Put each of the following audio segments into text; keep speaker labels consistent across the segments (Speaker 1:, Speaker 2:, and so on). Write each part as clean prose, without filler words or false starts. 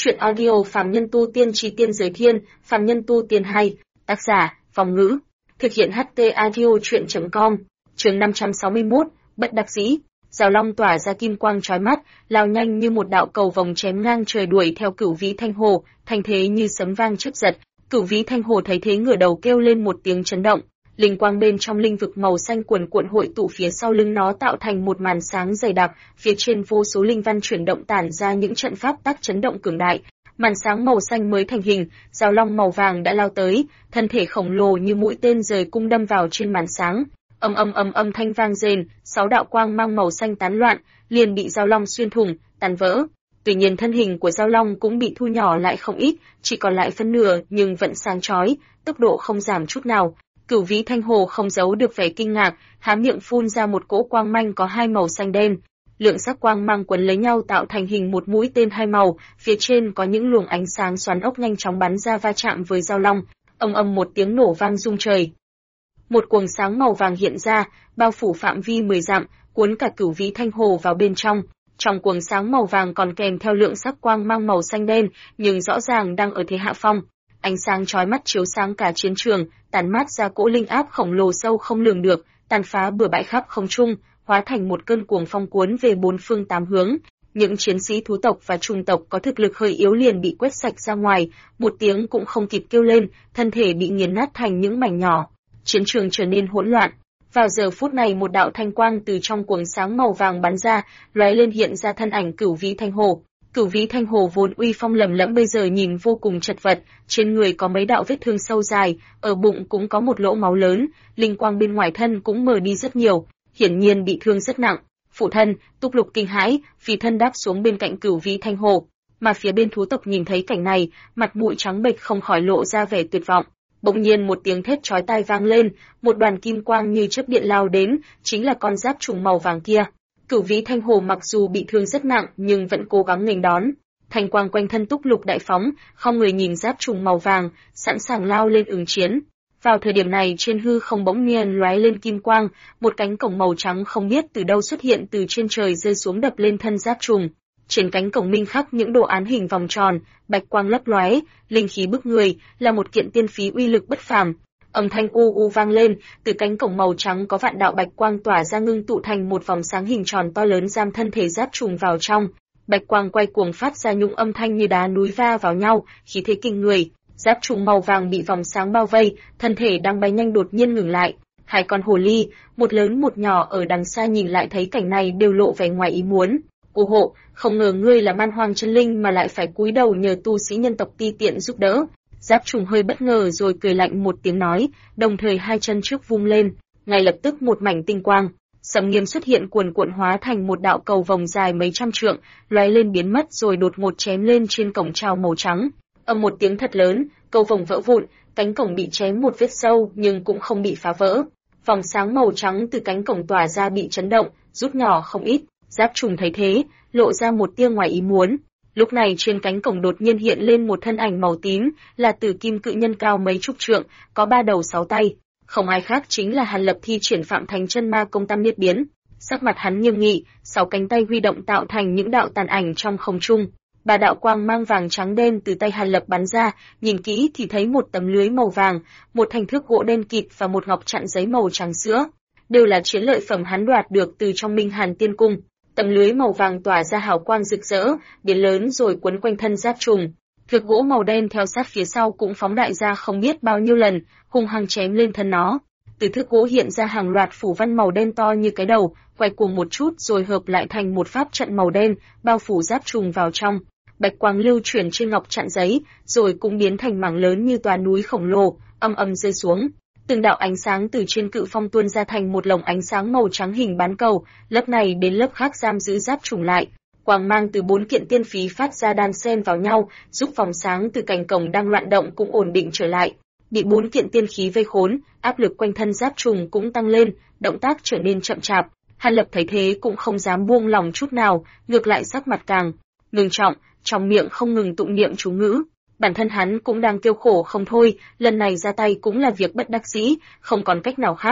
Speaker 1: Chuyện audio Phàm Nhân Tu Tiên Chí Tiên Giới Thiên, Phàm Nhân Tu Tiên hay, tác giả, Phong Ngữ. Thực hiện HT Audio Chuyện.com, chương 561, bất đắc dĩ. Giao long tỏa ra kim quang chói mắt, lao nhanh như một đạo cầu vồng chém ngang trời đuổi theo Cửu Vĩ Thanh Hồ, thanh thế như sấm vang chớp giật. Cửu Vĩ Thanh Hồ thấy thế ngửa đầu kêu lên một tiếng chấn động. Linh quang bên trong linh vực màu xanh cuồn cuộn hội tụ phía sau lưng nó tạo thành một màn sáng dày đặc, phía trên vô số linh văn chuyển động tản ra những trận pháp tắc chấn động cường đại. Màn sáng màu xanh mới thành hình, giao long màu vàng đã lao tới, thân thể khổng lồ như mũi tên rời cung đâm vào trên màn sáng. Âm thanh vang rền, 6 đạo quang mang màu xanh tán loạn, liền bị giao long xuyên thủng, tan vỡ. Tuy nhiên thân hình của giao long cũng bị thu nhỏ lại không ít, chỉ còn lại phân nửa nhưng vẫn sáng chói, tốc độ không giảm chút nào. Cửu Vĩ Thanh Hồ không giấu được vẻ kinh ngạc, há miệng phun ra một cỗ quang manh có hai màu xanh đen. Lượng sắc quang mang quấn lấy nhau tạo thành hình một mũi tên hai màu, phía trên có những luồng ánh sáng xoắn ốc nhanh chóng bắn ra va chạm với giao long. Một tiếng nổ vang rung trời. Một cuồng sáng màu vàng hiện ra, bao phủ phạm vi 10 dặm, cuốn cả Cửu Vĩ Thanh Hồ vào bên trong. Trong cuồng sáng màu vàng còn kèm theo lượng sắc quang mang màu xanh đen, nhưng rõ ràng đang ở thế hạ phong. Ánh sáng chói mắt chiếu sáng cả chiến trường, tản mát ra cỗ linh áp khổng lồ sâu không lường được, tàn phá bừa bãi khắp không trung, hóa thành một cơn cuồng phong cuốn về bốn phương tám hướng. Những chiến sĩ thú tộc và trùng tộc có thực lực hơi yếu liền bị quét sạch ra ngoài, một tiếng cũng không kịp kêu lên, thân thể bị nghiền nát thành những mảnh nhỏ. Chiến trường trở nên hỗn loạn. Vào giờ phút này một đạo thanh quang từ trong cuồng sáng màu vàng bắn ra, lóe lên hiện ra thân ảnh Cửu Vĩ Thanh Hồ. Cửu Vĩ Thanh Hồ vốn uy phong lẫm lẫm bây giờ nhìn vô cùng chật vật, trên người có mấy đạo vết thương sâu dài, ở bụng cũng có một lỗ máu lớn, linh quang bên ngoài thân cũng mờ đi rất nhiều, hiển nhiên bị thương rất nặng. Phụ thân, Túc Lục kinh hãi, phi thân đáp xuống bên cạnh Cửu Vĩ Thanh Hồ, mà phía bên thú tộc nhìn thấy cảnh này, mặt mũi trắng bệch không khỏi lộ ra vẻ tuyệt vọng. Bỗng nhiên một tiếng thét chói tai vang lên, một đoàn kim quang như chớp điện lao đến, chính là con giáp trùng màu vàng kia. Cửu Vĩ Thanh Hồ mặc dù bị thương rất nặng nhưng vẫn cố gắng nghênh đón. Thanh quang quanh thân Túc Lục đại phóng, không người nhìn giáp trùng màu vàng, sẵn sàng lao lên ứng chiến. Vào thời điểm này trên hư không bỗng nhiên lóe lên kim quang, một cánh cổng màu trắng không biết từ đâu xuất hiện từ trên trời rơi xuống đập lên thân giáp trùng. Trên cánh cổng minh khắc những đồ án hình vòng tròn, bạch quang lấp lóe, linh khí bức người, là một kiện tiên phí uy lực bất phàm. Âm thanh u vang lên, từ cánh cổng màu trắng có vạn đạo bạch quang tỏa ra ngưng tụ thành một vòng sáng hình tròn to lớn giam thân thể giáp trùng vào trong. Bạch quang quay cuồng phát ra những âm thanh như đá núi va vào nhau, khí thế kinh người. Giáp trùng màu vàng bị vòng sáng bao vây, thân thể đang bay nhanh đột nhiên ngừng lại. Hai con hồ ly, một lớn một nhỏ ở đằng xa nhìn lại thấy cảnh này đều lộ vẻ ngoài ý muốn. Ô hộ, không ngờ ngươi là man hoang chân linh mà lại phải cúi đầu nhờ tu sĩ nhân tộc ti tiện giúp đỡ. Giáp trùng hơi bất ngờ rồi cười lạnh một tiếng nói, đồng thời hai chân trước vung lên, ngay lập tức một mảnh tinh quang sấm nghiêm xuất hiện cuồn cuộn hóa thành một đạo cầu vồng dài mấy trăm trượng, lóe lên biến mất rồi đột ngột chém lên trên cổng trào màu trắng. Một tiếng thật lớn, cầu vồng vỡ vụn, cánh cổng bị chém một vết sâu nhưng cũng không bị phá vỡ. Vòng sáng màu trắng từ cánh cổng tỏa ra bị chấn động, rút nhỏ không ít. Giáp trùng thấy thế, lộ ra một tia ngoài ý muốn. Lúc này trên cánh cổng đột nhiên hiện lên một thân ảnh màu tím, là Tử Kim cự nhân cao mấy chục trượng, có 3 đầu 6 tay, không ai khác chính là Hàn Lập thi triển Phạm Thành Chân Ma Công Tam Niết Biến. Sắc mặt hắn nghiêm nghị, 6 cánh tay huy động tạo thành những đạo tàn ảnh trong không trung. 3 đạo quang mang vàng trắng đen từ tay Hàn Lập bắn ra, nhìn kỹ thì thấy một tấm lưới màu vàng, một thanh thước gỗ đen kịt và một ngọc chặn giấy màu trắng sữa, đều là chiến lợi phẩm hắn đoạt được từ trong Minh Hàn Tiên Cung. Tấm lưới màu vàng tỏa ra hào quang rực rỡ, biến lớn rồi quấn quanh thân giáp trùng. Thước gỗ màu đen theo sát phía sau cũng phóng đại ra không biết bao nhiêu lần, hung hăng chém lên thân nó. Từ thước gỗ hiện ra hàng loạt phủ văn màu đen to như cái đầu, quay cuồng một chút rồi hợp lại thành một pháp trận màu đen, bao phủ giáp trùng vào trong. Bạch quang lưu chuyển trên ngọc chặn giấy, rồi cũng biến thành mảng lớn như tòa núi khổng lồ, rơi xuống. Từng đạo ánh sáng từ trên cự phong tuôn ra thành một lồng ánh sáng màu trắng hình bán cầu, lớp này đến lớp khác giam giữ giáp trùng lại. Quang mang từ 4 kiện tiên phí phát ra đan xen vào nhau, giúp vòng sáng từ cánh cổng đang loạn động cũng ổn định trở lại. Bị 4 kiện tiên khí vây khốn, áp lực quanh thân giáp trùng cũng tăng lên, động tác trở nên chậm chạp. Hàn Lập thấy thế cũng không dám buông lòng chút nào, ngược lại sắc mặt càng ngưng trọng, trong miệng không ngừng tụng niệm chú ngữ. Bản thân hắn cũng đang kêu khổ không thôi, lần này ra tay cũng là việc bất đắc dĩ, không còn cách nào khác.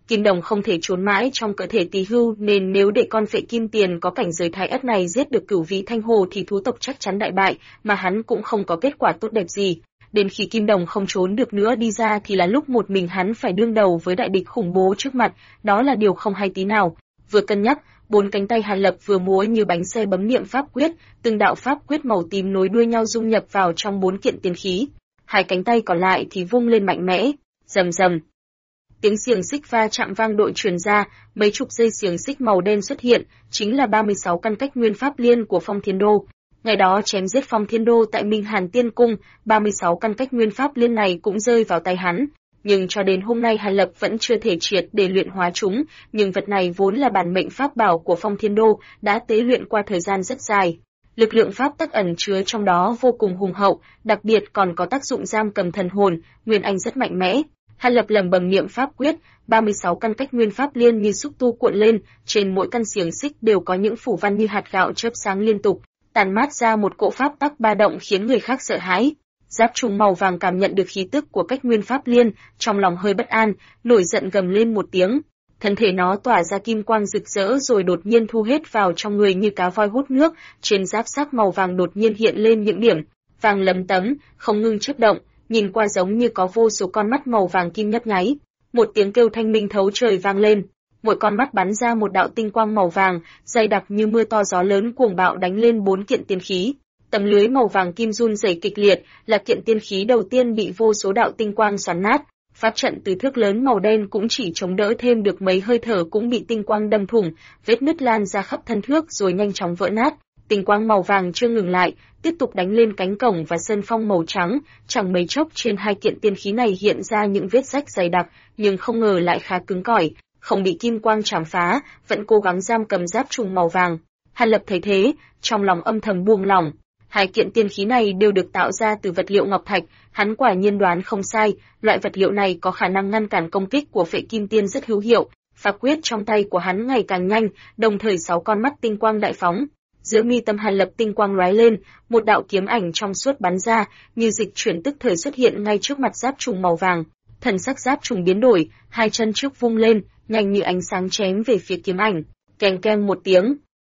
Speaker 1: Kim đồng không thể trốn mãi trong cơ thể Tỳ Hưu, nên nếu để con phệ kim tiền có cảnh giới thái ất này giết được Cửu Vĩ Thanh Hồ thì thú tộc chắc chắn đại bại, mà hắn cũng không có kết quả tốt đẹp gì. Đến khi Kim đồng không trốn được nữa đi ra thì là lúc một mình hắn phải đương đầu với đại địch khủng bố trước mặt, đó là điều không hay tí nào. Vừa cân nhắc, bốn cánh tay Hàn Lập vừa múa như bánh xe bấm niệm pháp quyết, từng đạo pháp quyết màu tím nối đuôi nhau dung nhập vào trong bốn kiện tiên khí. Hai cánh tay còn lại thì vung lên mạnh mẽ, rầm rầm. Tiếng xiềng xích va chạm vang dội truyền ra, mấy chục dây xiềng xích màu đen xuất hiện, chính là 36 căn cách nguyên pháp liên của Phong Thiên Đô. Ngày đó chém giết Phong Thiên Đô tại Minh Hàn Tiên Cung, 36 căn cách nguyên pháp liên này cũng rơi vào tay hắn. Nhưng cho đến hôm nay Hàn Lập vẫn chưa thể triệt để luyện hóa chúng, nhưng vật này vốn là bản mệnh pháp bảo của Phong Thiên Đô, đã tế luyện qua thời gian rất dài. Lực lượng pháp tắc ẩn chứa trong đó vô cùng hùng hậu, đặc biệt còn có tác dụng giam cầm thần hồn, nguyên anh rất mạnh mẽ. Hàn Lập lẩm bẩm niệm pháp quyết, 36 căn cách nguyên pháp liên như xúc tu cuộn lên, trên mỗi căn xiềng xích đều có những phủ văn như hạt gạo chớp sáng liên tục, tàn mát ra một cỗ pháp tắc ba động khiến người khác sợ hãi. Giáp trùng màu vàng cảm nhận được khí tức của cách nguyên pháp liên, trong lòng hơi bất an, nổi giận gầm lên một tiếng. Thân thể nó tỏa ra kim quang rực rỡ rồi đột nhiên thu hết vào trong người như cá voi hút nước, trên giáp xác màu vàng đột nhiên hiện lên những điểm vàng lấm tấm, không ngừng chớp động, nhìn qua giống như có vô số con mắt màu vàng kim nhấp nháy. Một tiếng kêu thanh minh thấu trời vang lên, mỗi con mắt bắn ra một đạo tinh quang màu vàng, dày đặc như mưa to gió lớn cuồng bạo đánh lên bốn kiện tiên khí. Tấm lưới màu vàng kim run rẩy kịch liệt, là kiện tiên khí đầu tiên bị vô số đạo tinh quang xoắn nát. Pháp trận từ thước lớn màu đen cũng chỉ chống đỡ thêm được mấy hơi thở cũng bị tinh quang đâm thủng, vết nứt lan ra khắp thân thước rồi nhanh chóng vỡ nát. Tinh quang màu vàng chưa ngừng lại, tiếp tục đánh lên cánh cổng và sơn phong màu trắng, chẳng mấy chốc trên hai kiện tiên khí này hiện ra những vết rách dày đặc, nhưng không ngờ lại khá cứng cỏi, không bị kim quang chảm phá, vẫn cố gắng giam cầm giáp trùng màu vàng. Hàn Lập thấy thế, trong lòng âm thầm buông lỏng. Hai kiện tiên khí này đều được tạo ra từ vật liệu ngọc thạch, hắn quả nhiên đoán không sai, loại vật liệu này có khả năng ngăn cản công kích của Phệ Kim Tiên rất hữu hiệu. Pháp quyết trong tay của hắn ngày càng nhanh, đồng thời 6 con mắt tinh quang đại phóng. Giữa mi tâm Hàn Lập tinh quang lóe lên, một đạo kiếm ảnh trong suốt bắn ra, như dịch chuyển tức thời xuất hiện ngay trước mặt giáp trùng màu vàng. Thần sắc giáp trùng biến đổi, hai chân trước vung lên, nhanh như ánh sáng chém về phía kiếm ảnh. Keng keng một tiếng,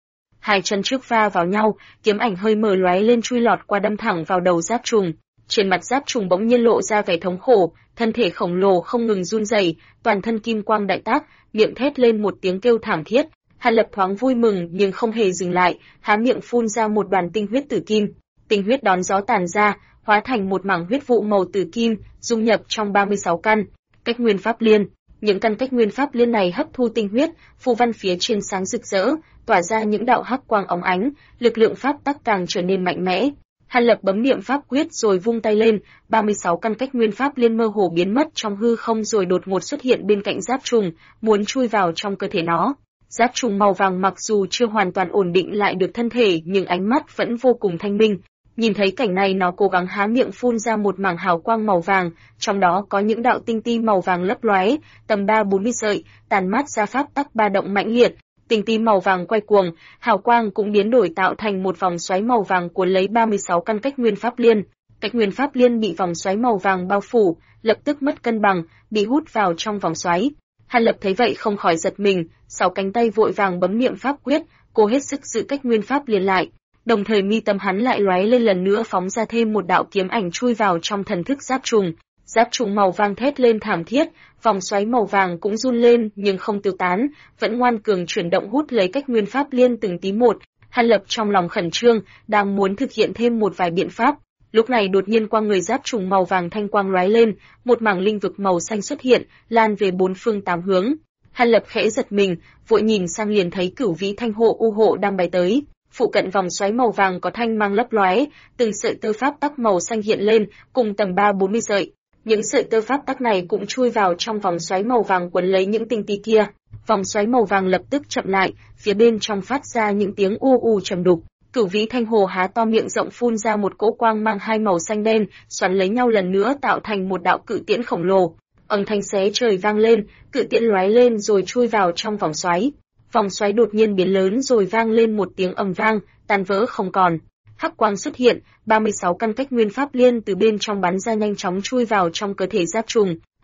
Speaker 1: hai chân trước va vào nhau, kiếm ảnh hơi mờ lóe lên chui lọt qua đâm thẳng vào đầu giáp trùng. Trên mặt giáp trùng bỗng nhiên lộ ra vẻ thống khổ, thân thể khổng lồ không ngừng run rẩy, toàn thân kim quang đại tác, miệng thét lên một tiếng kêu thảm thiết. Hàn Lập thoáng vui mừng nhưng không hề dừng lại, há miệng phun ra một đoàn tinh huyết tử kim. Tinh huyết đón gió tàn ra, hóa thành một mảng huyết vụ màu tử kim, dung nhập trong 36 căn cách nguyên pháp liên. Những căn cách nguyên pháp liên này hấp thu tinh huyết, phù văn phía trên sáng rực rỡ, tỏa ra những đạo hắc quang óng ánh, lực lượng pháp tắc càng trở nên mạnh mẽ. Hàn Lập bấm niệm pháp quyết rồi vung tay lên, 36 căn cách nguyên pháp liên mơ hồ biến mất trong hư không rồi đột ngột xuất hiện bên cạnh giáp trùng, muốn chui vào trong cơ thể nó. Giáp trùng màu vàng mặc dù chưa hoàn toàn ổn định lại được thân thể nhưng ánh mắt vẫn vô cùng thanh minh. Nhìn thấy cảnh này nó cố gắng há miệng phun ra một mảng hào quang màu vàng, trong đó có những đạo tinh ti màu vàng lấp lóe, tầm 3-40 sợi, tàn mát ra pháp tắc ba động mãnh liệt. Tinh ti màu vàng quay cuồng, hào quang cũng biến đổi tạo thành một vòng xoáy màu vàng cuốn lấy 36 căn cách nguyên pháp liên. Cách nguyên pháp liên bị vòng xoáy màu vàng bao phủ, lập tức mất cân bằng, bị hút vào trong vòng xoáy. Hàn Lập thấy vậy không khỏi giật mình, 6 cánh tay vội vàng bấm niệm pháp quyết, cố hết sức giữ cách nguyên pháp liên lại. Đồng thời mi tâm hắn lại lóe lên lần nữa phóng ra thêm một đạo kiếm ảnh chui vào trong thần thức giáp trùng. Giáp trùng màu vàng thét lên thảm thiết, vòng xoáy màu vàng cũng run lên nhưng không tiêu tán, vẫn ngoan cường chuyển động hút lấy cách nguyên pháp liên từng tí một. Hàn Lập trong lòng khẩn trương, đang muốn thực hiện thêm một vài biện pháp. Lúc này đột nhiên qua người giáp trùng màu vàng thanh quang lóe lên, một mảng linh vực màu xanh xuất hiện, lan về bốn phương tám hướng. Hàn Lập khẽ giật mình, vội nhìn sang liền thấy Cửu Vĩ Thanh Hộ U Hộ đang bay tới. Phụ cận vòng xoáy màu vàng có thanh mang lấp lóe, từng sợi tơ pháp tắc màu xanh hiện lên, cùng tầm 3-40 sợi. Những sợi tơ pháp tắc này cũng chui vào trong vòng xoáy màu vàng quấn lấy những tinh tí kia. Vòng xoáy màu vàng lập tức chậm lại, phía bên trong phát ra những tiếng u u trầm đục. Cửu Vĩ Thanh Hồ há to miệng rộng phun ra một cỗ quang mang hai màu xanh đen, xoắn lấy nhau lần nữa tạo thành một đạo cự tiễn khổng lồ. Âm thanh xé trời vang lên, cự tiễn lóe lên rồi chui vào trong vòng xoáy. Vòng xoáy đột nhiên biến lớn rồi vang lên một tiếng ầm vang, tan vỡ không còn. Hắc quang xuất hiện, 36 căn cách nguyên pháp liên từ bên trong bắn ra nhanh chóng chui vào trong cơ thể giáp trùng.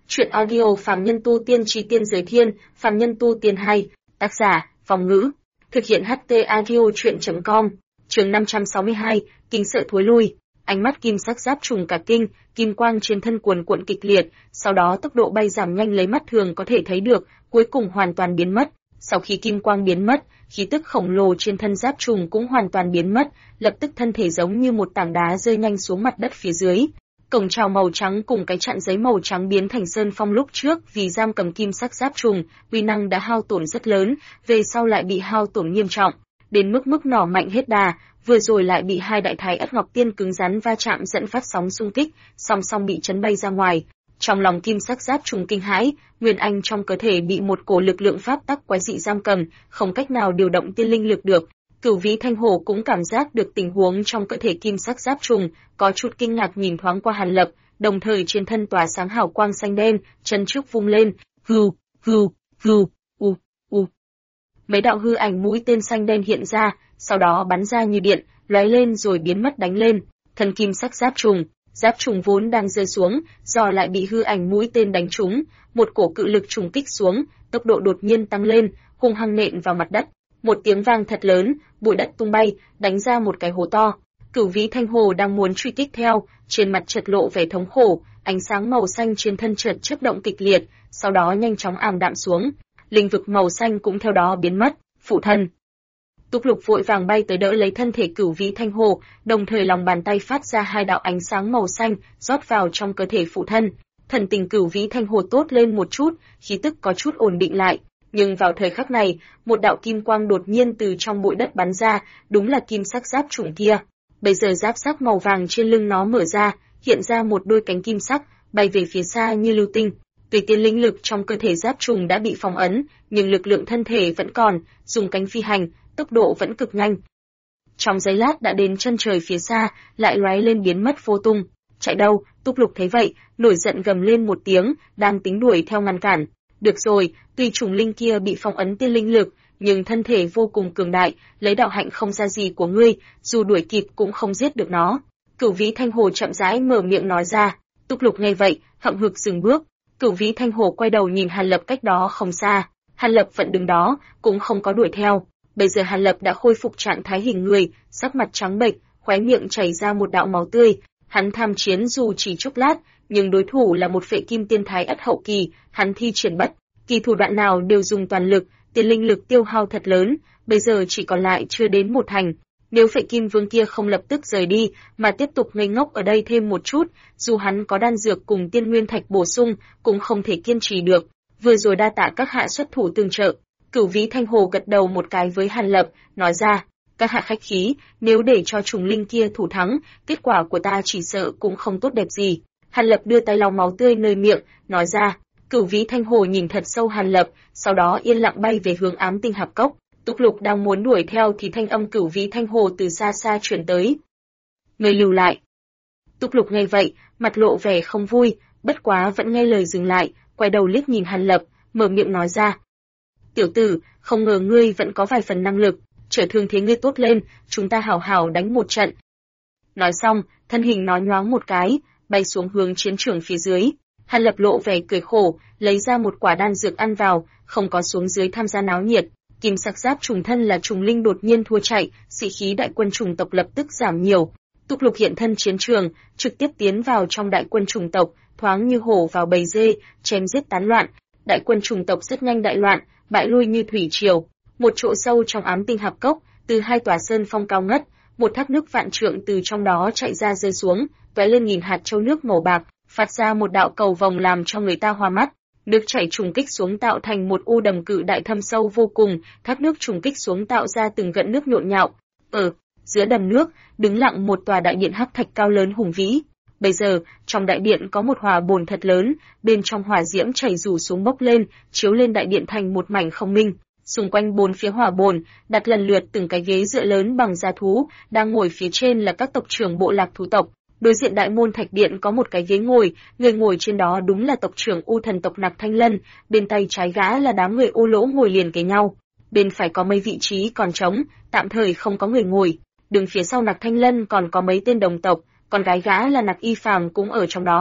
Speaker 1: Truyện audio Phàm Nhân Tu Tiên Chí Tiên Giới Thiên, Phàm Nhân Tu Tiên 2, tác giả, Phong Ngữ. Thực hiện HT Audio Truyện.com. Chương 562, kinh sợ thối lui. Ánh mắt kim sắc giáp trùng cả kinh, kim quang trên thân cuồn cuộn kịch liệt, sau đó tốc độ bay giảm nhanh lấy mắt thường có thể thấy được, cuối cùng hoàn toàn biến mất. Sau khi kim quang biến mất, khí tức khổng lồ trên thân giáp trùng cũng hoàn toàn biến mất, lập tức thân thể giống như một tảng đá rơi nhanh xuống mặt đất phía dưới. Cổng trào màu trắng cùng cái chặn giấy màu trắng biến thành sơn phong lúc trước vì giam cầm kim sắc giáp trùng, uy năng đã hao tổn rất lớn, về sau lại bị hao tổn nghiêm trọng, đến mức nỏ mạnh hết đà, vừa rồi lại bị hai đại thái ất ngọc tiên cứng rắn va chạm dẫn phát sóng xung kích, song song bị chấn bay ra ngoài. Trong lòng kim sắc giáp trùng kinh hãi, nguyên anh trong cơ thể bị một cổ lực lượng pháp tắc quái dị giam cầm, không cách nào điều động tiên linh lực được. Cửu Vĩ Thanh Hồ cũng cảm giác được tình huống trong cơ thể kim sắc giáp trùng, có chút kinh ngạc nhìn thoáng qua Hàn Lập, đồng thời trên thân tỏa sáng hào quang xanh đen, chân trước vung lên, hừ, hừ, hừ, mấy đạo hư ảnh mũi tên xanh đen hiện ra, sau đó bắn ra như điện, lóe lên rồi biến mất đánh lên. Thân kim sắc giáp trùng vốn đang rơi xuống, do lại bị hư ảnh mũi tên đánh trúng, một cổ cự lực trùng kích xuống, tốc độ đột nhiên tăng lên, hung hăng nện vào mặt đất. Một tiếng vang thật lớn, bụi đất tung bay, đánh ra một cái hố to. Cửu Vĩ Thanh Hồ đang muốn truy kích theo, trên mặt chợt lộ vẻ thống khổ, ánh sáng màu xanh trên thân chợt chớp động kịch liệt, sau đó nhanh chóng ảm đạm xuống. Linh vực màu xanh cũng theo đó biến mất. Phụ thân. Túc Lục vội vàng bay tới đỡ lấy thân thể Cửu Vĩ Thanh Hồ, đồng thời lòng bàn tay phát ra hai đạo ánh sáng màu xanh, rót vào trong cơ thể phụ thân. Thần tình Cửu Vĩ Thanh Hồ tốt lên một chút, khí tức có chút ổn định lại. Nhưng vào thời khắc này, một đạo kim quang đột nhiên từ trong bụi đất bắn ra, đúng là kim sắc giáp trùng kia. Bây giờ giáp sắc màu vàng trên lưng nó mở ra, hiện ra một đôi cánh kim sắc, bay về phía xa như lưu tinh. Tùy tiên linh lực trong cơ thể giáp trùng đã bị phong ấn, nhưng lực lượng thân thể vẫn còn, dùng cánh phi hành, tốc độ vẫn cực nhanh. Trong giây lát đã đến chân trời phía xa, lại lóe lên biến mất vô tung. Chạy đâu? Túc Lục thấy vậy, nổi giận gầm lên một tiếng, đang tính đuổi theo ngăn cản. Được rồi, tuy trùng linh kia bị phong ấn tiên linh lực, nhưng thân thể vô cùng cường đại, lấy đạo hạnh không ra gì của ngươi, dù đuổi kịp cũng không giết được nó. Cửu Vĩ Thanh Hồ chậm rãi mở miệng nói ra. Túc Lục nghe vậy, hậm hực dừng bước. Cửu Vĩ Thanh Hồ quay đầu nhìn Hàn Lập cách đó không xa. Hàn Lập vẫn đứng đó, cũng không có đuổi theo. Bây giờ Hàn Lập đã khôi phục trạng thái hình người, sắc mặt trắng bệch, khóe miệng chảy ra một đạo máu tươi. Hắn tham chiến dù chỉ chốc lát, nhưng đối thủ là một phệ kim tiên thái ất hậu kỳ, hắn thi triển bất kỳ thủ đoạn nào đều dùng toàn lực, tiền linh lực tiêu hao thật lớn, bây giờ chỉ còn lại chưa đến một thành. Nếu phệ kim vương kia không lập tức rời đi, mà tiếp tục ngây ngốc ở đây thêm một chút, dù hắn có đan dược cùng tiên nguyên thạch bổ sung, cũng không thể kiên trì được. Vừa rồi đa tạ các hạ xuất thủ tương trợ. Cửu Vĩ Thanh Hồ gật đầu một cái với Hàn Lập, nói ra, các hạ khách khí, nếu để cho trùng linh kia thủ thắng, kết quả của ta chỉ sợ cũng không tốt đẹp gì. Hàn Lập đưa tay lau máu tươi nơi miệng, nói ra. Cửu Vĩ Thanh Hồ nhìn thật sâu Hàn Lập, sau đó yên lặng bay về hướng Ám Tinh Hạp Cốc. Túc Lục đang muốn đuổi theo thì thanh âm Cửu Vĩ Thanh Hồ từ xa xa truyền tới. Người lưu lại. Túc Lục nghe vậy, mặt lộ vẻ không vui, bất quá vẫn nghe lời dừng lại, quay đầu liếc nhìn Hàn Lập, mở miệng nói ra. Tiểu tử, không ngờ ngươi vẫn có vài phần năng lực, trở thương thế ngươi tốt lên, chúng ta hảo hảo đánh một trận. Nói xong, thân hình nó nhoáng một cái, bay xuống hướng chiến trường phía dưới. Hàn Lập lộ vẻ cười khổ, lấy ra một quả đan dược ăn vào, không có xuống dưới tham gia náo nhiệt. Kim sắc giáp trùng thân là trùng linh đột nhiên thua chạy, sĩ khí đại quân trùng tộc lập tức giảm nhiều. Túc Lục hiện thân chiến trường, trực tiếp tiến vào trong đại quân trùng tộc, thoáng như hổ vào bầy dê, chém giết tán loạn. Đại quân trùng tộc rất nhanh đại loạn, bại lui như thủy triều. Một chỗ sâu trong Ám Tinh Hạp Cốc, từ hai tòa sơn phong cao ngất, một thác nước vạn trượng từ trong đó chạy ra rơi xuống, tóe lên nghìn hạt châu nước màu bạc, phát ra một đạo cầu vồng làm cho người ta hoa mắt. Nước chảy trùng kích xuống tạo thành một u đầm cự đại thâm sâu vô cùng, thác nước trùng kích xuống tạo ra từng gợn nước nhộn nhạo. Giữa đầm nước, đứng lặng một tòa đại điện hắc thạch cao lớn hùng vĩ. Bây giờ, trong đại điện có một hỏa bồn thật lớn, bên trong hỏa diễm chảy rủ xuống bốc lên, chiếu lên đại điện thành một mảnh không minh. Xung quanh bốn phía hỏa bồn, đặt lần lượt từng cái ghế dựa lớn bằng da thú, đang ngồi phía trên là các tộc trưởng bộ lạc thú tộc. Đối diện đại môn thạch điện có một cái ghế ngồi, người ngồi trên đó đúng là tộc trưởng U thần tộc Nạc Thanh Lân, bên tay trái gã là đám người Ô Lỗ ngồi liền kế nhau. Bên phải có mấy vị trí còn trống, tạm thời không có người ngồi. Đường phía sau Nạc Thanh Lân còn có mấy tên đồng tộc, còn gái gã là Nạc Y Phàm cũng ở trong đó.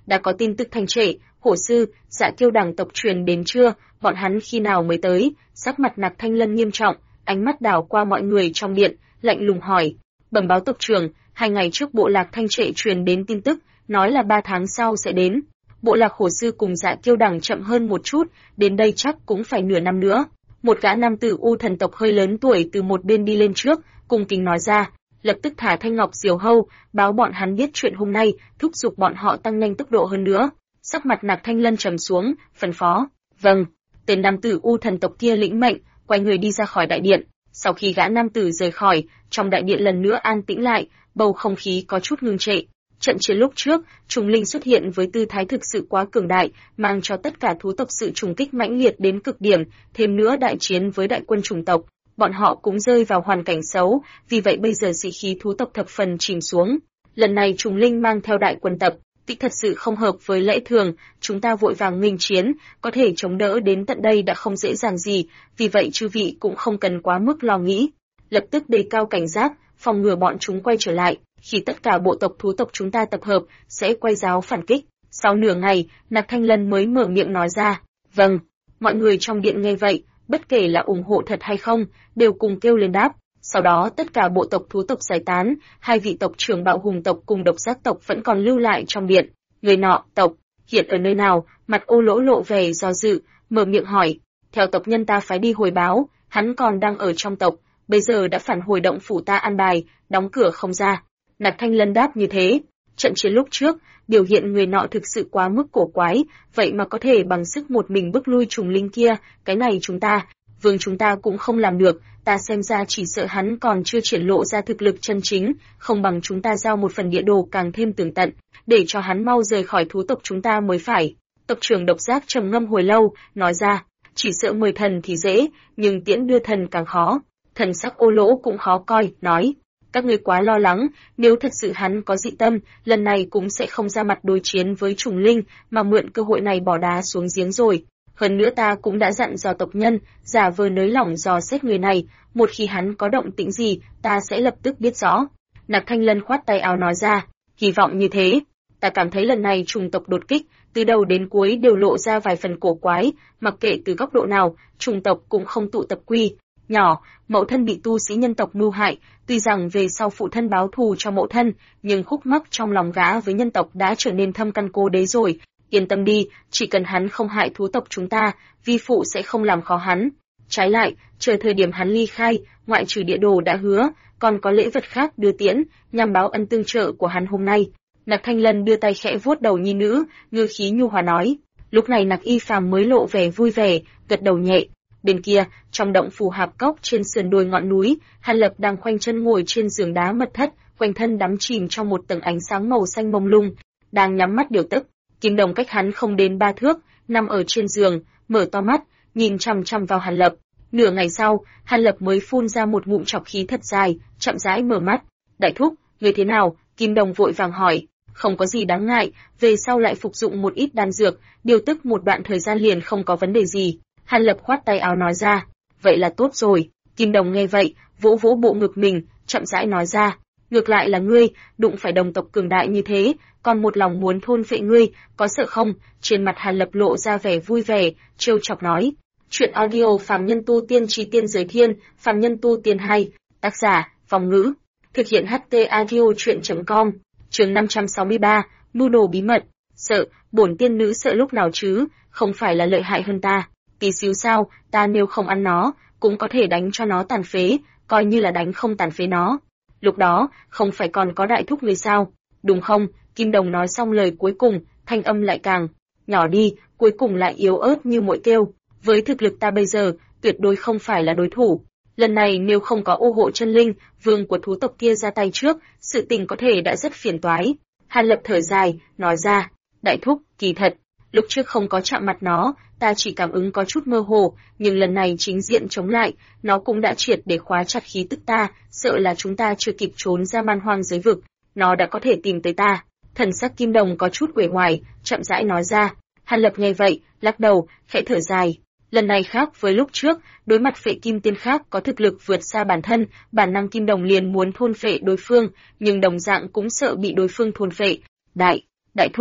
Speaker 1: đã có tin tức thanh trệ, hổ sư, Dạ Kiêu đảng tộc truyền đến chưa, bọn hắn khi nào mới tới? Sắc mặt Nặc Thanh Lân nghiêm trọng, ánh mắt đảo qua mọi người trong điện, lạnh lùng hỏi. Bẩm báo tộc trưởng, 2 ngày trước bộ lạc thanh trệ truyền đến tin tức, nói là 3 tháng sau sẽ đến. Bộ lạc hổ sư cùng Dạ Kiêu đảng chậm hơn một chút, đến đây chắc cũng phải nửa năm nữa. Một gã nam tử U thần tộc hơi lớn tuổi từ một bên đi lên trước, cung kính nói ra, lập tức thả Thanh Ngọc Diều Hâu, báo bọn hắn biết chuyện hôm nay, thúc giục bọn họ tăng nhanh tốc độ hơn nữa. Sắc mặt Nặc Thanh Lân trầm xuống, phân phó. Vâng. Tên nam tử U thần tộc kia lĩnh mệnh, quay người đi ra khỏi đại điện. Sau khi gã nam tử rời khỏi, trong đại điện lần nữa an tĩnh lại, bầu không khí có chút ngưng trệ. Trận chiến lúc trước, trùng linh xuất hiện với tư thái thực sự quá cường đại, mang cho tất cả thú tộc sự trùng kích mãnh liệt đến cực điểm, thêm nữa đại chiến với đại quân chủng tộc, bọn họ cũng rơi vào hoàn cảnh xấu, vì vậy bây giờ sĩ khí thú tộc thập phần chìm xuống. Lần này trùng linh mang theo đại quân tập, kích thật sự không hợp với lẽ thường, chúng ta vội vàng nghênh chiến, có thể chống đỡ đến tận đây đã không dễ dàng gì, vì vậy chư vị cũng không cần quá mức lo nghĩ. Lập tức đề cao cảnh giác, phòng ngừa bọn chúng quay trở lại, khi tất cả bộ tộc thú tộc chúng ta tập hợp, sẽ quay giáo phản kích. Sau nửa ngày, Nặc Thanh Lân mới mở miệng nói ra, vâng. Mọi người trong điện nghe vậy, bất kể là ủng hộ thật hay không, đều cùng kêu lên đáp. Sau đó tất cả bộ tộc thú tộc giải tán, 2 vị tộc trưởng Bạo Hùng tộc cùng Độc Giác tộc vẫn còn lưu lại trong điện. Người nọ, tộc, hiện ở nơi nào? Mặt Ô Lỗ lộ vẻ do dự, mở miệng hỏi. Theo tộc nhân ta phái đi hồi báo, hắn còn đang ở trong tộc, bây giờ đã phản hồi động phủ ta an bài, đóng cửa không ra. Nặc Thanh Lân đáp như thế. Trận chiến lúc trước, biểu hiện người nọ thực sự quá mức cổ quái, vậy mà có thể bằng sức một mình bức lui trùng linh kia, cái này vương chúng ta cũng không làm được, ta xem ra chỉ sợ hắn còn chưa triển lộ ra thực lực chân chính, không bằng chúng ta giao một phần địa đồ càng thêm tường tận, để cho hắn mau rời khỏi thú tộc chúng ta mới phải. Tộc trưởng Độc Giác trầm ngâm hồi lâu, nói ra, chỉ sợ mời thần thì dễ, nhưng tiễn đưa thần càng khó. Thần sắc Ô Lỗ cũng khó coi, nói, các ngươi quá lo lắng, nếu thật sự hắn có dị tâm, lần này cũng sẽ không ra mặt đối chiến với trùng linh, mà mượn cơ hội này bỏ đá xuống giếng rồi. Hơn nữa ta cũng đã dặn dò tộc nhân, giả vờ nới lỏng dò xét người này, một khi hắn có động tĩnh gì, ta sẽ lập tức biết rõ. Nặc Thanh Lân khoát tay áo nói ra, hy vọng như thế. Ta cảm thấy lần này trùng tộc đột kích, từ đầu đến cuối đều lộ ra vài phần cổ quái, mặc kệ từ góc độ nào, trùng tộc cũng không tụ tập quy nhỏ, mẫu thân bị tu sĩ nhân tộc mưu hại, tuy rằng về sau phụ thân báo thù cho mẫu thân, nhưng khúc mắc trong lòng gã với nhân tộc đã trở nên thâm căn cố đế rồi. Yên tâm đi, chỉ cần hắn không hại thú tộc chúng ta, vi phụ sẽ không làm khó hắn. Trái lại, chờ thời điểm hắn ly khai, ngoại trừ địa đồ đã hứa, còn có lễ vật khác đưa tiễn, nhằm báo ân tương trợ của hắn hôm nay. Nặc Thanh Lân đưa tay khẽ vuốt đầu nhi nữ, ngữ khí nhu hòa nói. Lúc này Nặc Y Phàm mới lộ vẻ vui vẻ, gật đầu nhẹ. Bên kia, trong động phủ hạp cốc trên sườn đồi ngọn núi, Hàn Lập đang khoanh chân ngồi trên giường đá mật thất, quanh thân đắm chìm trong một tầng ánh sáng màu xanh mông lung, đang nhắm mắt điều tức. Kim Đồng cách hắn không đến 3 thước, nằm ở trên giường, mở to mắt, nhìn chằm chằm vào Hàn Lập. Nửa ngày sau, Hàn Lập mới phun ra một ngụm trọc khí thật dài, chậm rãi mở mắt. Đại thúc, người thế nào? Kim Đồng vội vàng hỏi. Không có gì đáng ngại, về sau lại phục dụng một ít đan dược, điều tức một đoạn thời gian liền không có vấn đề gì. Hàn Lập khoát tay áo nói ra. Vậy là tốt rồi. Kim Đồng nghe vậy, vỗ vỗ bộ ngực mình, chậm rãi nói ra. Ngược lại là ngươi, đụng phải đồng tộc cường đại như thế, còn một lòng muốn thôn phệ ngươi, có sợ không? Trên mặt Hàn Lập lộ ra vẻ vui vẻ, trêu chọc nói. Chuyện audio Phàm Nhân Tu Tiên Chi Tiên Giới Thiên, Phàm Nhân Tu Tiên 2, tác giả, Vong Ngữ, thực hiện HT audio chuyện.com, chương 563, mưu đồ bí mật. Sợ, bổn tiên nữ sợ lúc nào chứ, không phải là lợi hại hơn ta. Tí xíu sao, ta nếu không ăn nó, cũng có thể đánh cho nó tàn phế, coi như là đánh không tàn phế nó. Lúc đó, không phải còn có đại thúc người sao, đúng không? Kim Đồng nói xong lời cuối cùng, thanh âm lại càng nhỏ đi, cuối cùng lại yếu ớt như muỗi kêu. Với thực lực ta bây giờ, tuyệt đối không phải là đối thủ. Lần này nếu không có ô hộ chân linh, vương của thú tộc kia ra tay trước, sự tình có thể đã rất phiền toái. Hàn Lập thở dài, nói ra, đại thúc, kỳ thật, lúc trước không có chạm mặt nó, ta chỉ cảm ứng có chút mơ hồ, nhưng lần này chính diện chống lại, nó cũng đã triệt để khóa chặt khí tức ta, sợ là chúng ta chưa kịp trốn ra man hoang giới vực, nó đã có thể tìm tới ta. Thần sắc Kim Đồng có chút uể oải, chậm rãi nói ra. Hàn Lập nghe vậy, lắc đầu, khẽ thở dài. Lần này khác với lúc trước, đối mặt phệ kim tiên khác có thực lực vượt xa bản thân, bản năng Kim Đồng liền muốn thôn phệ đối phương, nhưng đồng dạng cũng sợ bị đối phương thôn phệ. Đại thúc,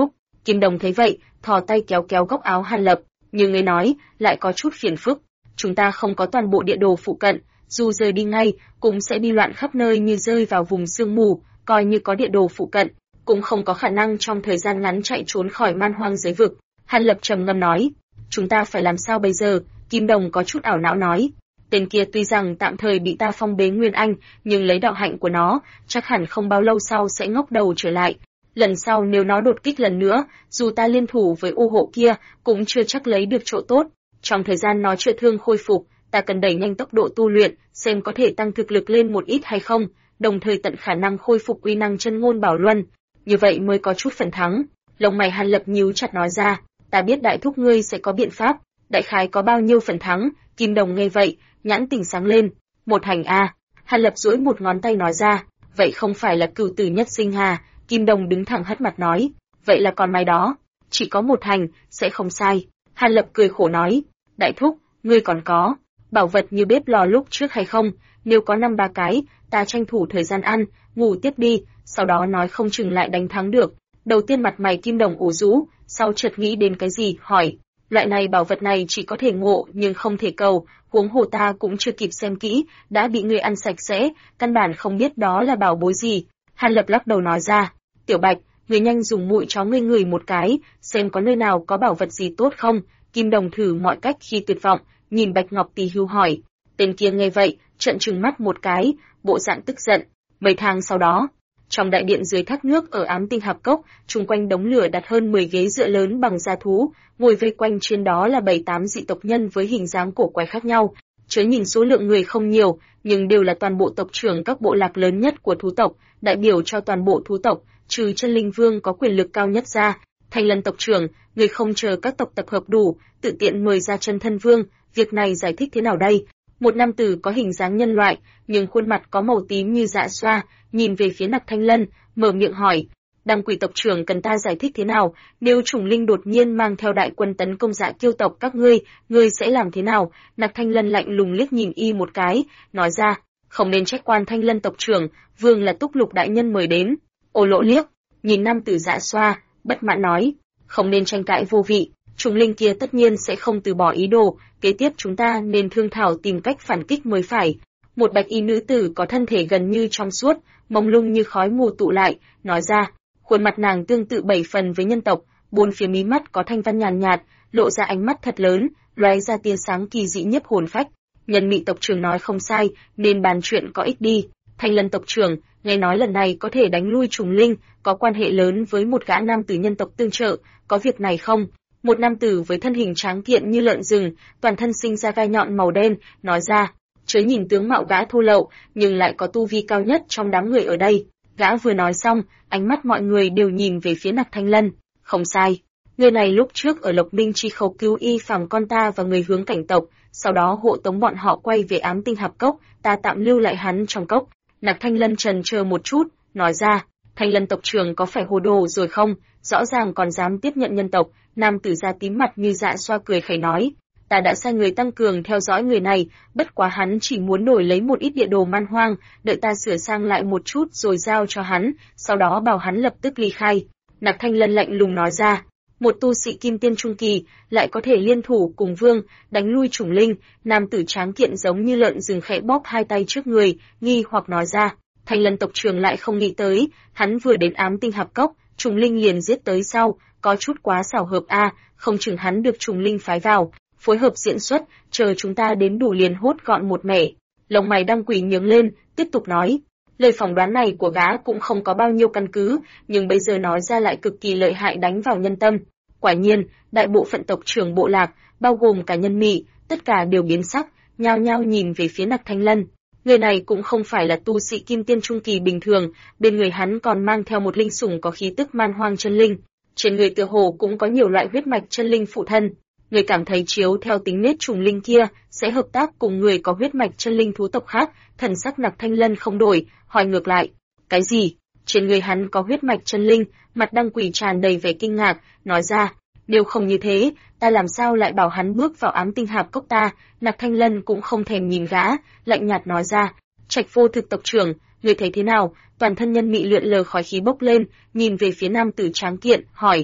Speaker 1: Kim Đồng thấy vậy, thò tay kéo kéo góc áo Hàn Lập, như người nói, lại có chút phiền phức. Chúng ta không có toàn bộ địa đồ phụ cận, dù rời đi ngay, cũng sẽ đi loạn khắp nơi như rơi vào vùng sương mù, coi như có địa đồ phụ cận, cũng không có khả năng trong thời gian ngắn chạy trốn khỏi man hoang giới vực. Hàn Lập trầm ngâm nói, chúng ta phải làm sao bây giờ? Kim Đồng có chút ảo não nói, tên kia tuy rằng tạm thời bị ta phong bế Nguyên Anh, nhưng lấy đạo hạnh của nó, chắc hẳn không bao lâu sau sẽ ngóc đầu trở lại. Lần sau nếu nó đột kích lần nữa, dù ta liên thủ với u hộ kia, cũng chưa chắc lấy được chỗ tốt. Trong thời gian nó chữa thương khôi phục, ta cần đẩy nhanh tốc độ tu luyện, xem có thể tăng thực lực lên một ít hay không, đồng thời tận khả năng khôi phục uy năng chân ngôn bảo luân. Như vậy mới có chút phần thắng. Lông mày Hàn Lập nhíu chặt nói ra, ta biết đại thúc ngươi sẽ có biện pháp, đại khái có bao nhiêu phần thắng? Kim Đồng nghe vậy, nhãn tình sáng lên, một hành a. Hàn Lập duỗi một ngón tay nói ra, vậy không phải là cửu tử nhất sinh hà? Kim Đồng đứng thẳng hất mặt nói, vậy là còn mai đó, chỉ có một hành, sẽ không sai. Hàn Lập cười khổ nói, đại thúc, ngươi còn có bảo vật như bếp lò lúc trước hay không? Nếu có 5-3 cái, ta tranh thủ thời gian ăn, ngủ tiếp đi, sau đó nói không chừng lại đánh thắng được. Đầu tiên mặt mày Kim Đồng ủ rũ, sau chợt nghĩ đến cái gì, hỏi, loại này bảo vật này chỉ có thể ngộ nhưng không thể cầu, huống hồ ta cũng chưa kịp xem kỹ, đã bị ngươi ăn sạch sẽ, căn bản không biết đó là bảo bối gì. Hàn Lập lắc đầu nói ra, Tiểu Bạch, ngươi nhanh dùng mũi chó ngươi ngửi một cái, xem có nơi nào có bảo vật gì tốt không. Kim Đồng thử mọi cách khi tuyệt vọng, nhìn Bạch Ngọc Tỳ Hưu hỏi. Tên kia nghe vậy, trợn trừng mắt một cái, bộ dạng tức giận. Mấy tháng sau đó, trong đại điện dưới thác nước ở Ám Tinh Hạp Cốc, chung quanh đống lửa đặt hơn 10 ghế dựa lớn bằng da thú, ngồi vây quanh trên đó là 7-8 dị tộc nhân với hình dáng cổ quái khác nhau. Chớ nhìn số lượng người không nhiều, nhưng đều là toàn bộ tộc trưởng các bộ lạc lớn nhất của thú tộc, đại biểu cho toàn bộ thú tộc, trừ Chân Linh Vương có quyền lực cao nhất ra. Thanh Lân tộc trưởng, người không chờ các tộc tập hợp đủ, tự tiện mời ra Chân Thân Vương, việc này giải thích thế nào đây? Một nam tử có hình dáng nhân loại, nhưng khuôn mặt có màu tím như dạ xoa, nhìn về phía Nặc Thanh Lân, mở miệng hỏi, Đăng Quỷ tộc trưởng cần ta giải thích thế nào? Nếu Trùng Linh đột nhiên mang theo đại quân tấn công Dạ Kiêu tộc các ngươi sẽ làm thế nào? Nặc Thanh Lân lạnh lùng liếc nhìn y một cái, nói ra, không nên trách quan Thanh Lân tộc trưởng, vương là Túc Lục đại nhân mời đến. Ô Lỗ liếc nhìn nam tử dạ xoa, bất mãn nói, không nên tranh cãi vô vị, Trùng Linh kia tất nhiên sẽ không từ bỏ ý đồ, kế tiếp chúng ta nên thương thảo tìm cách phản kích mới phải. Một bạch y nữ tử có thân thể gần như trong suốt, mông lung như khói mù tụ lại, nói ra, khuôn mặt nàng tương tự 7 phần với nhân tộc, bốn phía mí mắt có thanh văn nhàn nhạt, lộ ra ánh mắt thật lớn, lóe ra tia sáng kỳ dị nhiếp hồn phách. Nhân Mị tộc trưởng nói không sai, nên bàn chuyện có ích đi. Thanh Lân tộc trưởng, nghe nói lần này có thể đánh lui Trùng Linh, có quan hệ lớn với một gã nam tử nhân tộc tương trợ, có việc này không? Một nam tử với thân hình tráng kiện như lợn rừng, toàn thân sinh ra gai nhọn màu đen, nói ra, chớ nhìn tướng mạo gã thô lậu, nhưng lại có tu vi cao nhất trong đám người ở đây. Gã vừa nói xong, ánh mắt mọi người đều nhìn về phía Nặc Thanh Lân. Không sai, người này lúc trước ở Lộc Minh Chi khấu cứu y phàm con ta và người hướng cảnh tộc, sau đó hộ tống bọn họ quay về Ám Tinh Hạp Cốc, ta tạm lưu lại hắn trong cốc. Nặc Thanh Lân trần chờ một chút, nói ra, Thanh Lân tộc trưởng có phải hồ đồ rồi không? Rõ ràng còn dám tiếp nhận nhân tộc. Nam tử da tím mặt như dạ xoa cười khẩy nói, ta đã sai người tăng cường theo dõi người này, bất quá hắn chỉ muốn đổi lấy một ít địa đồ man hoang, đợi ta sửa sang lại một chút rồi giao cho hắn, sau đó bảo hắn lập tức ly khai. Nặc Thanh Lân lạnh lùng nói ra, một tu sĩ kim tiên trung kỳ lại có thể liên thủ cùng vương đánh lui Trùng Linh. Nam tử tráng kiện giống như lợn rừng khẽ bóp hai tay trước người, nghi hoặc nói ra, Thanh Lân tộc trưởng lại không nghĩ tới, hắn vừa đến Ám Tinh Hạp Cốc, Trùng Linh liền giết tới sau, có chút quá xảo hợp a, không chừng hắn được Trùng Linh phái vào, phối hợp diễn xuất, chờ chúng ta đến đủ liền hốt gọn một mẻ. Lông mày Đăng Quỷ nhướng lên, tiếp tục nói, lời phỏng đoán này của gã cũng không có bao nhiêu căn cứ, nhưng bây giờ nói ra lại cực kỳ lợi hại, đánh vào nhân tâm. Quả nhiên, đại bộ phận tộc trưởng bộ lạc, bao gồm cả Nhân Mị, tất cả đều biến sắc, nhao nhao nhìn về phía Nặc Thanh Lân. Người này cũng không phải là tu sĩ kim tiên trung kỳ bình thường, bên người hắn còn mang theo một linh sủng có khí tức man hoang chân linh. Trên người tựa hồ cũng có nhiều loại huyết mạch chân linh phụ thân. Người cảm thấy chiếu theo tính nết Trùng Linh kia, sẽ hợp tác cùng người có huyết mạch chân linh thú tộc khác. Thần sắc Nặc Thanh Lân không đổi, hỏi ngược lại, cái gì? Trên người hắn có huyết mạch chân linh? Mặt Đăng Quỷ tràn đầy vẻ kinh ngạc, nói ra, nếu không như thế, ta làm sao lại bảo hắn bước vào Ám Tinh Hạp Cốc ta? Nặc Thanh Lân cũng không thèm nhìn gã, lạnh nhạt nói ra, Trạch Vô Thực tộc trưởng, người thấy thế nào? Toàn thân Nhân Mị lượn lờ khói khí bốc lên, nhìn về phía nam tử tráng kiện, hỏi,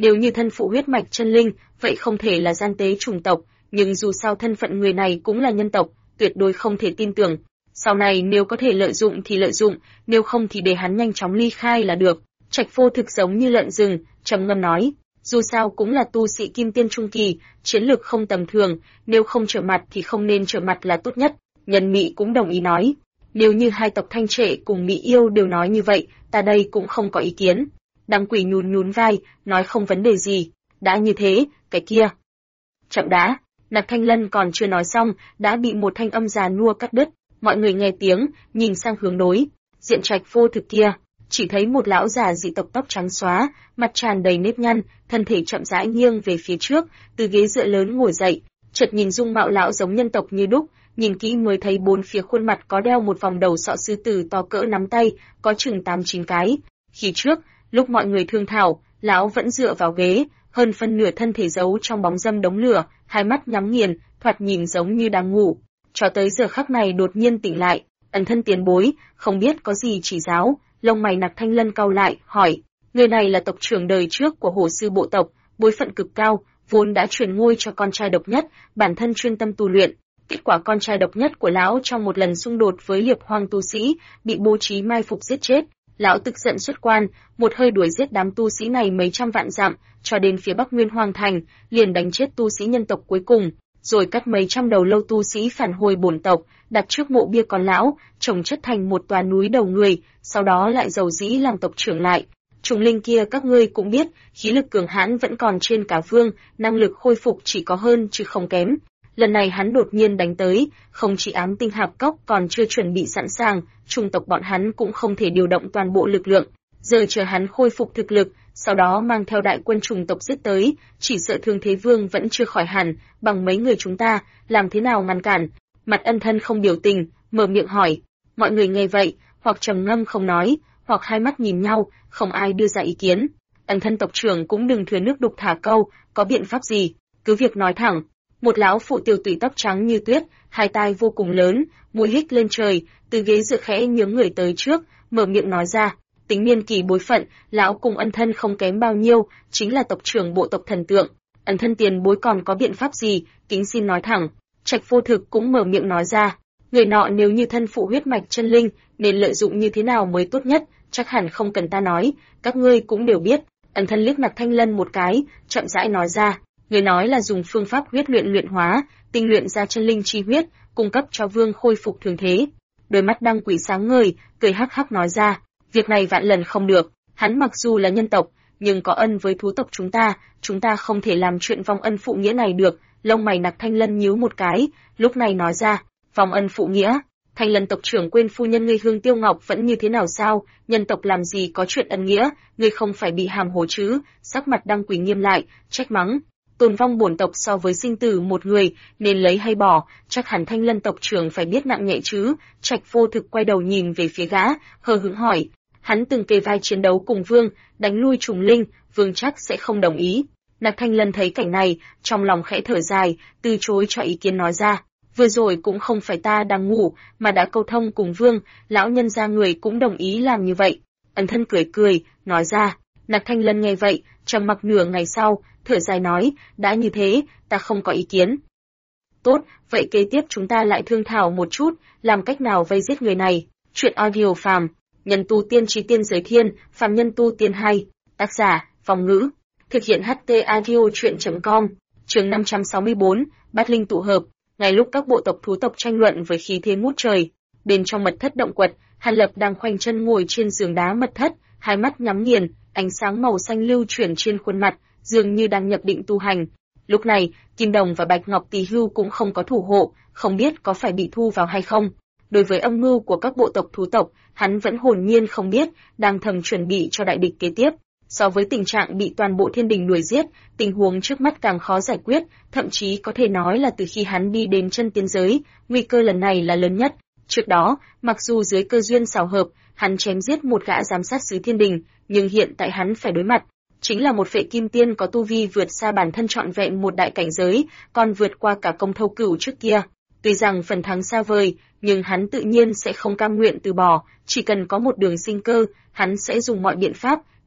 Speaker 1: Nếu như thân phụ huyết mạch chân linh, vậy không thể là gian tế chủng tộc, nhưng dù sao thân phận người này cũng là nhân tộc, tuyệt đối không thể tin tưởng. Sau này nếu có thể lợi dụng thì lợi dụng, nếu không thì để hắn nhanh chóng ly khai là được. Trạch Vô Thực giống như lợn rừng, trầm ngâm nói, dù sao cũng là tu sĩ kim tiên trung kỳ, chiến lược không tầm thường, nếu không trở mặt thì không nên trở mặt là tốt nhất. Nhân Mị cũng đồng ý nói, nếu như hai tộc Thanh Trệ cùng Mỹ Yêu đều nói như vậy, ta đây cũng không có ý kiến. Đăng Quỷ nhún nhún vai, nói không vấn đề gì, đã như thế, cái kia. Chậm đã, Nạp Thanh Lân còn chưa nói xong, đã bị một thanh âm già nua cắt đứt. Mọi người nghe tiếng, nhìn sang hướng đối diện Trạch Vô Thực kia, chỉ thấy một lão già dị tộc tóc trắng xóa, mặt tràn đầy nếp nhăn, thân thể chậm rãi nghiêng về phía trước, từ ghế dựa lớn ngồi dậy. Chợt nhìn dung mạo lão giống nhân tộc như đúc, nhìn kỹ mới thấy bốn phía khuôn mặt có đeo một vòng đầu sọ sư tử to cỡ nắm tay, có chừng 8-9 cái. Khi trước, lúc mọi người thương thảo, lão vẫn dựa vào ghế, hơn phân nửa thân thể giấu trong bóng râm đống lửa, hai mắt nhắm nghiền, thoạt nhìn giống như đang ngủ. Cho tới giờ khắc này đột nhiên tỉnh lại, ẩn thân tiền bối, không biết có gì chỉ giáo. Lông mày Nạp Thanh Lân cau lại, hỏi, người này là tộc trưởng đời trước của Hổ Sư bộ tộc, bối phận cực cao, vốn đã truyền ngôi cho con trai độc nhất, bản thân chuyên tâm tu luyện. Kết quả con trai độc nhất của lão trong một lần xung đột với Liệp Hoang tu sĩ, bị bố trí mai phục giết chết. Lão tức giận xuất quan, một hơi đuổi giết đám tu sĩ này mấy trăm vạn dặm, cho đến phía Bắc Nguyên Hoàng thành, liền đánh chết tu sĩ nhân tộc cuối cùng, rồi cắt mấy trăm đầu lâu tu sĩ phản hồi bổn tộc, đặt trước mộ bia con lão, trồng chất thành một tòa núi đầu người, sau đó lại giàu dĩ làm tộc trưởng lại. Trùng linh kia các ngươi cũng biết, khí lực cường hãn vẫn còn trên cả vương, năng lực khôi phục chỉ có hơn chứ không kém. Lần này hắn đột nhiên đánh tới, không chỉ ám tinh hạp cốc còn chưa chuẩn bị sẵn sàng, chủng tộc bọn hắn cũng không thể điều động toàn bộ lực lượng. Giờ chờ hắn khôi phục thực lực, sau đó mang theo đại quân chủng tộc giết tới, chỉ sợ Thương Thế Vương vẫn chưa khỏi hẳn, bằng mấy người chúng ta, làm thế nào ngăn cản? Mặt Ân Thân không biểu tình, mở miệng hỏi. Mọi người nghe vậy, hoặc trầm ngâm không nói, hoặc hai mắt nhìn nhau, không ai đưa ra ý kiến. Ân Thân tộc trưởng cũng đừng thừa nước đục thả câu, có biện pháp gì, cứ việc nói thẳng. Một lão phụ tiểu tụy tóc trắng như tuyết, hai tai vô cùng lớn, mũi hích lên trời, từ ghế dựa khẽ nhướng người tới trước, mở miệng nói ra. Tính niên kỳ bối phận, lão cùng Ân Thân không kém bao nhiêu, chính là tộc trưởng bộ tộc thần tượng. Ân Thân tiền bối còn có biện pháp gì, kính xin nói thẳng. Trạch Vô Thực cũng mở miệng nói ra. Người nọ nếu như thân phụ huyết mạch chân linh, nên lợi dụng như thế nào mới tốt nhất, chắc hẳn không cần ta nói, các ngươi cũng đều biết. Ân Thân liếc Nạp Thanh Lân một cái, chậm rãi nói ra. Người nói là dùng phương pháp huyết luyện hóa, tinh luyện ra chân linh chi huyết, cung cấp cho vương khôi phục thường thế. Đôi mắt Đăng Quỷ sáng ngời, cười hắc hắc nói ra, việc này vạn lần không được, hắn mặc dù là nhân tộc, nhưng có ân với thú tộc chúng ta không thể làm chuyện vong ân phụ nghĩa này được. Lông mày Nạp Thanh Lân nhíu một cái, lúc này nói ra, vong ân phụ nghĩa, Thanh Lân tộc trưởng quên phu nhân ngươi Hương Tiêu Ngọc vẫn như thế nào sao, nhân tộc làm gì có chuyện ân nghĩa, ngươi không phải bị hàm hồ chứ? Sắc mặt Đăng Quỷ nghiêm lại, trách mắng. Tồn vong bổn tộc so với sinh tử một người, nên lấy hay bỏ, chắc hẳn Thanh Lân tộc trưởng phải biết nặng nhẹ chứ. Trạch Vô Thực quay đầu nhìn về phía gã, hờ hững hỏi, hắn từng kề vai chiến đấu cùng vương, đánh lui trùng linh, vương chắc sẽ không đồng ý. Nạp Thanh Lân thấy cảnh này, trong lòng khẽ thở dài, từ chối cho ý kiến nói ra, vừa rồi cũng không phải ta đang ngủ, mà đã câu thông cùng vương, lão nhân gia người cũng đồng ý làm như vậy. Ân Thân cười cười, nói ra. Nạp Thanh Lân nghe vậy, trầm mặc nửa ngày sau, thở dài nói, đã như thế, ta không có ý kiến. Tốt, vậy kế tiếp chúng ta lại thương thảo một chút, làm cách nào vây giết người này. Chuyện audio phàm, nhân tu tiên trí tiên giới thiên, phàm nhân tu tiên hay. Tác giả, Phong Ngữ. Thực hiện HT audio chuyện.com. Chương 564, Bát Linh tụ hợp. Ngay lúc các bộ tộc thú tộc tranh luận với khí thế ngút trời, bên trong mật thất động quật, Hàn Lập đang khoanh chân ngồi trên giường đá mật thất, hai mắt nhắm nghiền, ánh sáng màu xanh lưu chuyển trên khuôn mặt, dường như đang nhập định tu hành. Lúc này, Kim Đồng và Bạch Ngọc Tỳ Hưu cũng không có thủ hộ, không biết có phải bị thu vào hay không. Đối với âm mưu của các bộ tộc thú tộc, hắn vẫn hồn nhiên không biết, đang thầm chuẩn bị cho đại địch kế tiếp. So với tình trạng bị toàn bộ thiên đình đuổi giết, tình huống trước mắt càng khó giải quyết, thậm chí có thể nói là từ khi hắn đi đến chân tiên giới, nguy cơ lần này là lớn nhất. Trước đó, mặc dù dưới cơ duyên xảo hợp, hắn chém giết một gã giám sát sứ thiên đình, nhưng hiện tại hắn phải đối mặt chính là một phệ kim tiên có tu vi vượt xa bản thân trọn vẹn một đại cảnh giới, còn vượt qua cả Công Thâu Cửu trước kia. Tuy rằng phần thắng xa vời, nhưng hắn tự nhiên sẽ không cam nguyện từ bỏ, chỉ cần có một đường sinh cơ, hắn sẽ dùng mọi biện pháp,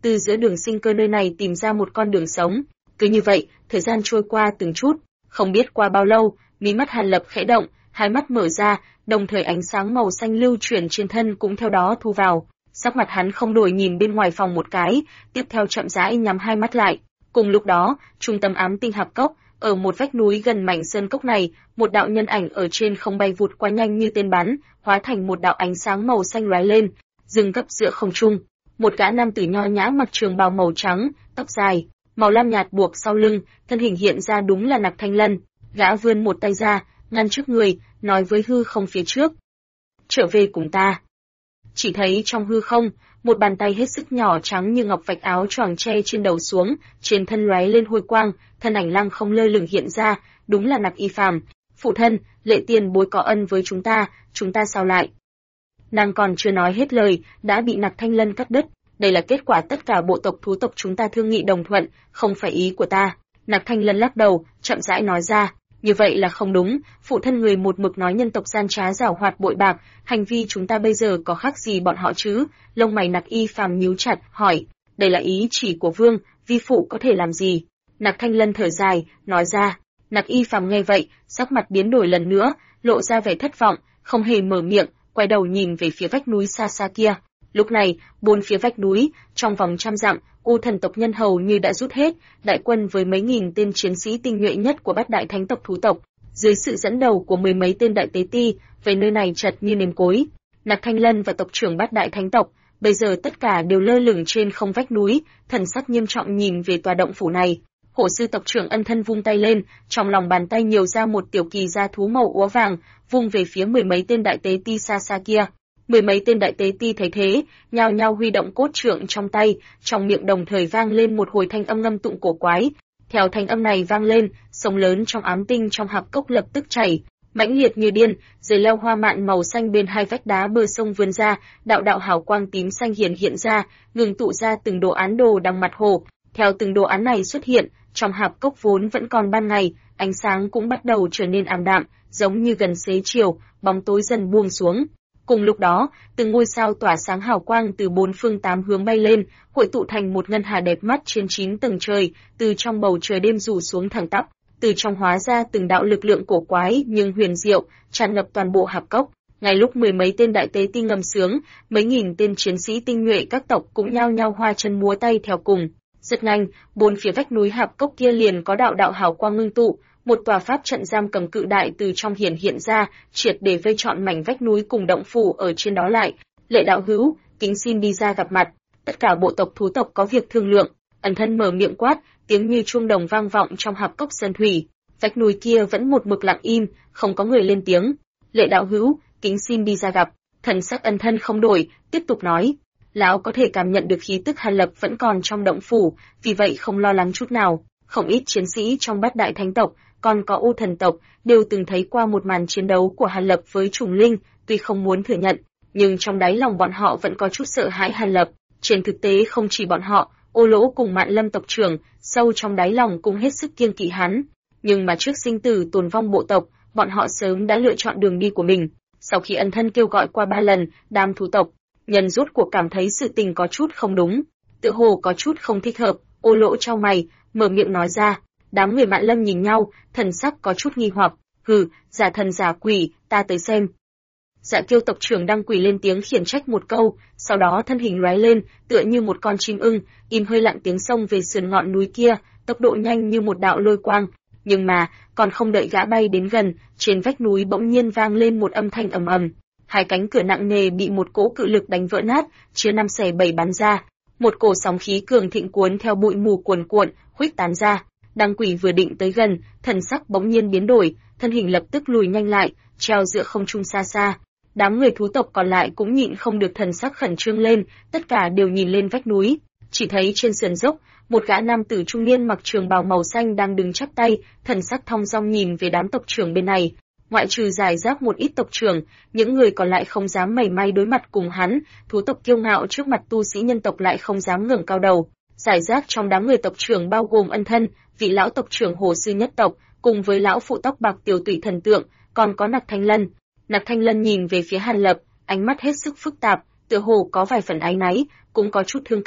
Speaker 1: từ giữa đường sinh cơ nơi này tìm ra một con đường sống. Cứ như vậy, thời gian trôi qua từng chút, không biết qua bao lâu, mí mắt Hàn Lập khẽ động, hai mắt mở ra, đồng thời ánh sáng màu xanh lưu chuyển trên thân cũng theo đó thu vào. Sắc mặt hắn không đổi nhìn bên ngoài phòng một cái, tiếp theo chậm rãi nhắm hai mắt lại. Cùng lúc đó, trung tâm ám tinh hạp cốc, ở một vách núi gần mảnh sơn cốc này, một đạo nhân ảnh ở trên không bay vụt qua nhanh như tên bắn, hóa thành một đạo ánh sáng màu xanh lóe lên, dừng gấp giữa không trung. Một gã nam tử nho nhã mặc trường bào màu trắng, tóc dài, màu lam nhạt buộc sau lưng, thân hình hiện ra đúng là Nặc Thanh Lân. Gã vươn một tay ra, ngăn trước người, nói với hư không phía trước: "Trở về cùng ta." Chỉ thấy trong hư không, một bàn tay hết sức nhỏ trắng như ngọc vạch áo choàng che trên đầu xuống, trên thân lóe lên hôi quang, thân ảnh lăng không lơ lửng hiện ra, đúng là Nặc Y Phàm. "Phụ thân, Lệ tiền bối có ân với chúng ta sao lại?" Nàng còn chưa nói hết lời, đã bị Nặc Thanh Lân cắt đứt. "Đây là kết quả tất cả bộ tộc thú tộc chúng ta thương nghị đồng thuận, không phải ý của ta." Nặc Thanh Lân lắc đầu, chậm rãi nói ra: "Như vậy là không đúng, phụ thân người một mực nói nhân tộc gian trá giảo hoạt bội bạc, hành vi chúng ta bây giờ có khác gì bọn họ chứ?" Lông mày Nặc Y Phàm nhíu chặt, hỏi: "Đây là ý chỉ của vương, vi phụ có thể làm gì?" Nặc Thanh Lân thở dài, nói ra. Nặc Y Phàm nghe vậy, sắc mặt biến đổi lần nữa, lộ ra vẻ thất vọng, không hề mở miệng, quay đầu nhìn về phía vách núi xa xa kia. Lúc này, bốn phía vách núi, trong vòng 100 dặm, U Thần tộc nhân hầu như đã rút hết, đại quân với mấy nghìn tên chiến sĩ tinh nhuệ nhất của Bát Đại Thánh tộc thú tộc, dưới sự dẫn đầu của mười mấy tên đại tế ti, về nơi này chật như nêm cối. Nặc Thanh Lân và tộc trưởng Bát Đại Thánh tộc, bây giờ tất cả đều lơ lửng trên không vách núi, thần sắc nghiêm trọng nhìn về tòa động phủ này. Hổ sư tộc trưởng Ân Thân vung tay lên, trong lòng bàn tay nhiều ra một tiểu kỳ gia thú màu úa vàng, vung về phía mười mấy tên đại tế ti xa xa kia. Mười mấy tên đại tế ti thấy thế, nhao nhao huy động cốt trượng trong tay, trong miệng đồng thời vang lên một hồi thanh âm ngâm tụng cổ quái. Theo thanh âm này vang lên, sông lớn trong ám tinh trong hạp cốc lập tức chảy, mãnh liệt như điên, dưới leo hoa mạn màu xanh bên hai vách đá bờ sông vươn ra, đạo đạo hào quang tím xanh hiện ra, ngừng tụ ra từng đồ án đồ đằng mặt hồ. Theo từng đồ án này xuất hiện, trong hạp cốc vốn vẫn còn ban ngày, ánh sáng cũng bắt đầu trở nên ảm đạm, giống như gần xế chiều, bóng tối dần buông xuống. Cùng lúc đó, từng ngôi sao tỏa sáng hào quang từ bốn phương tám hướng bay lên, hội tụ thành một ngân hà đẹp mắt trên 9 tầng trời, từ trong bầu trời đêm rủ xuống thẳng tắp, từ trong hóa ra từng đạo lực lượng cổ quái nhưng huyền diệu, tràn ngập toàn bộ hạp cốc. Ngay lúc mười mấy tên đại tế ti ngâm sướng, mấy nghìn tên chiến sĩ tinh nhuệ các tộc cũng nhao nhao hoa chân múa tay theo cùng. Rất nhanh, bốn phía vách núi hạp cốc kia liền có đạo đạo hào quang ngưng tụ, một tòa pháp trận giam cầm cự đại từ trong hiện ra, triệt để vây trọn mảnh vách núi cùng động phủ ở trên đó lại. "Lệ đạo hữu, kính xin đi ra gặp mặt, tất cả bộ tộc thú tộc có việc thương lượng." Ẩn Thân mở miệng quát, tiếng như chuông đồng vang vọng trong hạp cốc sơn thủy. Vách núi kia vẫn một mực lặng im, không có người lên tiếng. "Lệ đạo hữu, kính xin đi ra gặp." Thần sắc Ẩn Thân không đổi, tiếp tục nói: "Lão có thể cảm nhận được khí tức Hàn Lập vẫn còn trong động phủ, vì vậy không lo lắng chút nào. Không ít chiến sĩ trong Bát Đại Thánh tộc, còn có U Thần tộc, đều từng thấy qua một màn chiến đấu của Hàn Lập với trùng linh, tuy không muốn thừa nhận, nhưng trong đáy lòng bọn họ vẫn có chút sợ hãi Hàn Lập. Trên thực tế không chỉ bọn họ, Ô Lỗ cùng Mạn Lâm tộc trưởng, sâu trong đáy lòng cũng hết sức kiêng kỵ hắn. Nhưng mà trước sinh tử tồn vong bộ tộc, bọn họ sớm đã lựa chọn đường đi của mình. Sau khi Ân Thân kêu gọi qua 3 lần, đám thú tộc, nhân rốt cuộc cảm thấy sự tình có chút không đúng, tự hồ có chút không thích hợp. Ô Lỗ chau mày, mở miệng nói ra. Đám người Mạn Lâm nhìn nhau, thần sắc có chút nghi hoặc. "Hừ, giả thần giả quỷ, ta tới xem." Dạ Kiêu tộc trưởng đang quỳ lên tiếng khiển trách một câu, sau đó thân hình lóe lên, tựa như một con chim ưng, im hơi lặng tiếng xông về sườn ngọn núi kia, tốc độ nhanh như một đạo lôi quang. Nhưng mà, còn không đợi gã bay đến gần, trên vách núi bỗng nhiên vang lên một âm thanh ầm ầm. Hai cánh cửa nặng nề bị một cỗ cự lực đánh vỡ nát, chia 5 xẻ 7 bắn ra. Một cổ sóng khí cường thịnh cuốn theo bụi mù cuồn cuộn, khuếch tán ra. Đăng Quỷ vừa định tới gần, thần sắc bỗng nhiên biến đổi, thân hình lập tức lùi nhanh lại, treo giữa không trung xa xa. Đám người thú tộc còn lại cũng nhịn không được thần sắc khẩn trương lên, tất cả đều nhìn lên vách núi, chỉ thấy trên sườn dốc, một gã nam tử trung niên mặc trường bào màu xanh đang đứng chắp tay, thần sắc thong dong nhìn về đám tộc trưởng bên này. Ngoại trừ giải rác một ít tộc trưởng, những người còn lại không dám mảy may đối mặt cùng hắn, thú tộc kiêu ngạo trước mặt tu sĩ nhân tộc lại không dám ngẩng cao đầu. Giải rác trong đám người tộc trưởng bao gồm Ân Thân, vị lão tộc trưởng Hồ sư nhất tộc, cùng với lão phụ tóc bạc Tiểu Tụy thần tượng, còn có Nặc Thanh Lân. Nặc Thanh Lân nhìn về phía Hàn Lập, ánh mắt hết sức phức tạp, tựa hồ có vài phần áy náy, cũng có chút thương cảm,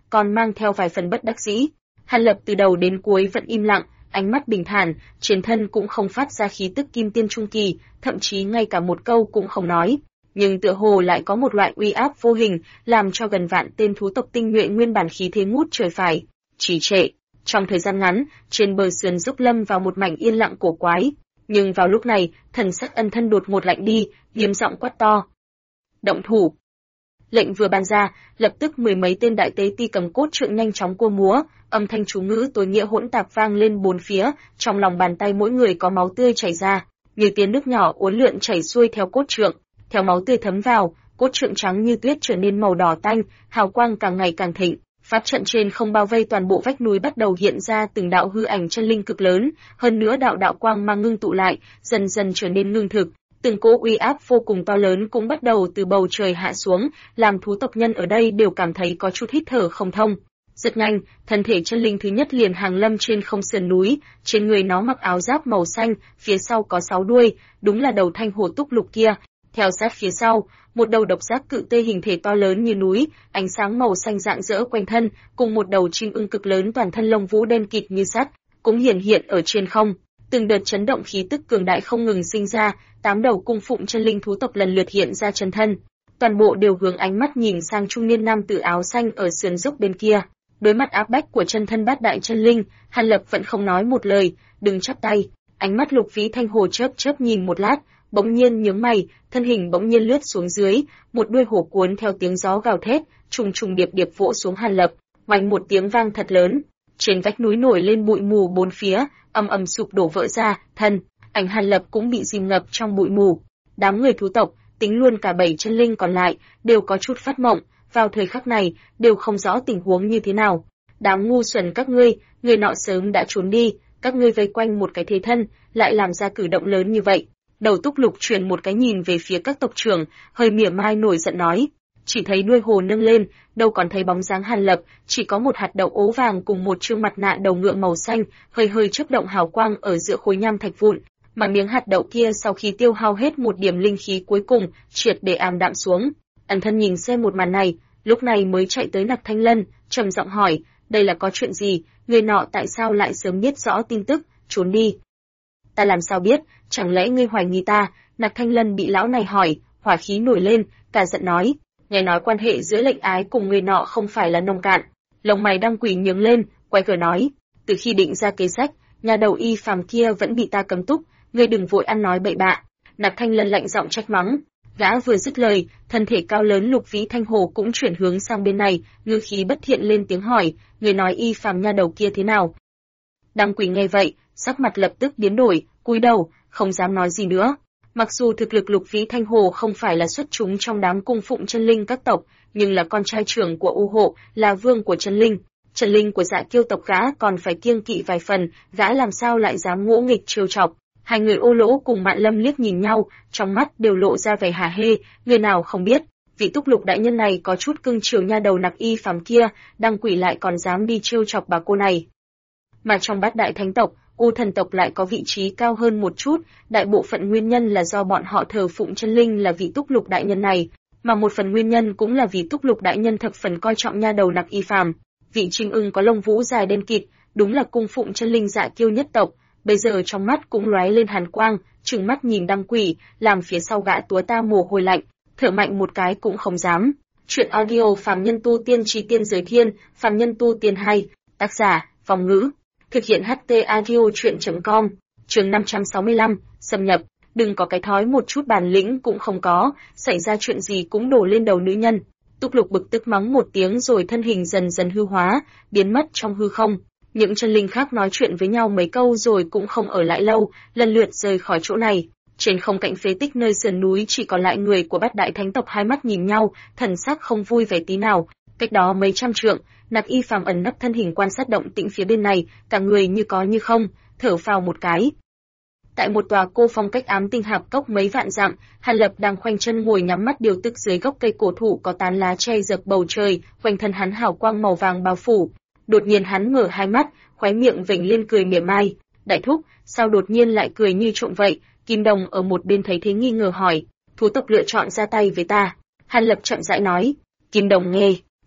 Speaker 1: còn mang theo vài phần bất đắc dĩ. Hàn Lập từ đầu đến cuối vẫn im lặng, ánh mắt bình thản, trên thân cũng không phát ra khí tức kim tiên trung kỳ, thậm chí ngay cả một câu cũng không nói. Nhưng tựa hồ lại có một loại uy áp vô hình, làm cho gần vạn tên thú tộc tinh nhuệ nguyên bản khí thế ngút trời phải trì trệ. Trong thời gian ngắn, trên bờ sườn dốc lâm vào một mảnh yên lặng cổ quái. Nhưng vào lúc này, thần sắc Ân Thân đột ngột lạnh đi, nghiêm giọng quát to: "Động thủ!" Lệnh vừa ban ra, lập tức mười mấy tên đại tế ti cầm cốt trượng nhanh chóng cua múa, âm thanh chú ngữ tối nghĩa hỗn tạp vang lên bốn phía, trong lòng bàn tay mỗi người có máu tươi chảy ra, như tia nước nhỏ uốn lượn chảy xuôi theo cốt trượng, theo máu tươi thấm vào, cốt trượng trắng như tuyết trở nên màu đỏ tanh, hào quang càng ngày càng thịnh. Pháp trận trên không bao vây toàn bộ vách núi bắt đầu hiện ra từng đạo hư ảnh chân linh cực lớn, hơn nữa đạo đạo quang mang ngưng tụ lại, dần dần trở nên ngưng thực. Từng cỗ uy áp vô cùng to lớn cũng bắt đầu từ bầu trời hạ xuống, làm thú tộc nhân ở đây đều cảm thấy có chút hít thở không thông. Rất nhanh, thân thể chân linh thứ nhất liền hàng lâm trên không sườn núi, trên người nó mặc áo giáp màu xanh, phía sau có 6 đuôi, đúng là đầu thanh hổ túc lục kia. Theo sát phía sau, một đầu độc giác cự tê hình thể to lớn như núi, ánh sáng màu xanh rạng rỡ quanh thân, cùng một đầu chim ưng cực lớn toàn thân lông vũ đen kịt như sắt, cũng hiện ở trên không. Từng đợt chấn động khí tức cường đại không ngừng sinh ra, 8 đầu cung phụng chân linh thú tộc lần lượt hiện ra chân thân. Toàn bộ đều hướng ánh mắt nhìn sang trung niên nam tử áo xanh ở sườn dốc bên kia. Đối mặt áp bách của chân thân bát đại chân linh, Hàn Lập vẫn không nói một lời, đừng chắp tay. Ánh mắt Lục Vĩ Thanh Hồ chớp chớp nhìn một lát, bỗng nhiên nhướng mày, thân hình bỗng nhiên lướt xuống dưới, một đuôi hổ cuốn theo tiếng gió gào thét, trùng trùng điệp điệp vỗ xuống Hàn Lập, oanh một tiếng vang thật lớn. Trên vách núi nổi lên bụi mù bốn phía, ầm ầm sụp đổ vỡ ra, ảnh Hàn Lập cũng bị chìm ngập trong bụi mù. Đám người thú tộc, tính luôn cả 7 chân linh còn lại, đều có chút phát mộng, vào thời khắc này, đều không rõ tình huống như thế nào. Đám ngu xuẩn các ngươi, người nọ sớm đã trốn đi, các ngươi vây quanh một cái thế thân, lại làm ra cử động lớn như vậy. Đầu Túc Lục truyền một cái nhìn về phía các tộc trưởng, hơi mỉa mai nổi giận nói, chỉ thấy đuôi hồ nâng lên, đâu còn thấy bóng dáng Hàn Lập, chỉ có một hạt đậu ố vàng cùng một trương mặt nạ đầu ngựa màu xanh, hơi hơi chớp động hào quang ở giữa khối nham thạch vụn, mà miếng hạt đậu kia sau khi tiêu hao hết một điểm linh khí cuối cùng, triệt để ảm đạm xuống. Ẩn Thân nhìn xem một màn này, lúc này mới chạy tới Nặc Thanh Lân, trầm giọng hỏi, đây là có chuyện gì, người nọ tại sao lại sớm biết rõ tin tức, trốn đi? Ta làm sao biết, chẳng lẽ ngươi hoài nghi ta? Nặc Thanh Lân bị lão này hỏi, hỏa khí nổi lên, cả giận nói, nghe nói quan hệ giữa lệnh ái cùng người nọ không phải là nông cạn. Lông mày Đăng Quỷ nhướng lên, quay cửa nói, từ khi định ra kế sách, nhà đầu y phàm kia vẫn bị ta cấm túc, ngươi đừng vội ăn nói bậy bạ. Nặc Thanh Lân lạnh giọng trách mắng. Gã vừa dứt lời, thân thể cao lớn Lục Vĩ Thanh Hồ cũng chuyển hướng sang bên này, ngữ khí bất thiện lên tiếng hỏi, người nói y phàm nha đầu kia thế nào? Đăng Quỷ nghe vậy, sắc mặt lập tức biến đổi, cúi đầu, không dám nói gì nữa. Mặc dù thực lực Lục Vĩ Thanh Hồ không phải là xuất chúng trong đám cung phụng chân linh các tộc, nhưng là con trai trưởng của U Hộ, là vương của chân linh của Dạ Kiêu tộc gã còn phải kiêng kỵ vài phần, gã làm sao lại dám ngỗ nghịch trêu chọc. Hai người Ô Lỗ cùng Mạn Lâm liếc nhìn nhau, trong mắt đều lộ ra vẻ hả hê, người nào không biết, vị Túc Lục đại nhân này có chút cưng chiều nha đầu Nặc Y phàm kia, Đăng Quỷ lại còn dám đi trêu chọc bà cô này. Mà trong bát đại thánh tộc, U thần tộc lại có vị trí cao hơn một chút, đại bộ phận nguyên nhân là do bọn họ thờ phụng chân linh là vị Túc Lục đại nhân này, mà một phần nguyên nhân cũng là vì Túc Lục đại nhân thập phần coi trọng nha đầu Nặc Y phàm. Vị chim ưng có lông vũ dài đen kịt, đúng là cung phụng chân linh Dạ Kiêu nhất tộc, bây giờ trong mắt cũng lóe lên hàn quang, trừng mắt nhìn Đăng Quỷ, làm phía sau gã túa ta mồ hôi lạnh, thở mạnh một cái cũng không dám. Chuyện audio Phàm Nhân Tu Tiên Chí Tiên Giới Thiên, Phàm Nhân Tu Tiên hay, tác giả, Phong Ngữ. Thực hiện HT Audio Chuyện.com, chương 565, xâm nhập, đừng có cái thói một chút bản lĩnh cũng không có, xảy ra chuyện gì cũng đổ lên đầu nữ nhân. Túc Lục bực tức mắng một tiếng rồi thân hình dần dần hư hóa, biến mất trong hư không. Những chân linh khác nói chuyện với nhau mấy câu rồi cũng không ở lại lâu, lần lượt rời khỏi chỗ này. Trên không cạnh phế tích nơi sườn núi chỉ còn lại người của bát đại thánh tộc hai mắt nhìn nhau, thần sắc không vui vẻ tí nào. Cách đó mấy trăm trượng, Nặc Y phàm ẩn nấp thân hình quan sát động tĩnh phía bên này, cả người như có như không, thở phào một cái. Tại một tòa cô phong cách ám tinh hạp cốc mấy vạn dặm, Hàn Lập đang khoanh chân ngồi nhắm mắt điều tức dưới gốc cây cổ thụ có tán lá che dập bầu trời, quanh thân hắn hào quang màu vàng bao phủ. Đột nhiên hắn mở hai mắt, khóe miệng vểnh lên cười mỉa mai. Đại thúc, sao đột nhiên lại cười như trộm vậy? Kim Đồng ở một bên thấy thế nghi ngờ hỏi. Thú tộc lựa chọn ra tay với ta. Hàn Lập chậm rãi nói. Kim Đồng nghe,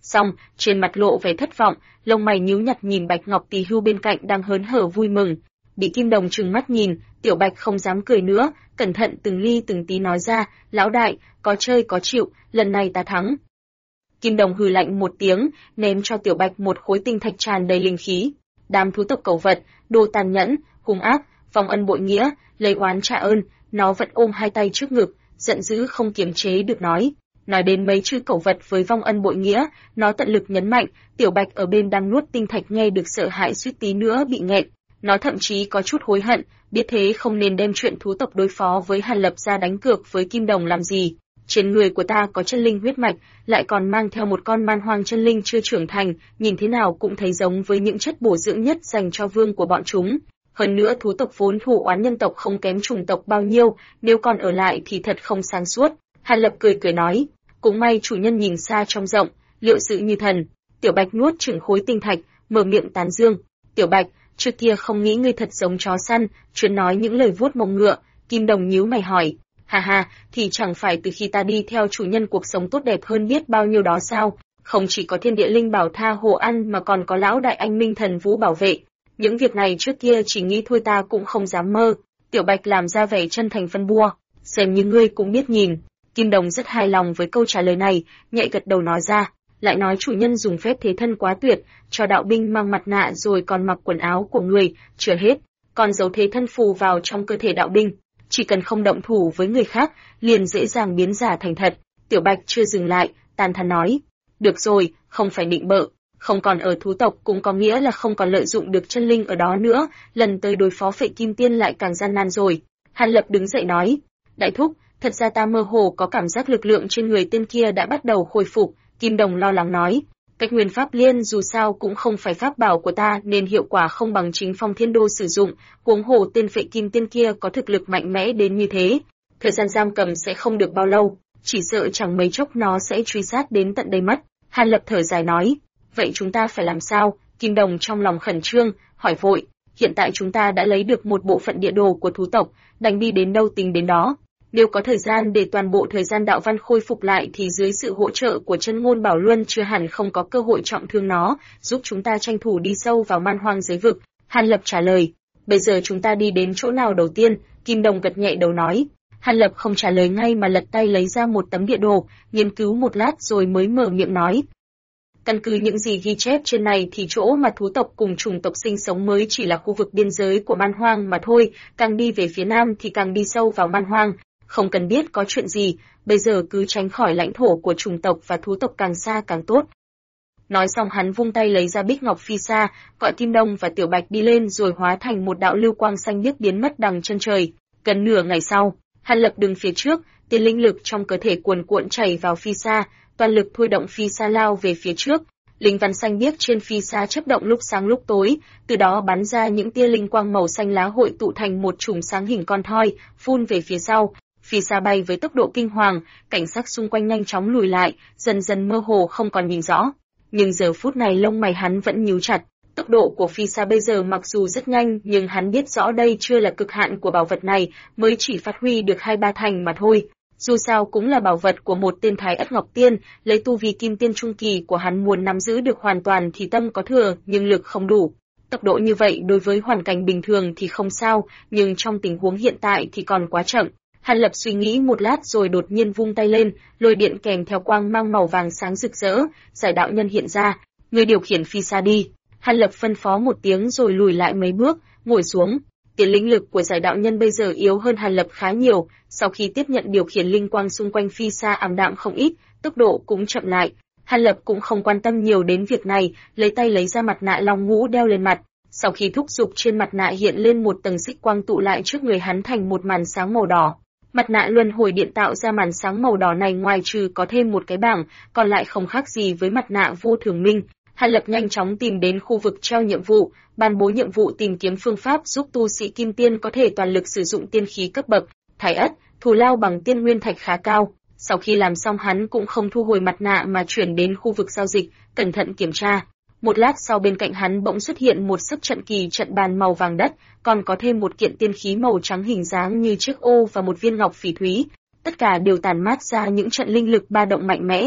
Speaker 1: Xong, trên mặt lộ vẻ thất vọng, lông mày nhíu nhặt nhìn Bạch Ngọc Tỳ Hưu bên cạnh đang hớn hở vui mừng. Bị Kim Đồng trừng mắt nhìn, Tiểu Bạch không dám cười nữa, cẩn thận từng ly từng tí nói ra, lão đại, có chơi có chịu, lần này ta thắng. Kim Đồng hừ lạnh một tiếng, ném cho Tiểu Bạch một khối tinh thạch tràn đầy linh khí. Đám thú tộc cẩu vật, đồ tàn nhẫn, hung ác, vong ân bội nghĩa, lấy oán trả ơn, nó vẫn ôm hai tay trước ngực, giận dữ không kiềm chế được nói. Nói đến mấy chữ cẩu vật với vong ân bội nghĩa, nó tận lực nhấn mạnh, Tiểu Bạch ở bên đang nuốt tinh thạch nghe được sợ hãi suýt tí nữa bị nghẹn. Nó thậm chí có chút hối hận, biết thế không nên đem chuyện thú tộc đối phó với Hàn Lập ra đánh cược với Kim Đồng làm gì. Trên người của ta có chân linh huyết mạch, lại còn mang theo một con man hoang chân linh chưa trưởng thành, nhìn thế nào cũng thấy giống với những chất bổ dưỡng nhất dành cho vương của bọn chúng. Hơn nữa thú tộc vốn thù oán nhân tộc không kém chủng tộc bao nhiêu, nếu còn ở lại thì thật không sáng suốt. Hàn Lập cười cười nói, cũng may chủ nhân nhìn xa trông rộng, liệu sự như thần. Tiểu Bạch nuốt chửng khối tinh thạch, mở miệng tán dương. Tiểu Bạch, trước kia không nghĩ ngươi thật giống chó săn, chuyên nói những lời vuốt mông ngựa. Kim Đồng nhíu mày hỏi, hà hà, thì chẳng phải từ khi ta đi theo chủ nhân cuộc sống tốt đẹp hơn biết bao nhiêu đó sao? Không chỉ có thiên địa linh bảo tha hồ ăn mà còn có lão đại anh minh thần vũ bảo vệ. Những việc này trước kia chỉ nghĩ thôi ta cũng không dám mơ. Tiểu Bạch làm ra vẻ chân thành phân bua, xem như ngươi cũng biết nhìn. Kim Đồng rất hài lòng với câu trả lời này, nhạy gật đầu nói ra, lại nói chủ nhân dùng phép thế thân quá tuyệt, cho đạo binh mang mặt nạ rồi còn mặc quần áo của người, chưa hết, còn giấu thế thân phù vào trong cơ thể đạo binh, chỉ cần không động thủ với người khác, liền dễ dàng biến giả thành thật. Tiểu Bạch chưa dừng lại, tàn thán nói, được rồi, không phải định bợ, không còn ở thú tộc cũng có nghĩa là không còn lợi dụng được chân linh ở đó nữa, lần tới đối phó Phệ Kim Tiên lại càng gian nan rồi. Hàn Lập đứng dậy nói, đại thúc, thật ra ta mơ hồ có cảm giác lực lượng trên người tên kia đã bắt đầu khôi phục. Kim Đồng lo lắng nói, cách nguyên pháp liên dù sao cũng không phải pháp bảo của ta nên hiệu quả không bằng chính Phong Thiên Đô sử dụng, huống hồ tên Phệ Kim Tiên kia có thực lực mạnh mẽ đến như thế, thời gian giam cầm sẽ không được bao lâu, chỉ sợ chẳng mấy chốc nó sẽ truy sát đến tận đây mất. Hàn Lập thở dài nói, vậy chúng ta phải làm sao? Kim Đồng trong lòng khẩn trương, hỏi vội, hiện tại chúng ta đã lấy được một bộ phận địa đồ của thú tộc, đành đi đến đâu tính đến đó. Nếu có thời gian để toàn bộ thời gian đạo văn khôi phục lại thì dưới sự hỗ trợ của chân ngôn bảo luân chưa hẳn không có cơ hội trọng thương nó, giúp chúng ta tranh thủ đi sâu vào man hoang giới vực. Hàn Lập trả lời, bây giờ chúng ta đi đến chỗ nào đầu tiên? Kim Đồng gật nhẹ đầu nói. Hàn Lập không trả lời ngay mà lật tay lấy ra một tấm địa đồ, nghiên cứu một lát rồi mới mở miệng nói. Căn cứ những gì ghi chép trên này thì chỗ mà thú tộc cùng chủng tộc sinh sống mới chỉ là khu vực biên giới của man hoang mà thôi, càng đi về phía nam thì càng đi sâu vào man hoang. Không cần biết có chuyện gì, bây giờ cứ tránh khỏi lãnh thổ của chủng tộc và thú tộc càng xa càng tốt. Nói xong hắn vung tay lấy ra bích ngọc phi sa, gọi Kim Đông và Tiểu Bạch đi lên rồi hóa thành một đạo lưu quang xanh biếc biến mất đằng chân trời. Gần nửa ngày sau, Hàn Lập đứng phía trước, tiên linh lực trong cơ thể cuồn cuộn chảy vào phi sa, toàn lực thôi động phi sa lao về phía trước. Linh văn xanh biếc trên phi sa chớp động lúc sáng lúc tối, từ đó bắn ra những tia linh quang màu xanh lá hội tụ thành một chùm sáng hình con thoi, phun về phía sau. Phi sa bay với tốc độ kinh hoàng, cảnh sắc xung quanh nhanh chóng lùi lại, dần dần mơ hồ không còn nhìn rõ. Nhưng giờ phút này lông mày hắn vẫn nhíu chặt. Tốc độ của phi sa bây giờ mặc dù rất nhanh, nhưng hắn biết rõ đây chưa là cực hạn của bảo vật này, mới chỉ phát huy được 2-3 thành mà thôi. Dù sao cũng là bảo vật của một tên Thái Ất Ngọc Tiên, lấy tu vi kim tiên trung kỳ của hắn muốn nắm giữ được hoàn toàn thì tâm có thừa, nhưng lực không đủ. Tốc độ như vậy đối với hoàn cảnh bình thường thì không sao, nhưng trong tình huống hiện tại thì còn quá chậm. Hàn Lập suy nghĩ một lát rồi đột nhiên vung tay lên, lôi điện kèm theo quang mang màu vàng sáng rực rỡ, giải đạo nhân hiện ra, người điều khiển phi sa đi. Hàn Lập phân phó một tiếng rồi lùi lại mấy bước, ngồi xuống. Tiền linh lực của giải đạo nhân bây giờ yếu hơn Hàn Lập khá nhiều, sau khi tiếp nhận điều khiển linh quang xung quanh phi sa ảm đạm không ít, tốc độ cũng chậm lại. Hàn Lập cũng không quan tâm nhiều đến việc này, lấy tay lấy ra mặt nạ long ngũ đeo lên mặt. Sau khi thúc giục trên mặt nạ hiện lên một tầng xích quang tụ lại trước người hắn thành một màn sáng màu đỏ. Mặt nạ luân hồi điện tạo ra màn sáng màu đỏ này ngoài trừ có thêm một cái bảng, còn lại không khác gì với mặt nạ vô thường minh. Hàn Lập nhanh chóng tìm đến khu vực treo nhiệm vụ, ban bố nhiệm vụ tìm kiếm phương pháp giúp tu sĩ kim tiên có thể toàn lực sử dụng tiên khí cấp bậc Thái Ất, thù lao bằng tiên nguyên thạch khá cao. Sau khi làm xong hắn cũng không thu hồi mặt nạ mà chuyển đến khu vực giao dịch, cẩn thận kiểm tra. Một lát sau bên cạnh hắn bỗng xuất hiện một sức trận kỳ trận bàn màu vàng đất, còn có thêm một kiện tiên khí màu trắng hình dáng như chiếc ô và một viên ngọc phỉ thúy. Tất cả đều tản mát ra những trận linh lực ba động mạnh mẽ.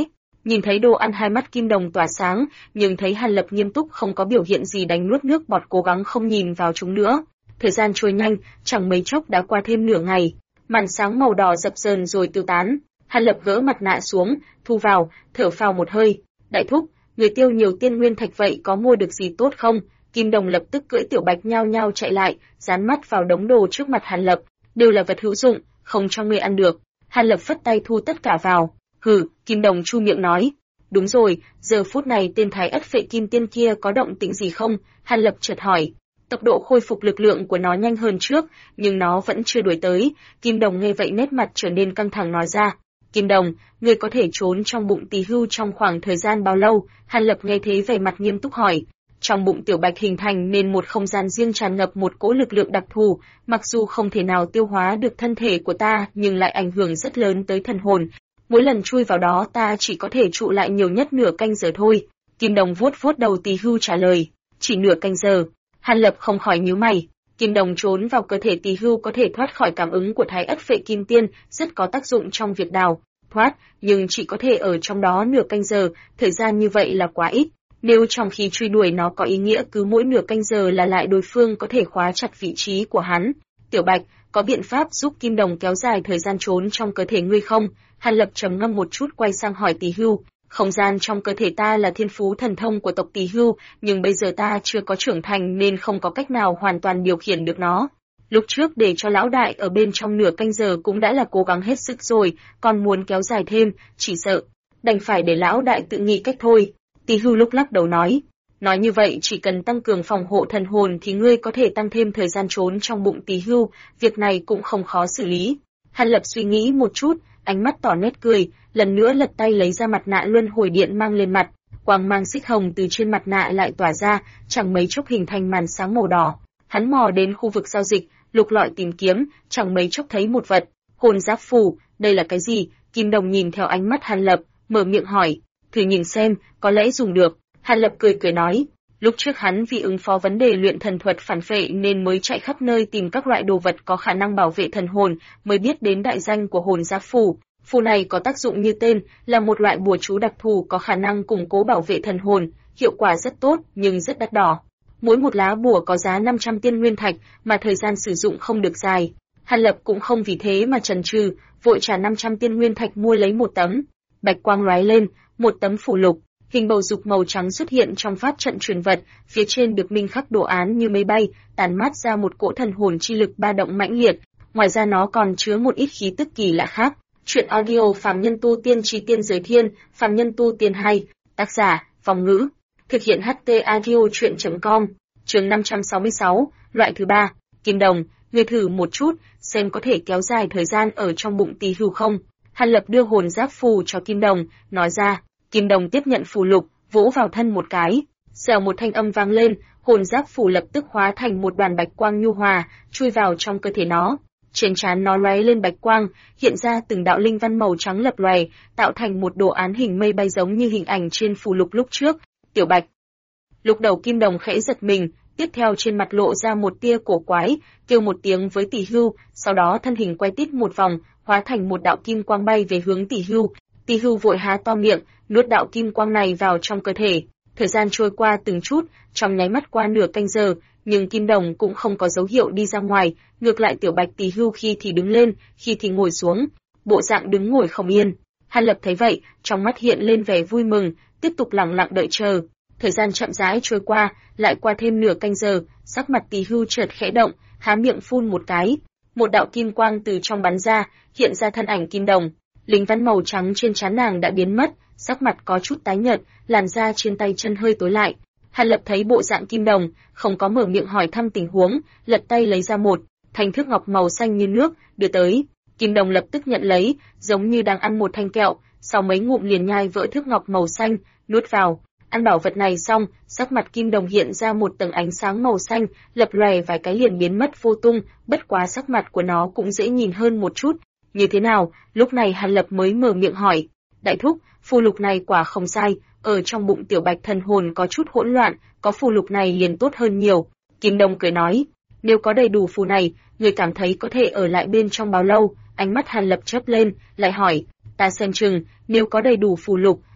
Speaker 1: Nhìn thấy đồ ăn hai mắt Kim Đồng tỏa sáng, nhưng thấy Hàn Lập nghiêm túc không có biểu hiện gì đánh nuốt nước bọt cố gắng không nhìn vào chúng nữa. Thời gian trôi nhanh, chẳng mấy chốc đã qua thêm nửa ngày. Màn sáng màu đỏ dập dờn rồi tiêu tán. Hàn Lập gỡ mặt nạ xuống, thu vào, thở phào một hơi. Đại thúc, người tiêu nhiều tiên nguyên thạch vậy có mua được gì tốt không? Kim Đồng lập tức cưỡi Tiểu Bạch nhao nhao chạy lại, dán mắt vào đống đồ trước mặt Hàn Lập, đều là vật hữu dụng, không cho ngươi ăn được. Hàn Lập phất tay thu tất cả vào. Hừ, Kim Đồng chu miệng nói. Đúng rồi, giờ phút này tên Thái Ất Phệ Kim Tiên kia có động tĩnh gì không? Hàn Lập chợt hỏi. Tốc độ khôi phục lực lượng của nó nhanh hơn trước, nhưng nó vẫn chưa đuổi tới. Kim Đồng nghe vậy nét mặt trở nên căng thẳng nói ra. Kim Đồng, ngươi có thể trốn trong bụng Tỳ Hưu trong khoảng thời gian bao lâu? Hàn Lập nghe thế vẻ mặt nghiêm túc hỏi. Trong bụng Tiểu Bạch hình thành nên một không gian riêng tràn ngập một cỗ lực lượng đặc thù, mặc dù không thể nào tiêu hóa được thân thể của ta, nhưng lại ảnh hưởng rất lớn tới thần hồn. Mỗi lần chui vào đó ta chỉ có thể trụ lại nhiều nhất nửa canh giờ thôi. Kim Đồng vuốt vuốt đầu Tỳ Hưu trả lời. Chỉ nửa canh giờ. Hàn Lập không khỏi nhíu mày. Kim Đồng trốn vào cơ thể Tỳ Hưu có thể thoát khỏi cảm ứng của Thái Ất Phệ Kim Tiên, rất có tác dụng trong việc đào thoát, nhưng chỉ có thể ở trong đó nửa canh giờ, thời gian như vậy là quá ít. Nếu trong khi truy đuổi nó có ý nghĩa cứ mỗi nửa canh giờ là lại đối phương có thể khóa chặt vị trí của hắn. Tiểu Bạch, có biện pháp giúp Kim Đồng kéo dài thời gian trốn trong cơ thể ngươi không? Hàn Lập trầm ngâm một chút quay sang hỏi Tỳ Hưu. Không gian trong cơ thể ta là thiên phú thần thông của tộc Tỳ Hưu, nhưng bây giờ ta chưa có trưởng thành nên không có cách nào hoàn toàn điều khiển được nó. Lúc trước để cho lão đại ở bên trong nửa canh giờ cũng đã là cố gắng hết sức rồi, còn muốn kéo dài thêm, chỉ sợ đành phải để lão đại tự nghĩ cách thôi. Tỳ Hưu lúc lắc đầu nói. Nói như vậy chỉ cần tăng cường phòng hộ thần hồn thì ngươi có thể tăng thêm thời gian trốn trong bụng Tỳ Hưu, việc này cũng không khó xử lý. Hàn Lập suy nghĩ một chút, ánh mắt tỏ nét cười, lần nữa lật tay lấy ra mặt nạ luân hồi điện mang lên mặt, quang mang xích hồng từ trên mặt nạ lại tỏa ra, chẳng mấy chốc hình thành màn sáng màu đỏ. Hắn mò đến khu vực giao dịch, lục lọi tìm kiếm, chẳng mấy chốc thấy một vật, hồn giáp phù, đây là cái gì? Kim Đồng nhìn theo ánh mắt Hàn Lập, mở miệng hỏi, thử nhìn xem, có lẽ dùng được. Hàn Lập cười cười nói, lúc trước hắn vì ứng phó vấn đề luyện thần thuật phản phệ nên mới chạy khắp nơi tìm các loại đồ vật có khả năng bảo vệ thần hồn, mới biết đến đại danh của hồn giáp phù. Phù này có tác dụng như tên, là một loại bùa chú đặc thù có khả năng củng cố bảo vệ thần hồn, hiệu quả rất tốt nhưng rất đắt đỏ. Mỗi một lá bùa có giá 500 tiên nguyên thạch, mà thời gian sử dụng không được dài. Hàn Lập cũng không vì thế mà chần chừ, vội trả 500 tiên nguyên thạch mua lấy một tấm. Bạch quang lóe lên, một tấm phù lục, hình bầu dục màu trắng xuất hiện trong pháp trận truyền vật, phía trên được minh khắc đồ án như mây bay, tản mát ra một cỗ thần hồn chi lực ba động mãnh liệt. Ngoài ra nó còn chứa một ít khí tức kỳ lạ khác. Truyện audio Phàm Nhân Tu Tiên Chí Tiên Giới Thiên, Phàm Nhân Tu Tiên 2, tác giả, Vong Ngữ, thực hiện HT audio truyện.com, chương 566, loại thứ 3, Kim Đồng, ngươi thử một chút, xem có thể kéo dài thời gian ở trong bụng Tỳ Hưu không. Hàn Lập đưa hồn giáp phù cho Kim Đồng, nói ra. Kim Đồng tiếp nhận phù lục, vỗ vào thân một cái, xèo một thanh âm vang lên, hồn giáp phù lập tức hóa thành một đoàn bạch quang nhu hòa, chui vào trong cơ thể nó. Trên trán nó lóe lên bạch quang, hiện ra từng đạo linh văn màu trắng lập lòe, tạo thành một đồ án hình mây bay giống như hình ảnh trên phù lục lúc trước. Tiểu Bạch. Lúc đầu Kim Đồng khẽ giật mình, tiếp theo trên mặt lộ ra một tia cổ quái, kêu một tiếng với Tỳ Hưu, sau đó thân hình quay tít một vòng, hóa thành một đạo kim quang bay về hướng Tỳ Hưu. Tỳ Hưu vội há to miệng, nuốt đạo kim quang này vào trong cơ thể. Thời gian trôi qua từng chút, trong nháy mắt qua nửa canh giờ, nhưng Kim Đồng cũng không có dấu hiệu đi ra ngoài, ngược lại Tiểu Bạch Tỳ Hưu khi thì đứng lên, khi thì ngồi xuống, bộ dạng đứng ngồi không yên. Hàn Lập thấy vậy, trong mắt hiện lên vẻ vui mừng, tiếp tục lặng lặng đợi chờ. Thời gian chậm rãi trôi qua, lại qua thêm nửa canh giờ, sắc mặt Tỳ Hưu chợt khẽ động, há miệng phun một cái, một đạo kim quang từ trong bắn ra, hiện ra thân ảnh Kim Đồng. Linh văn màu trắng trên trán nàng đã biến mất, sắc mặt có chút tái nhợt, làn da trên tay chân hơi tối lại. Hàn Lập thấy bộ dạng Kim Đồng, không có mở miệng hỏi thăm tình huống, lật tay lấy ra một thanh thước ngọc màu xanh như nước, đưa tới. Kim Đồng lập tức nhận lấy, giống như đang ăn một thanh kẹo, sau mấy ngụm liền nhai vỡ thước ngọc màu xanh, nuốt vào. Ăn bảo vật này xong, sắc mặt Kim Đồng hiện ra một tầng ánh sáng màu xanh, lập lòe vài cái liền biến mất vô tung, bất quá sắc mặt của nó cũng dễ nhìn hơn một chút. Như thế nào? Lúc này Hàn Lập mới mở miệng hỏi. Đại thúc, phù lục này quả không sai, ở trong bụng Tiểu Bạch thần hồn có chút hỗn loạn, có phù lục này liền tốt hơn nhiều. Kim Đồng cười nói, nếu có đầy đủ phù này, người cảm thấy có thể ở lại bên trong bao lâu? Ánh mắt Hàn Lập chớp lên, lại hỏi, ta xem chừng, nếu có đầy đủ phù lục,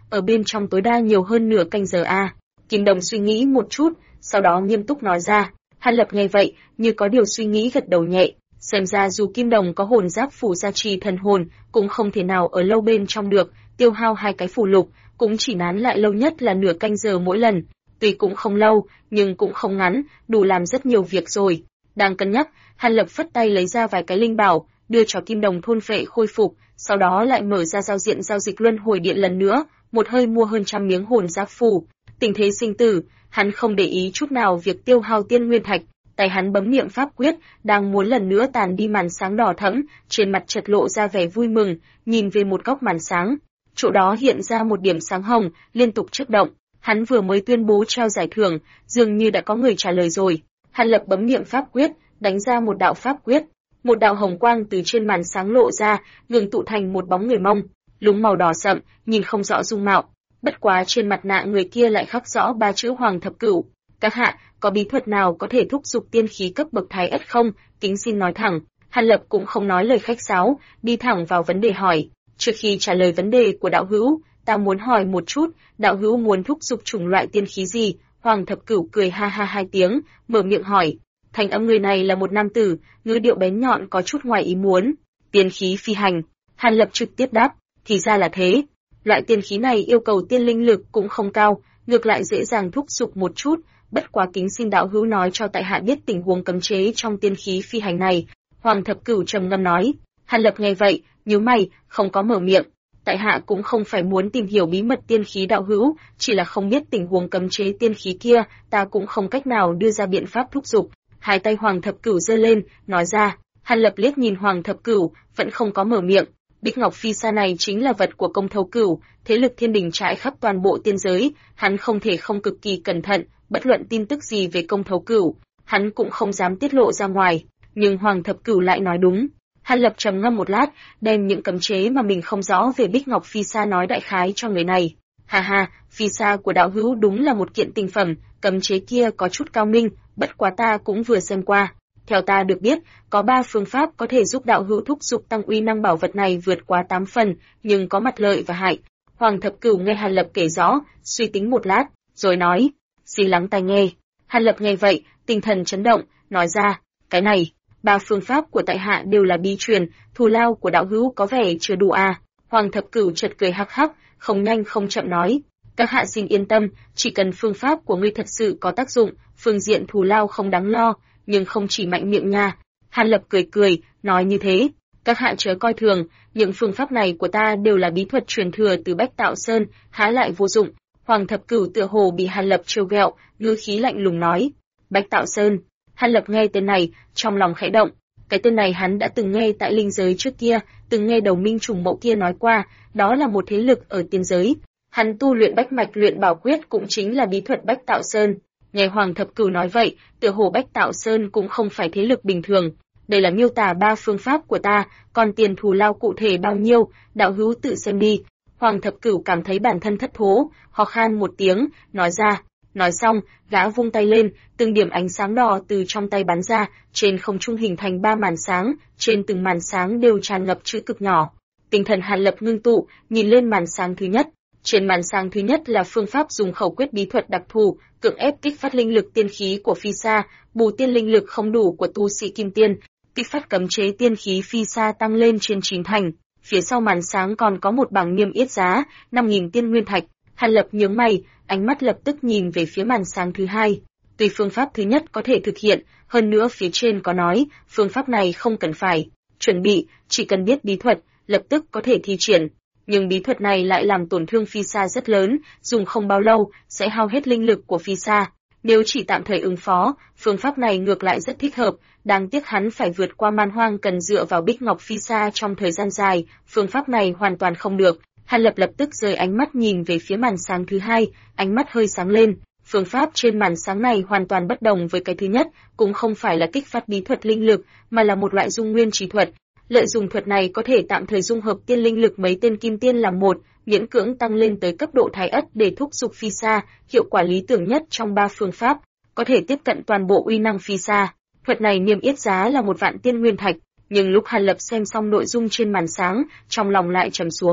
Speaker 1: ở bên trong tối đa nhiều hơn nửa canh giờ a. Kim Đồng suy nghĩ một chút, sau đó nghiêm túc nói ra. Hàn Lập nghe vậy, như có điều suy nghĩ gật đầu nhẹ, xem ra dù Kim Đồng có hồn giáp phủ gia trì thần hồn, cũng không thể nào ở lâu bên trong được, tiêu hao 2 cái phù lục, cũng chỉ nán lại lâu nhất là nửa canh giờ mỗi lần, tuy cũng không lâu, nhưng cũng không ngắn, đủ làm rất nhiều việc rồi. Đang cân nhắc, Hàn Lập phất tay lấy ra vài cái linh bảo, đưa cho Kim Đồng thôn phệ khôi phục, sau đó lại mở ra giao dịch luân hồi điện lần nữa, một hơi mua hơn 100 miếng hồn giáp phù. Tình thế sinh tử, hắn không để ý chút nào việc tiêu hao tiên nguyên thạch, tay hắn bấm niệm pháp quyết, đang muốn lần nữa tàn đi màn sáng đỏ thẫm, trên mặt chợt lộ ra vẻ vui mừng, nhìn về một góc màn sáng, chỗ đó hiện ra một điểm sáng hồng, liên tục chớp động. Hắn vừa mới tuyên bố trao giải thưởng, dường như đã có người trả lời rồi. Hàn Lập bấm niệm pháp quyết, đánh ra một đạo pháp quyết, một đạo hồng quang từ trên màn sáng lộ ra, ngừng tụ thành một bóng người Mông, lúng màu đỏ sậm, nhìn không rõ dung mạo. Bất quá trên mặt nạ người kia lại khắc rõ 3 chữ Hoàng Thập Cửu. Các hạ, có bí thuật nào có thể thúc giục tiên khí cấp bậc Thái Ất không? Kính xin nói thẳng. Hàn Lập cũng không nói lời khách sáo, đi thẳng vào vấn đề hỏi. Trước khi trả lời vấn đề của đạo hữu, ta muốn hỏi một chút, đạo hữu muốn thúc giục chủng loại tiên khí gì? Hoàng Thập Cửu cười ha ha 2 tiếng, mở miệng hỏi. Thanh âm người này là một nam tử, ngữ điệu bén nhọn có chút ngoài ý muốn. Tiên khí phi hành. Hàn Lập trực tiếp đáp, thì ra là thế. Loại tiên khí này yêu cầu tiên linh lực cũng không cao, ngược lại dễ dàng thúc giục một chút, bất quá kính xin đạo hữu nói cho tại hạ biết tình huống cấm chế trong tiên khí phi hành này. Hoàng Thập Cửu trầm ngâm nói. Hàn Lập nghe vậy, nhíu mày, không có mở miệng. Tại hạ cũng không phải muốn tìm hiểu bí mật tiên khí đạo hữu, chỉ là không biết tình huống cấm chế tiên khí kia, ta cũng không cách nào đưa ra biện pháp thúc giục. Hai tay Hoàng Thập Cửu giơ lên, nói ra. Hàn Lập liếc nhìn Hoàng Thập Cửu, vẫn không có mở miệng. Bích Ngọc Phi Sa này chính là vật của Công Thâu Cửu, thế lực thiên đình trải khắp toàn bộ tiên giới, hắn không thể không cực kỳ cẩn thận, bất luận tin tức gì về Công Thâu Cửu, hắn cũng không dám tiết lộ ra ngoài, nhưng Hoàng Thập Cửu lại nói đúng. Hàn Lập trầm ngâm một lát, đem những cấm chế mà mình không rõ về Bích Ngọc Phi Sa nói đại khái cho người này. Ha ha, Phi Sa của đạo hữu đúng là một kiện tinh phẩm, cấm chế kia có chút cao minh, bất quá ta cũng vừa xem qua. Theo ta được biết, có 3 phương pháp có thể giúp đạo hữu thúc giục tăng uy năng bảo vật này vượt quá 8 phần, nhưng có mặt lợi và hại. Hoàng Thập Cửu nghe Hàn Lập kể rõ, suy tính một lát, rồi nói, xin lắng tai nghe. Hàn Lập nghe vậy, tinh thần chấn động, nói ra, cái này, 3 phương pháp của tại hạ đều là bí truyền, thù lao của đạo hữu có vẻ chưa đủ à. Hoàng Thập Cửu chợt cười hắc hắc, không nhanh không chậm nói, các hạ xin yên tâm, chỉ cần phương pháp của ngươi thật sự có tác dụng, phương diện thù lao không đáng lo, nhưng không chỉ mạnh miệng nha. Hàn Lập cười cười, nói như thế, các hạ chớ coi thường, những phương pháp này của ta đều là bí thuật truyền thừa từ Bách Tạo Sơn, há lại vô dụng. Hoàng Thập Cửu tựa hồ bị Hàn Lập trêu ghẹo, ngữ khí lạnh lùng nói, Bách Tạo Sơn. Hàn Lập nghe tên này, trong lòng khẽ động, cái tên này hắn đã từng nghe tại linh giới trước kia, từng nghe Đầu Minh Trùng Mậu kia nói qua, đó là một thế lực ở tiên giới. Hắn tu luyện Bách Mạch Luyện Bảo Quyết cũng chính là bí thuật Bách Tạo Sơn. Nghe Hoàng Thập Cửu nói vậy, tựa hồ Bách Tạo Sơn cũng không phải thế lực bình thường. Đây là miêu tả 3 phương pháp của ta, còn tiền thù lao cụ thể bao nhiêu, đạo hữu tự xem đi. Hoàng Thập Cửu cảm thấy bản thân thất thố, ho khan một tiếng, nói ra. Nói xong, gã vung tay lên, từng điểm ánh sáng đỏ từ trong tay bắn ra, trên không trung hình thành 3 màn sáng, trên từng màn sáng đều tràn ngập chữ cực nhỏ. Tinh thần Hàn Lập ngưng tụ, nhìn lên màn sáng thứ nhất. Trên màn sáng thứ nhất là phương pháp dùng khẩu quyết bí thuật đặc thù, cưỡng ép kích phát linh lực tiên khí của Phi Sa, bù tiên linh lực không đủ của tu sĩ Kim Tiên, kích phát cấm chế tiên khí Phi Sa tăng lên trên 9 thành. Phía sau màn sáng còn có một bảng niêm yết giá, 5.000 tiên nguyên thạch. Hàn Lập nhướng mày, ánh mắt lập tức nhìn về phía màn sáng thứ hai. Tuy phương pháp thứ nhất có thể thực hiện, hơn nữa phía trên có nói, phương pháp này không cần phải chuẩn bị, chỉ cần biết bí thuật, lập tức có thể thi triển. Nhưng bí thuật này lại làm tổn thương Phi Sa rất lớn, dùng không bao lâu, sẽ hao hết linh lực của Phi Sa. Nếu chỉ tạm thời ứng phó, phương pháp này ngược lại rất thích hợp, đáng tiếc hắn phải vượt qua man hoang cần dựa vào Bích Ngọc Phi Sa trong thời gian dài, phương pháp này hoàn toàn không được. Hàn Lập lập tức rời ánh mắt nhìn về phía màn sáng thứ hai, ánh mắt hơi sáng lên. Phương pháp trên màn sáng này hoàn toàn bất đồng với cái thứ nhất, cũng không phải là kích phát bí thuật linh lực, mà là một loại dung nguyên trì thuật. Lợi dụng thuật này có thể tạm thời dung hợp tiên linh lực mấy tên kim tiên làm một, miễn cưỡng tăng lên tới cấp độ Thái Ất để thúc giục Phi Sa, hiệu quả lý tưởng nhất trong 3 phương pháp, có thể tiếp cận toàn bộ uy năng Phi Sa. Thuật này niêm yết giá là 1 vạn tiên nguyên thạch, nhưng lúc Hàn Lập xem xong nội dung trên màn sáng, trong lòng lại trầm xuống.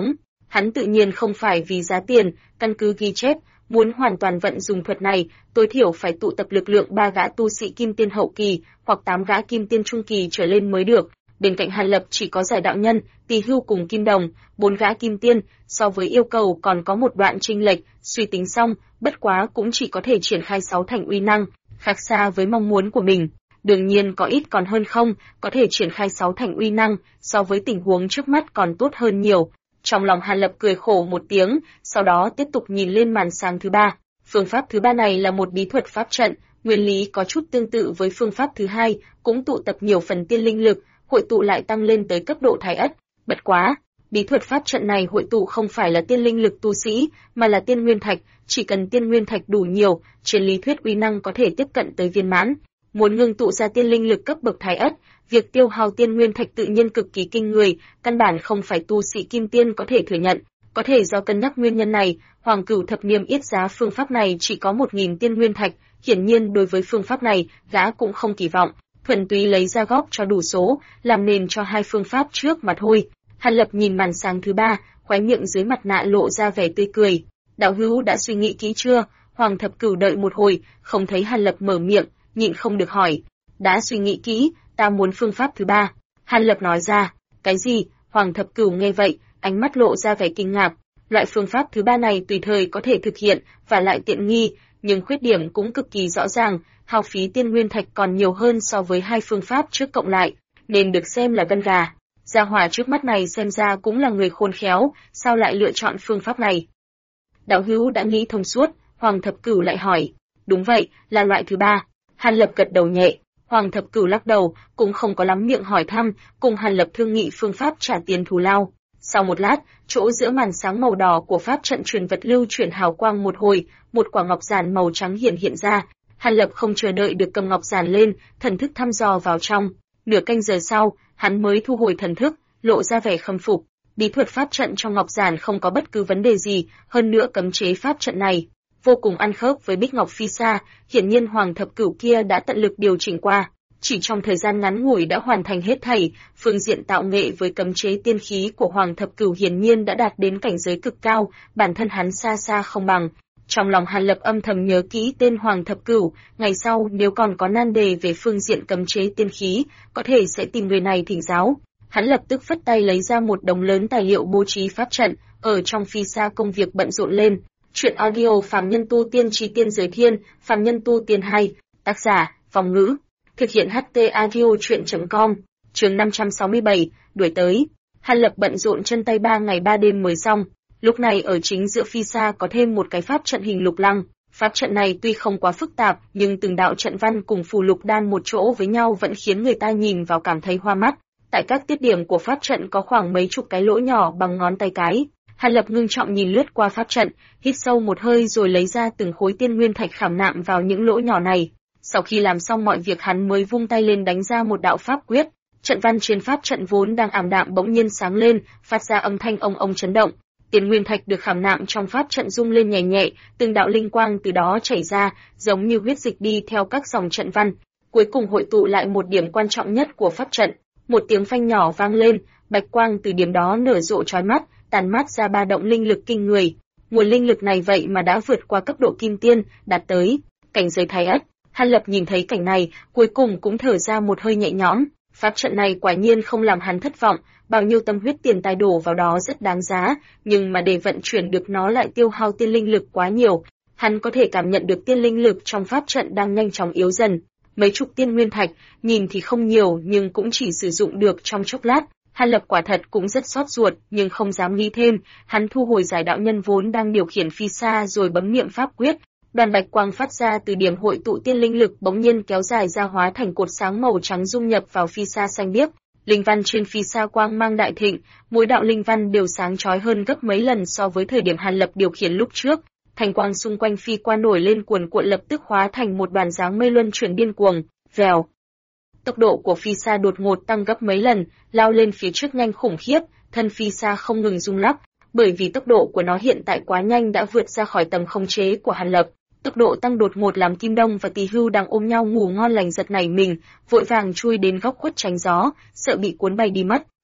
Speaker 1: Hắn tự nhiên không phải vì giá tiền, căn cứ ghi chép, muốn hoàn toàn vận dùng thuật này, tối thiểu phải tụ tập lực lượng 3 gã tu sĩ kim tiên hậu kỳ, hoặc 8 gã kim tiên trung kỳ trở lên mới được. Bên cạnh Hàn Lập chỉ có Giải đạo nhân, Tỳ Hưu cùng Kim Đồng, 4 gã kim tiên, so với yêu cầu còn có một đoạn chênh lệch, suy tính xong, bất quá cũng chỉ có thể triển khai 6 thành uy năng, khác xa với mong muốn của mình. Đương nhiên có ít còn hơn không, có thể triển khai 6 thành uy năng, so với tình huống trước mắt còn tốt hơn nhiều. Trong lòng Hàn Lập cười khổ một tiếng, sau đó tiếp tục nhìn lên màn sáng thứ 3. Phương pháp thứ 3 này là một bí thuật pháp trận, nguyên lý có chút tương tự với phương pháp thứ 2, cũng tụ tập nhiều phần tiên linh lực, hội tụ lại tăng lên tới cấp độ thái ất. Bất quá, bí thuật pháp trận này hội tụ không phải là tiên linh lực tu sĩ, mà là tiên nguyên thạch, chỉ cần tiên nguyên thạch đủ nhiều, trên lý thuyết uy năng có thể tiếp cận tới viên mãn. Muốn ngưng tụ ra tiên linh lực cấp bậc thái ất, việc tiêu hao tiên nguyên thạch tự nhiên cực kỳ kinh người, căn bản không phải tu sĩ kim tiên có thể thừa nhận. Có thể do cân nhắc nguyên nhân này, Hoàng Cửu Thập niêm yết giá phương pháp này chỉ có 1000 tiên nguyên thạch, hiển nhiên đối với phương pháp này, gã cũng không kỳ vọng, thuần túy lấy ra góp cho đủ số, làm nền cho hai phương pháp trước mà thôi. Hàn Lập nhìn màn sáng thứ 3, khóe miệng dưới mặt nạ lộ ra vẻ tươi cười. Đạo hữu đã suy nghĩ kỹ chưa? Hoàng Thập Cửu đợi một hồi, không thấy Hàn Lập mở miệng, nhịn không được hỏi. Đã suy nghĩ kỹ, ta muốn phương pháp thứ 3. Hàn Lập nói ra. Cái gì? Hoàng Thập Cửu nghe vậy, ánh mắt lộ ra vẻ kinh ngạc. Loại phương pháp thứ 3 này tùy thời có thể thực hiện, và lại tiện nghi, nhưng khuyết điểm cũng cực kỳ rõ ràng, hao phí tiên nguyên thạch còn nhiều hơn so với hai phương pháp trước cộng lại, nên được xem là gân gà. Gia hỏa trước mắt này xem ra cũng là người khôn khéo, sao lại lựa chọn phương pháp này? Đạo hữu đã nghĩ thông suốt, Hoàng Thập Cửu lại hỏi. Đúng vậy, là loại thứ 3. Hàn Lập gật đầu nhẹ. Hoàng Thập Cửu lắc đầu, cũng không có lắm miệng hỏi thăm, cùng Hàn Lập thương nghị phương pháp trả tiền thù lao. Sau một lát, chỗ giữa màn sáng màu đỏ của pháp trận truyền vật lưu chuyển hào quang một hồi, một quả ngọc giản màu trắng hiện ra. Hàn Lập không chờ đợi được cầm ngọc giản lên, thần thức thăm dò vào trong. Nửa canh giờ sau, hắn mới thu hồi thần thức, lộ ra vẻ khâm phục. Bí thuật pháp trận trong ngọc giản không có bất cứ vấn đề gì, hơn nữa cấm chế pháp trận này vô cùng ăn khớp với Bích Ngọc Phi Sa, hiển nhiên Hoàng Thập Cửu kia đã tận lực điều chỉnh qua, chỉ trong thời gian ngắn ngủi đã hoàn thành hết thảy, phương diện tạo nghệ với cấm chế tiên khí của Hoàng Thập Cửu hiển nhiên đã đạt đến cảnh giới cực cao, bản thân hắn xa xa không bằng. Trong lòng Hàn Lập âm thầm nhớ kỹ tên Hoàng Thập Cửu, ngày sau nếu còn có nan đề về phương diện cấm chế tiên khí, có thể sẽ tìm người này thỉnh giáo. Hắn lập tức phất tay lấy ra một đống lớn tài liệu bố trí pháp trận, ở trong Phi Sa công việc bận rộn lên. Truyện audio Phàm Nhân Tu Tiên Chí Tiên Giới Thiên, Phàm Nhân Tu Tiên 2, tác giả, Phong Ngữ, thực hiện HT audio truyện.com, chương 567, đuổi tới. Hàn Lập bận rộn chân tay 3 ngày 3 đêm mới xong, lúc này ở chính giữa Phi Sa có thêm một cái pháp trận hình lục lăng. Pháp trận này tuy không quá phức tạp, nhưng từng đạo trận văn cùng phù lục đan một chỗ với nhau vẫn khiến người ta nhìn vào cảm thấy hoa mắt. Tại các tiết điểm của pháp trận có khoảng mấy chục cái lỗ nhỏ bằng ngón tay cái. Hàn Lập ngưng trọng nhìn lướt qua pháp trận, hít sâu một hơi rồi lấy ra từng khối tiên nguyên thạch khảm nạm vào những lỗ nhỏ này. Sau khi làm xong mọi việc hắn mới vung tay lên đánh ra một đạo pháp quyết. Trận văn trên pháp trận vốn đang ảm đạm bỗng nhiên sáng lên, phát ra âm thanh ong ong chấn động. Tiên nguyên thạch được khảm nạm trong pháp trận rung lên nhẹ nhẹ, từng đạo linh quang từ đó chảy ra, giống như huyết dịch đi theo các dòng trận văn, cuối cùng hội tụ lại một điểm quan trọng nhất của pháp trận. Một tiếng phanh nhỏ vang lên, bạch quang từ điểm đó nở rộ chói mắt, tàn mát ra ba động linh lực kinh người. Nguồn linh lực này vậy mà đã vượt qua cấp độ kim tiên, đạt tới cảnh giới thái ất. Hàn Lập nhìn thấy cảnh này, cuối cùng cũng thở ra một hơi nhẹ nhõm. Pháp trận này quả nhiên không làm hắn thất vọng, bao nhiêu tâm huyết tiền tài đổ vào đó rất đáng giá, nhưng mà để vận chuyển được nó lại tiêu hao tiên linh lực quá nhiều. Hắn có thể cảm nhận được tiên linh lực trong pháp trận đang nhanh chóng yếu dần. Mấy chục tiên nguyên thạch, nhìn thì không nhiều nhưng cũng chỉ sử dụng được trong chốc lát. Hàn Lập quả thật cũng rất xót ruột, nhưng không dám nghĩ thêm, hắn thu hồi Giải đạo nhân vốn đang điều khiển Phi Sa rồi bấm niệm pháp quyết. Đoàn bạch quang phát ra từ điểm hội tụ tiên linh lực bỗng nhiên kéo dài ra hóa thành cột sáng màu trắng dung nhập vào Phi Sa xanh biếc. Linh văn trên Phi Sa quang mang đại thịnh, mỗi đạo linh văn đều sáng chói hơn gấp mấy lần so với thời điểm Hàn Lập điều khiển lúc trước. Thành quang xung quanh phi qua nổi lên cuồn cuộn lập tức hóa thành một đoàn dáng mây luân chuyển điên cuồng, vèo. Tốc độ của Phi Sa đột ngột tăng gấp mấy lần, lao lên phía trước nhanh khủng khiếp, thân Phi Sa không ngừng rung lắc, bởi vì tốc độ của nó hiện tại quá nhanh đã vượt ra khỏi tầm khống chế của Hàn Lập. Tốc độ tăng đột ngột làm Kim Đông và Tỳ Hưu đang ôm nhau ngủ ngon lành giật nảy mình, vội vàng chui đến góc khuất tránh gió, sợ bị cuốn bay đi mất.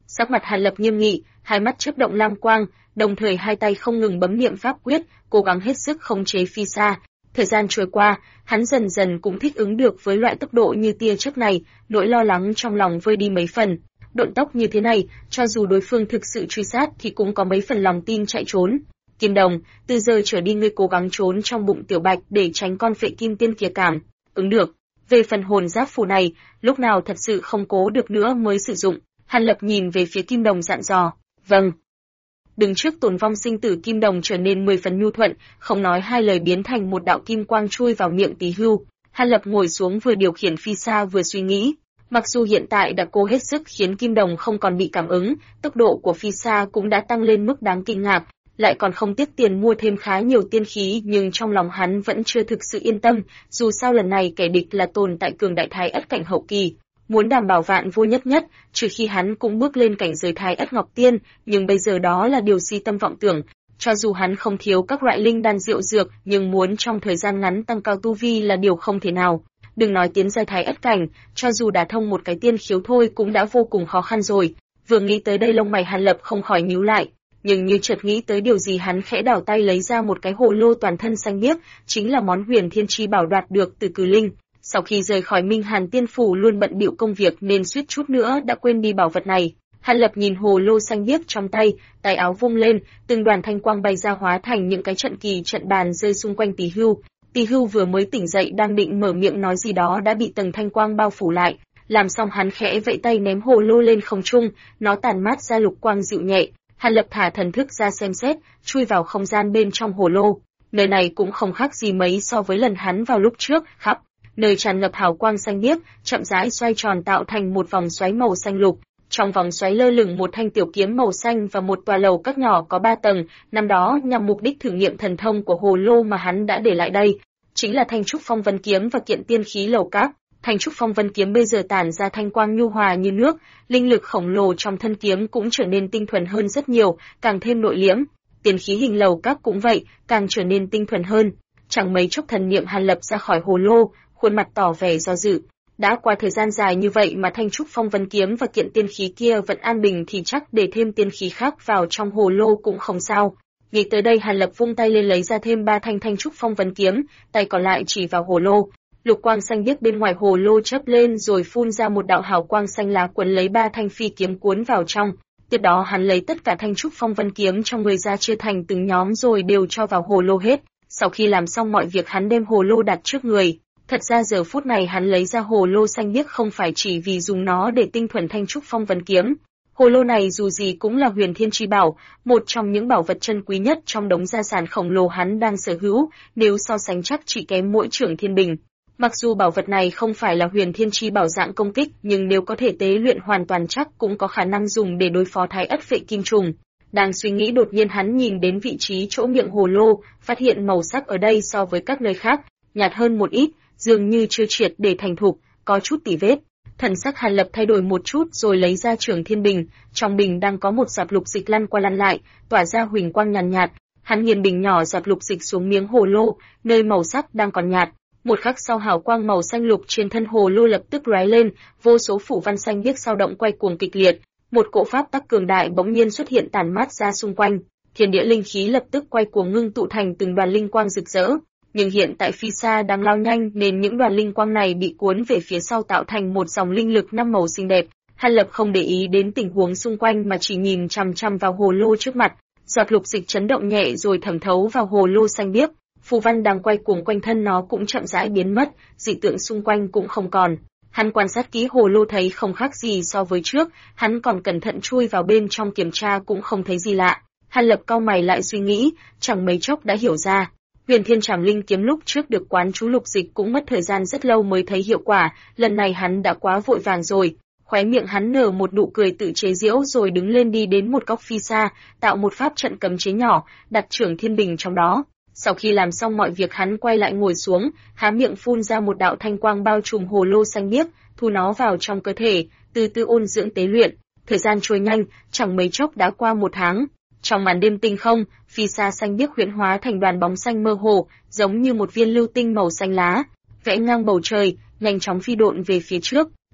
Speaker 1: Sắc mặt Hàn Lập nghiêm nghị, hai mắt chớp động lam quang, đồng thời hai tay không ngừng bấm niệm pháp quyết, cố gắng hết sức khống chế phi xa. Thời gian trôi qua, hắn dần dần cũng thích ứng được với loại tốc độ như tia chớp này, nỗi lo lắng trong lòng vơi đi mấy phần. Độn tốc như thế này, cho dù đối phương thực sự truy sát thì cũng có mấy phần lòng tin chạy trốn. Kim Đồng, từ giờ trở đi ngươi cố gắng trốn trong bụng Tiểu Bạch để tránh con phệ kim tiên kia cảm. Ứng được. Về phần hồn giáp phù này, lúc nào thật sự không cố được nữa mới sử dụng. Hàn Lập nhìn về phía Kim Đồng dặn dò. Vâng. Đứng trước tồn vong sinh tử, Kim Đồng trở nên 10 phần nhu thuận, không nói hai lời biến thành một đạo kim quang chui vào miệng Tỳ Hưu. Hàn Lập ngồi xuống vừa điều khiển phi xa vừa suy nghĩ. Mặc dù hiện tại đã cố hết sức khiến Kim Đồng không còn bị cảm ứng, tốc độ của phi xa cũng đã tăng lên mức đáng kinh ngạc, lại còn không tiếc tiền mua thêm khá nhiều tiên khí, nhưng trong lòng hắn vẫn chưa thực sự yên tâm, dù sao lần này kẻ địch là tồn tại cường đại Thái Ất cảnh hậu kỳ. Muốn đảm bảo vạn vô nhất nhất, trừ khi hắn cũng bước lên cảnh giới Thái Ất Ngọc Tiên, nhưng bây giờ đó là điều si tâm vọng tưởng. Cho dù hắn không thiếu các loại linh đan diệu dược, nhưng muốn trong thời gian ngắn tăng cao tu vi là điều không thể nào. Đừng nói tiến giai Thái Ất cảnh, cho dù đả thông một cái tiên khiếu thôi cũng đã vô cùng khó khăn rồi. Vừa nghĩ tới đây lông mày Hàn Lập không khỏi nhíu lại, nhưng như chợt nghĩ tới điều gì hắn khẽ đảo tay lấy ra một cái hồ lô toàn thân xanh biếc, chính là món Huyền Thiên Chi Bảo đoạt được từ Cử Linh. Sau khi rời khỏi Minh Hàn Tiên Phủ luôn bận bịu công việc nên suýt chút nữa đã quên đi bảo vật này. Hàn Lập nhìn hồ lô xanh biếc trong tay, tay áo vung lên, từng đoàn thanh quang bay ra hóa thành những cái trận kỳ trận bàn rơi xung quanh Tỳ Hưu. Tỳ Hưu vừa mới tỉnh dậy đang định mở miệng nói gì đó đã bị tầng thanh quang bao phủ lại. Làm xong hắn khẽ vẫy tay ném hồ lô lên không trung, nó tản mát ra lục quang dịu nhẹ. Hàn Lập thả thần thức ra xem xét, chui vào không gian bên trong hồ lô. Nơi này cũng không khác gì mấy so với lần hắn vào lúc trước, khắp nơi tràn ngập hào quang xanh biếc, chậm rãi xoay tròn tạo thành một vòng xoáy màu xanh lục. Trong vòng xoáy lơ lửng một thanh tiểu kiếm màu xanh và một tòa lầu các nhỏ có 3 tầng, năm đó nhằm mục đích thử nghiệm thần thông của hồ lô mà hắn đã để lại đây, chính là thanh trúc phong vân kiếm và kiện tiên khí lầu các. Thanh trúc phong vân kiếm bây giờ tản ra thanh quang nhu hòa như nước, linh lực khổng lồ trong thân kiếm cũng trở nên tinh thuần hơn rất nhiều, càng thêm nội liễm. Tiên khí hình lầu các cũng vậy, càng trở nên tinh thuần hơn. Chẳng mấy chốc thần niệm Hàn Lập ra khỏi hồ lô, khuôn mặt tỏ vẻ do dự. Đã qua thời gian dài như vậy mà thanh trúc phong vân kiếm và kiện tiên khí kia vẫn an bình thì chắc để thêm tiên khí khác vào trong hồ lô cũng không sao. Nghĩ tới đây Hàn Lập vung tay lên lấy ra thêm 3 thanh trúc phong vân kiếm, tay còn lại chỉ vào hồ lô. Lục quang xanh biếc bên ngoài hồ lô chớp lên rồi phun ra một đạo hào quang xanh lá quấn lấy 3 thanh phi kiếm cuốn vào trong. Tiếp đó hắn lấy tất cả thanh trúc phong vân kiếm trong người ra chia thành từng nhóm rồi đều cho vào hồ lô hết. Sau khi làm xong mọi việc hắn đem hồ lô đặt trước người. Thật ra giờ phút này hắn lấy ra hồ lô xanh biếc không phải chỉ vì dùng nó để tinh thuần thanh trúc phong vân kiếm. Hồ lô này dù gì cũng là Huyền Thiên Chi Bảo, một trong những bảo vật chân quý nhất trong đống gia sản khổng lồ hắn đang sở hữu, nếu so sánh chắc chỉ kém mỗi Trưởng Thiên Bình. Mặc dù bảo vật này không phải là Huyền Thiên Chi Bảo dạng công kích, nhưng nếu có thể tế luyện hoàn toàn chắc cũng có khả năng dùng để đối phó Thái Ất Phệ Kim Trùng. Đang suy nghĩ đột nhiên hắn nhìn đến vị trí chỗ miệng hồ lô, phát hiện màu sắc ở đây so với các nơi khác, nhạt hơn một ít, dường như chưa triệt để thành thục, có chút tỉ vết. Thần sắc Hàn Lập thay đổi một chút rồi lấy ra Trưởng Thiên Bình, trong bình đang có một giọt lục dịch lăn qua lăn lại, tỏa ra huỳnh quang nhàn nhạt. Hắn nghiền bình nhỏ giọt lục dịch xuống miếng hồ lô, nơi màu sắc đang còn nhạt. Một khắc sau hào quang màu xanh lục trên thân hồ lô lập tức lóe lên, vô số phủ văn xanh biếc dao động quay cuồng kịch liệt, một cỗ pháp tắc cường đại bỗng nhiên xuất hiện tản mát ra xung quanh, thiên địa linh khí lập tức quay cuồng ngưng tụ thành từng đoàn linh quang rực rỡ. Nhưng hiện tại phi xa đang lao nhanh nên những đoàn linh quang này bị cuốn về phía sau tạo thành một dòng linh lực 5 màu xinh đẹp. Hàn Lập không để ý đến tình huống xung quanh mà chỉ nhìn chằm chằm vào hồ lô trước mặt, giọt lục dịch chấn động nhẹ rồi thẩm thấu vào hồ lô xanh biếc. Phù văn đang quay cuồng quanh thân nó cũng chậm rãi biến mất, dị tượng xung quanh cũng không còn. Hắn quan sát kỹ hồ lô thấy không khác gì so với trước, hắn còn cẩn thận chui vào bên trong kiểm tra cũng không thấy gì lạ. Hàn Lập cau mày lại suy nghĩ, chẳng mấy chốc đã hiểu ra. Huyền Thiên Trảm Linh kiếm lúc trước được quán chú lục dịch cũng mất thời gian rất lâu mới thấy hiệu quả, lần này hắn đã quá vội vàng rồi. Khóe miệng hắn nở một nụ cười tự chế giễu rồi đứng lên đi đến một góc phi xa, tạo một pháp trận cấm chế nhỏ, đặt Trưởng Thiên Bình trong đó. Sau khi làm xong mọi việc hắn quay lại ngồi xuống, há miệng phun ra một đạo thanh quang bao trùm hồ lô xanh biếc, thu nó vào trong cơ thể, từ từ ôn dưỡng tế luyện. Thời gian trôi nhanh, chẳng mấy chốc đã qua 1 tháng. Trong màn đêm tinh không, phi xa xanh biếc huyễn hóa thành đoàn bóng xanh mơ hồ, giống như một viên lưu tinh màu xanh lá, vẽ ngang bầu trời, nhanh chóng phi độn về phía trước.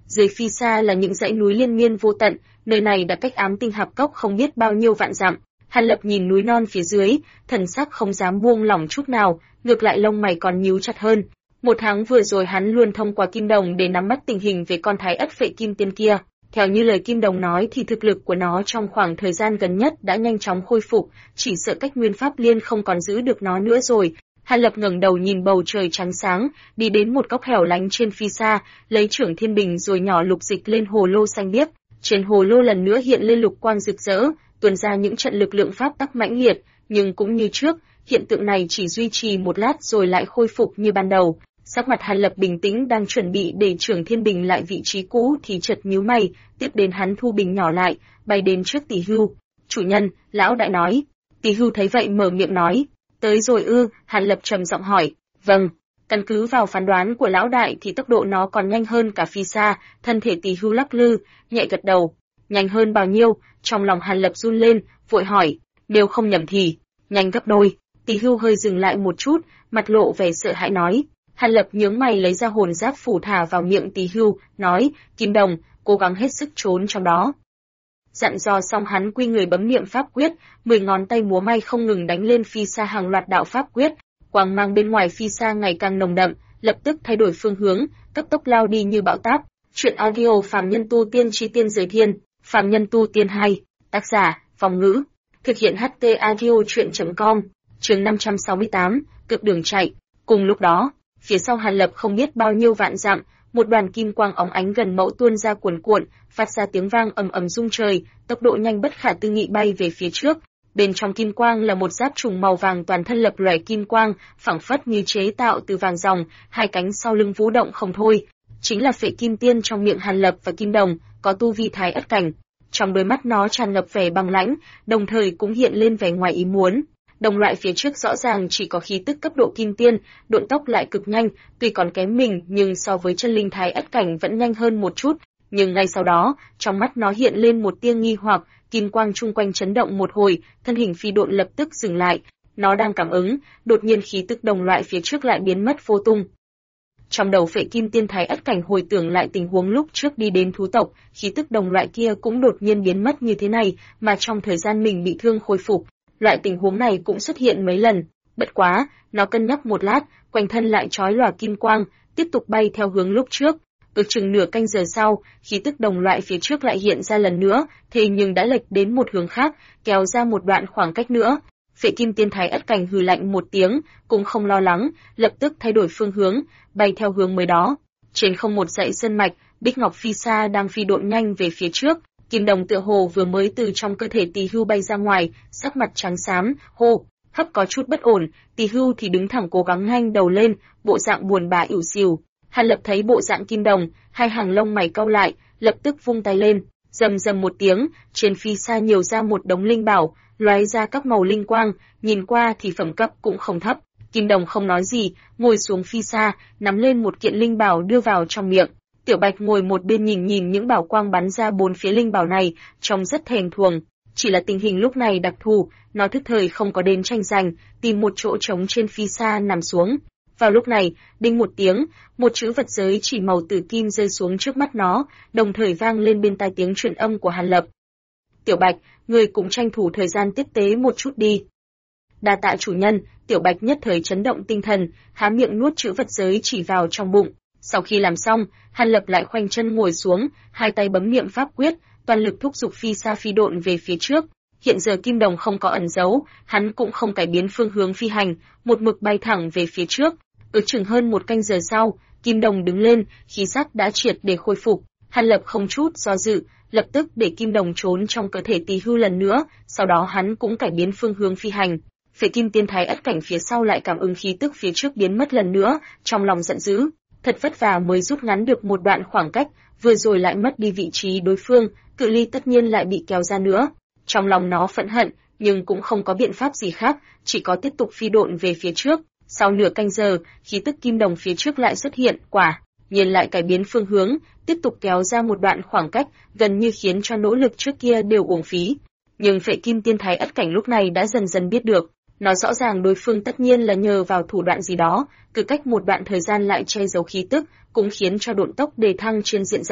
Speaker 1: Dưới phi xa là những dãy núi liên miên vô tận, nơi này đã cách Ám Tinh Hạp Cốc không biết bao nhiêu vạn dặm. Hàn Lập nhìn núi non phía dưới, thần sắc không dám buông lỏng chút nào, ngược lại lông mày còn nhíu chặt hơn. Một tháng vừa rồi hắn luôn thông qua Kim Đồng để nắm bắt tình hình về con Thái Ất Phệ Kim Tiên kia. Theo như lời Kim Đồng nói thì thực lực của nó trong khoảng thời gian gần nhất đã nhanh chóng khôi phục, chỉ sợ cách Nguyên Pháp Liên không còn giữ được nó nữa rồi. Hàn Lập ngẩng đầu nhìn bầu trời trắng sáng, đi đến một góc hẻo lánh trên phi xa, lấy Trưởng Thiên Bình rồi nhỏ lục dịch lên hồ lô xanh biếc. Trên hồ lô lần nữa hiện lên lục quang rực rỡ, tuôn ra những trận lực lượng pháp tắc mãnh liệt, nhưng cũng như trước, hiện tượng này chỉ duy trì một lát rồi lại khôi phục như ban đầu. Sắc mặt Hàn Lập bình tĩnh đang chuẩn bị để Trưởng Thiên Bình lại vị trí cũ thì chợt nhíu mày, tiếp đến hắn thu bình nhỏ lại, bay đến trước Tỷ Hưu. "Chủ nhân, lão đại nói." Tỷ Hưu thấy vậy mở miệng nói. "Tới rồi ư?" Hàn Lập trầm giọng hỏi. "Vâng." Căn cứ vào phán đoán của lão đại thì tốc độ nó còn nhanh hơn cả phi xa, thân thể Tỷ Hưu lắc lư, nhẹ gật đầu. "Nhanh hơn bao nhiêu?" Trong lòng Hàn Lập run lên, vội hỏi. "Nếu không nhầm thì, nhanh gấp đôi." Tỷ Hưu hơi dừng lại một chút, mặt lộ vẻ sợ hãi nói. Hàn Lập nhướng mày lấy ra hồn giáp phủ thả vào miệng Tỷ Hưu, nói, "Kim Đồng, cố gắng hết sức trốn trong đó." Dặn dò xong hắn quy người bấm niệm pháp quyết, 10 ngón tay múa may không ngừng đánh lên phi xa hàng loạt đạo pháp quyết, quang mang bên ngoài phi xa ngày càng nồng đậm, lập tức thay đổi phương hướng, cấp tốc lao đi như bão táp. Truyện audio Phàm Nhân Tu Tiên Chi Tiên Giới Thiên, Phàm Nhân Tu Tiên 2, tác giả, Phong Ngữ, thực hiện HT audio truyện.com, chương 568, cực đường chạy. Cùng lúc đó, phía sau Hàn Lập không biết bao nhiêu vạn dặm, một đoàn kim quang óng ánh gần mẫu tuôn ra cuồn cuộn, phát ra tiếng vang ầm ầm rung trời, tốc độ nhanh bất khả tư nghị bay về phía trước. Bên trong kim quang là một giáp trùng màu vàng toàn thân lập lòe kim quang, phảng phất như chế tạo từ vàng ròng, hai cánh sau lưng vũ động không thôi. Chính là Phệ Kim Tiên trong miệng Hàn Lập và Kim Đồng, có tu vi Thái Ất cảnh. Trong đôi mắt nó tràn ngập vẻ băng lãnh, đồng thời cũng hiện lên vẻ ngoài ý muốn. Đồng loại phía trước rõ ràng chỉ có khí tức cấp độ kim tiên, độn tốc lại cực nhanh, tuy còn kém mình nhưng so với chân linh Thái Ất cảnh vẫn nhanh hơn một chút. Nhưng ngay sau đó, trong mắt nó hiện lên một tia nghi hoặc, kim quang chung quanh chấn động một hồi, thân hình phi độn lập tức dừng lại. Nó đang cảm ứng, đột nhiên khí tức đồng loại phía trước lại biến mất vô tung. Trong đầu Phệ Kim Tiên Thái Ất cảnh hồi tưởng lại tình huống lúc trước đi đến thú tộc, khí tức đồng loại kia cũng đột nhiên biến mất như thế này, mà trong thời gian mình bị thương khôi phục. Loại tình huống này cũng xuất hiện mấy lần, bất quá, nó cân nhắc một lát, quanh thân lại chói lòa kim quang, tiếp tục bay theo hướng lúc trước. Ước chừng nửa canh giờ sau, khí tức đồng loại phía trước lại hiện ra lần nữa, thế nhưng đã lệch đến một hướng khác, kéo ra một đoạn khoảng cách nữa. Phệ Kim Tiên Thái Ất cảnh hừ lạnh một tiếng, cũng không lo lắng, lập tức thay đổi phương hướng, bay theo hướng mới đó. Trên không một dãy sơn mạch, Bích Ngọc Phi Sa đang phi độn nhanh về phía trước. Kim Đồng tựa hồ vừa mới từ trong cơ thể Tỷ Hưu bay ra ngoài, sắc mặt trắng xám, hô, hấp có chút bất ổn, Tỷ Hưu thì đứng thẳng cố gắng nhanh đầu lên, bộ dạng buồn bã ỉu xìu. Hàn Lập thấy bộ dạng Kim Đồng, hai hàng lông mày cau lại, lập tức vung tay lên, rầm rầm một tiếng, trên phi xa nhiều ra một đống linh bảo, lóe ra các màu linh quang, nhìn qua thì phẩm cấp cũng không thấp. Kim Đồng không nói gì, ngồi xuống phi xa, nắm lên một kiện linh bảo đưa vào trong miệng. Tiểu Bạch ngồi một bên nhìn nhìn những bảo quang bắn ra bốn phía linh bảo này, trông rất thèm thuồng. Chỉ là tình hình lúc này đặc thù, nó thức thời không có đến tranh giành, tìm một chỗ trống trên phi xa nằm xuống. Vào lúc này, đinh một tiếng, một chữ vật giới chỉ màu tử kim rơi xuống trước mắt nó, đồng thời vang lên bên tai tiếng truyền âm của Hàn Lập. "Tiểu Bạch, người cũng tranh thủ thời gian tiếp tế một chút đi." "Đa tạ chủ nhân." Tiểu Bạch nhất thời chấn động tinh thần, há miệng nuốt chữ vật giới chỉ vào trong bụng. Sau khi làm xong, Hàn Lập lại khoanh chân ngồi xuống, hai tay bấm niệm pháp quyết, toàn lực thúc giục phi xa phi độn về phía trước. Hiện giờ Kim Đồng không có ẩn giấu, hắn cũng không cải biến phương hướng phi hành, một mực bay thẳng về phía trước. Ước chừng hơn một canh giờ sau, Kim Đồng đứng lên, khí sắc đã triệt để khôi phục. Hàn Lập không chút do dự, lập tức để Kim Đồng trốn trong cơ thể Tỷ Hưu lần nữa, sau đó hắn cũng cải biến phương hướng phi hành. Phệ Kim Tiên Thái Ất cảnh phía sau lại cảm ứng khí tức phía trước biến mất lần nữa, trong lòng giận dữ, thật vất vả mới rút ngắn được một đoạn khoảng cách, vừa rồi lại mất đi vị trí đối phương, cự ly tất nhiên lại bị kéo ra nữa. Trong lòng nó phẫn hận, nhưng cũng không có biện pháp gì khác, chỉ có tiếp tục phi độn về phía trước. Sau nửa canh giờ, khí tức Kim Đồng phía trước lại xuất hiện, quả nhiên lại cải biến phương hướng, tiếp tục kéo ra một đoạn khoảng cách, gần như khiến cho nỗ lực trước kia đều uổng phí. Nhưng Phệ Kim Tiên Thái Ất cảnh lúc này đã dần dần biết được, nó rõ ràng đối phương tất nhiên là nhờ vào thủ đoạn gì đó, cứ cách một đoạn thời gian lại che giấu khí tức, cũng khiến cho độn tốc đề thăng trên diện rộng,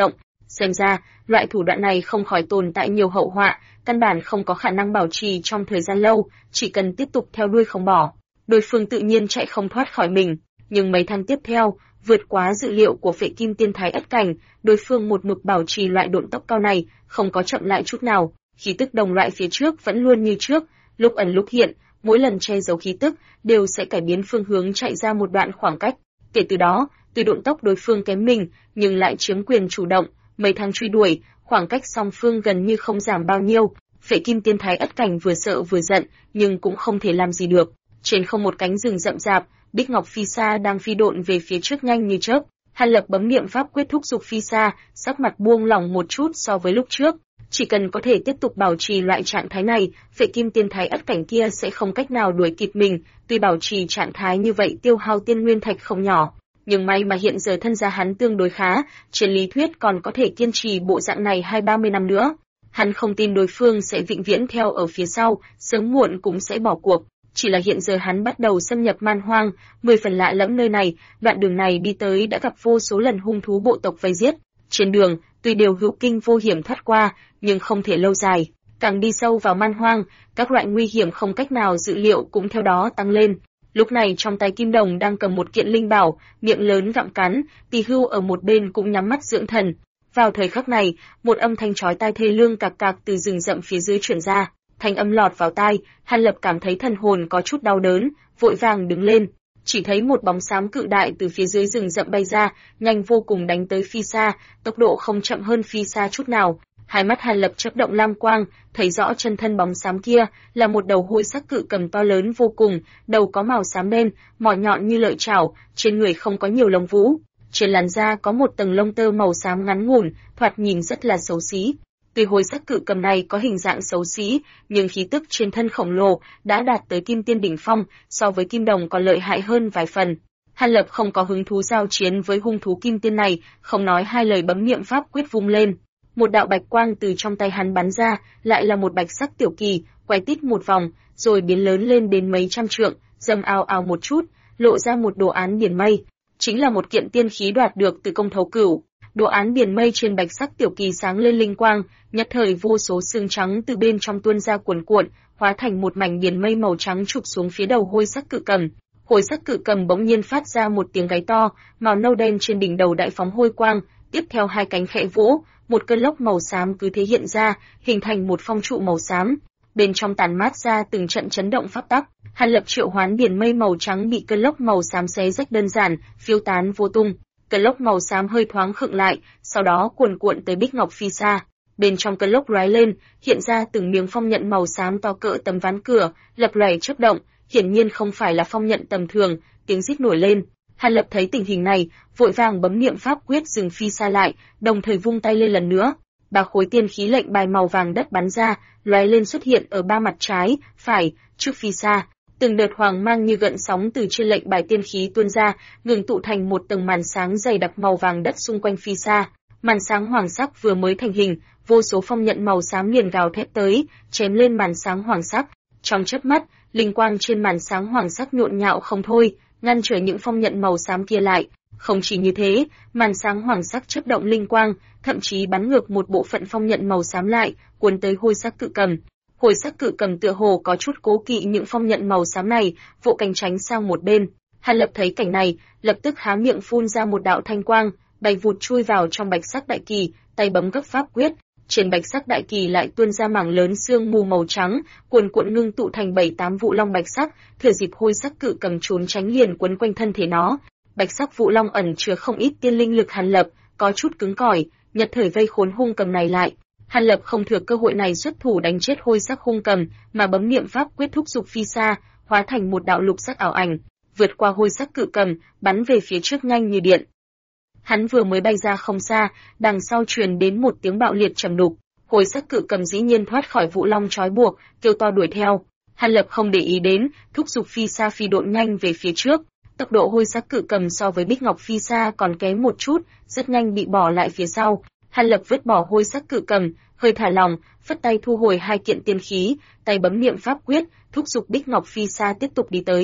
Speaker 1: Xem ra, loại thủ đoạn này không khỏi tồn tại nhiều hậu họa, căn bản không có khả năng bảo trì trong thời gian lâu, chỉ cần tiếp tục theo đuôi không bỏ. Đối phương tự nhiên chạy không thoát khỏi mình, nhưng mấy tháng tiếp theo, vượt quá dự liệu của Phệ Kim Tiên Thái Ất Cảnh, đối phương một mực bảo trì loại độn tốc cao này, không có chậm lại chút nào, khí tức đồng loại phía trước vẫn luôn như trước, lúc ẩn lúc hiện, mỗi lần che giấu khí tức đều sẽ cải biến phương hướng chạy ra một đoạn khoảng cách. Kể từ đó, tuy độn tốc đối phương kém mình, nhưng lại chiếm quyền chủ động, mấy tháng truy đuổi, khoảng cách song phương gần như không giảm bao nhiêu. Phệ Kim Tiên Thái Ất Cảnh vừa sợ vừa giận, nhưng cũng không thể làm gì được. Trên không một cánh rừng rậm rạp, Bích Ngọc Phi Sa đang phi độn về phía trước nhanh như chớp. Hàn Lập bấm niệm pháp quyết thúc giục Phi Sa, sắc mặt buông lỏng một chút so với lúc trước. Chỉ cần có thể tiếp tục bảo trì loại trạng thái này, Phệ Kim Tiên Thái Ất Cảnh kia sẽ không cách nào đuổi kịp mình. Tuy bảo trì trạng thái như vậy tiêu hao tiên nguyên thạch không nhỏ, nhưng may mà hiện giờ thân gia hắn tương đối khá, trên lý thuyết còn có thể kiên trì bộ dạng này 20-30 năm nữa. Hắn không tin đối phương sẽ vĩnh viễn theo ở phía sau, sớm muộn cũng sẽ bỏ cuộc. Chỉ là hiện giờ hắn bắt đầu xâm nhập man hoang, 10 phần lạ lẫm nơi này, đoạn đường này đi tới đã gặp vô số lần hung thú bộ tộc vây giết. Trên đường, tuy đều hữu kinh vô hiểm thoát qua, nhưng không thể lâu dài. Càng đi sâu vào man hoang, các loại nguy hiểm không cách nào dự liệu cũng theo đó tăng lên. Lúc này trong tay Kim Đồng đang cầm một kiện linh bảo, miệng lớn gặm cắn, Tỳ Hưu ở một bên cũng nhắm mắt dưỡng thần. Vào thời khắc này, một âm thanh chói tai thê lương cạc cạc từ rừng rậm phía dưới truyền ra. Thanh âm lọt vào tai, Hàn Lập cảm thấy thần hồn có chút đau đớn, vội vàng đứng lên. Chỉ thấy một bóng xám cự đại từ phía dưới rừng rậm bay ra, nhanh vô cùng đánh tới Phi Sa, tốc độ không chậm hơn Phi Sa chút nào. Hai mắt Hàn Lập chớp động lam quang, thấy rõ chân thân bóng xám kia là một đầu hôi sắc cự cầm to lớn vô cùng, đầu có màu xám đen, mỏ nhọn như lợi chảo, trên người không có nhiều lông vũ, trên làn da có một tầng lông tơ màu xám ngắn ngủn, thoạt nhìn rất là xấu xí. Tuy hôi sắc cự cầm này có hình dạng xấu xí, nhưng khí tức trên thân khổng lồ đã đạt tới Kim Tiên đỉnh phong, so với Kim Đồng còn lợi hại hơn vài phần. Hàn Lập không có hứng thú giao chiến với hung thú Kim Tiên này, không nói hai lời bấm niệm pháp quyết vung lên. Một đạo bạch quang từ trong tay hắn bắn ra, lại là một bạch sắc tiểu kỳ, quay tít một vòng, rồi biến lớn lên đến mấy trăm trượng, dầm ào ào một chút, lộ ra một đồ án biển mây, chính là một kiện tiên khí đoạt được từ Công Thấu Cửu. Đồ án biển mây trên bạch sắc tiểu kỳ sáng lên linh quang, nhất thời vô số xương trắng từ bên trong tuôn ra cuồn cuộn, hóa thành một mảnh biển mây màu trắng chụp xuống phía đầu hôi sắc cự cầm. Hôi sắc cự cầm bỗng nhiên phát ra một tiếng gáy to, màu nâu đen trên đỉnh đầu đại phóng hôi quang, tiếp theo hai cánh khẽ vỗ, một cơn lốc màu xám cứ thế hiện ra, hình thành một phong trụ màu xám. Bên trong tàn mát ra từng trận chấn động pháp tắc. Hàn Lập triệu hoán biển mây màu trắng bị cơn lốc màu xám xé rách đơn giản, phiêu tán vô tung. Cơn lốc màu xám hơi thoáng khựng lại, sau đó cuồn cuộn tới Bích Ngọc Phi Sa. Bên trong cơn lốc rói lên, hiện ra từng miếng phong nhận màu xám to cỡ tấm ván cửa, lập lòe chớp động, hiển nhiên không phải là phong nhận tầm thường, tiếng rít nổi lên. Hàn Lập thấy tình hình này, vội vàng bấm niệm pháp quyết dừng Phi Sa lại, đồng thời vung tay lên lần nữa. Ba khối tiên khí lệnh bài màu vàng đất bắn ra, lóe lên xuất hiện ở ba mặt trái, phải, trước Phi Sa. Từng đợt hoàng mang như gợn sóng từ trên lệnh bài tiên khí tuôn ra, ngừng tụ thành một tầng màn sáng dày đặc màu vàng đất xung quanh Phi Sa. Màn sáng hoàng sắc vừa mới thành hình, vô số phong nhận màu xám liền gào thét tới, chém lên màn sáng hoàng sắc. Trong chớp mắt, linh quang trên màn sáng hoàng sắc nhộn nhạo không thôi, ngăn trở những phong nhận màu xám kia lại. Không chỉ như thế, màn sáng hoàng sắc chớp động linh quang, thậm chí bắn ngược một bộ phận phong nhận màu xám lại, cuốn tới hôi sắc cự cầm. Hôi sắc cự cầm tựa hồ có chút cố kỵ những phong nhận màu xám này, vỗ cánh tránh sang một bên. Hàn Lập thấy cảnh này, lập tức há miệng phun ra một đạo thanh quang, bay vụt chui vào trong bạch sắc đại kỳ, tay bấm gấp pháp quyết. Trên bạch sắc đại kỳ lại tuôn ra mảng lớn sương mù màu trắng, cuồn cuộn ngưng tụ thành 7-8 vụ long bạch sắc, thừa dịp hôi sắc cự cầm trốn tránh liền quấn quanh thân thể nó. Bạch sắc vụ long ẩn chứa không ít tiên linh lực. Hàn Lập có chút cứng cỏi, nhật thời vây khốn hung cầm này lại. Hàn Lập không thừa cơ hội này xuất thủ đánh chết hôi sắc hung cầm, mà bấm niệm pháp quyết thúc giục Phi Sa, hóa thành một đạo lục sắc ảo ảnh, vượt qua hôi sắc cự cầm, bắn về phía trước nhanh như điện. Hắn vừa mới bay ra không xa, đằng sau truyền đến một tiếng bạo liệt trầm đục, hôi sắc cự cầm dĩ nhiên thoát khỏi vụ long trói buộc, kêu to đuổi theo. Hàn Lập không để ý đến, thúc giục Phi Sa phi độn nhanh về phía trước. Tốc độ hôi sắc cự cầm so với Bích Ngọc Phi Sa còn kém một chút, rất nhanh bị bỏ lại phía sau. Hàn Lập vứt bỏ hôi sắc cự cầm, hơi thả lòng, phất tay thu hồi hai kiện tiên khí, tay bấm niệm pháp quyết, thúc giục Bích Ngọc Phi Sa tiếp tục đi tới.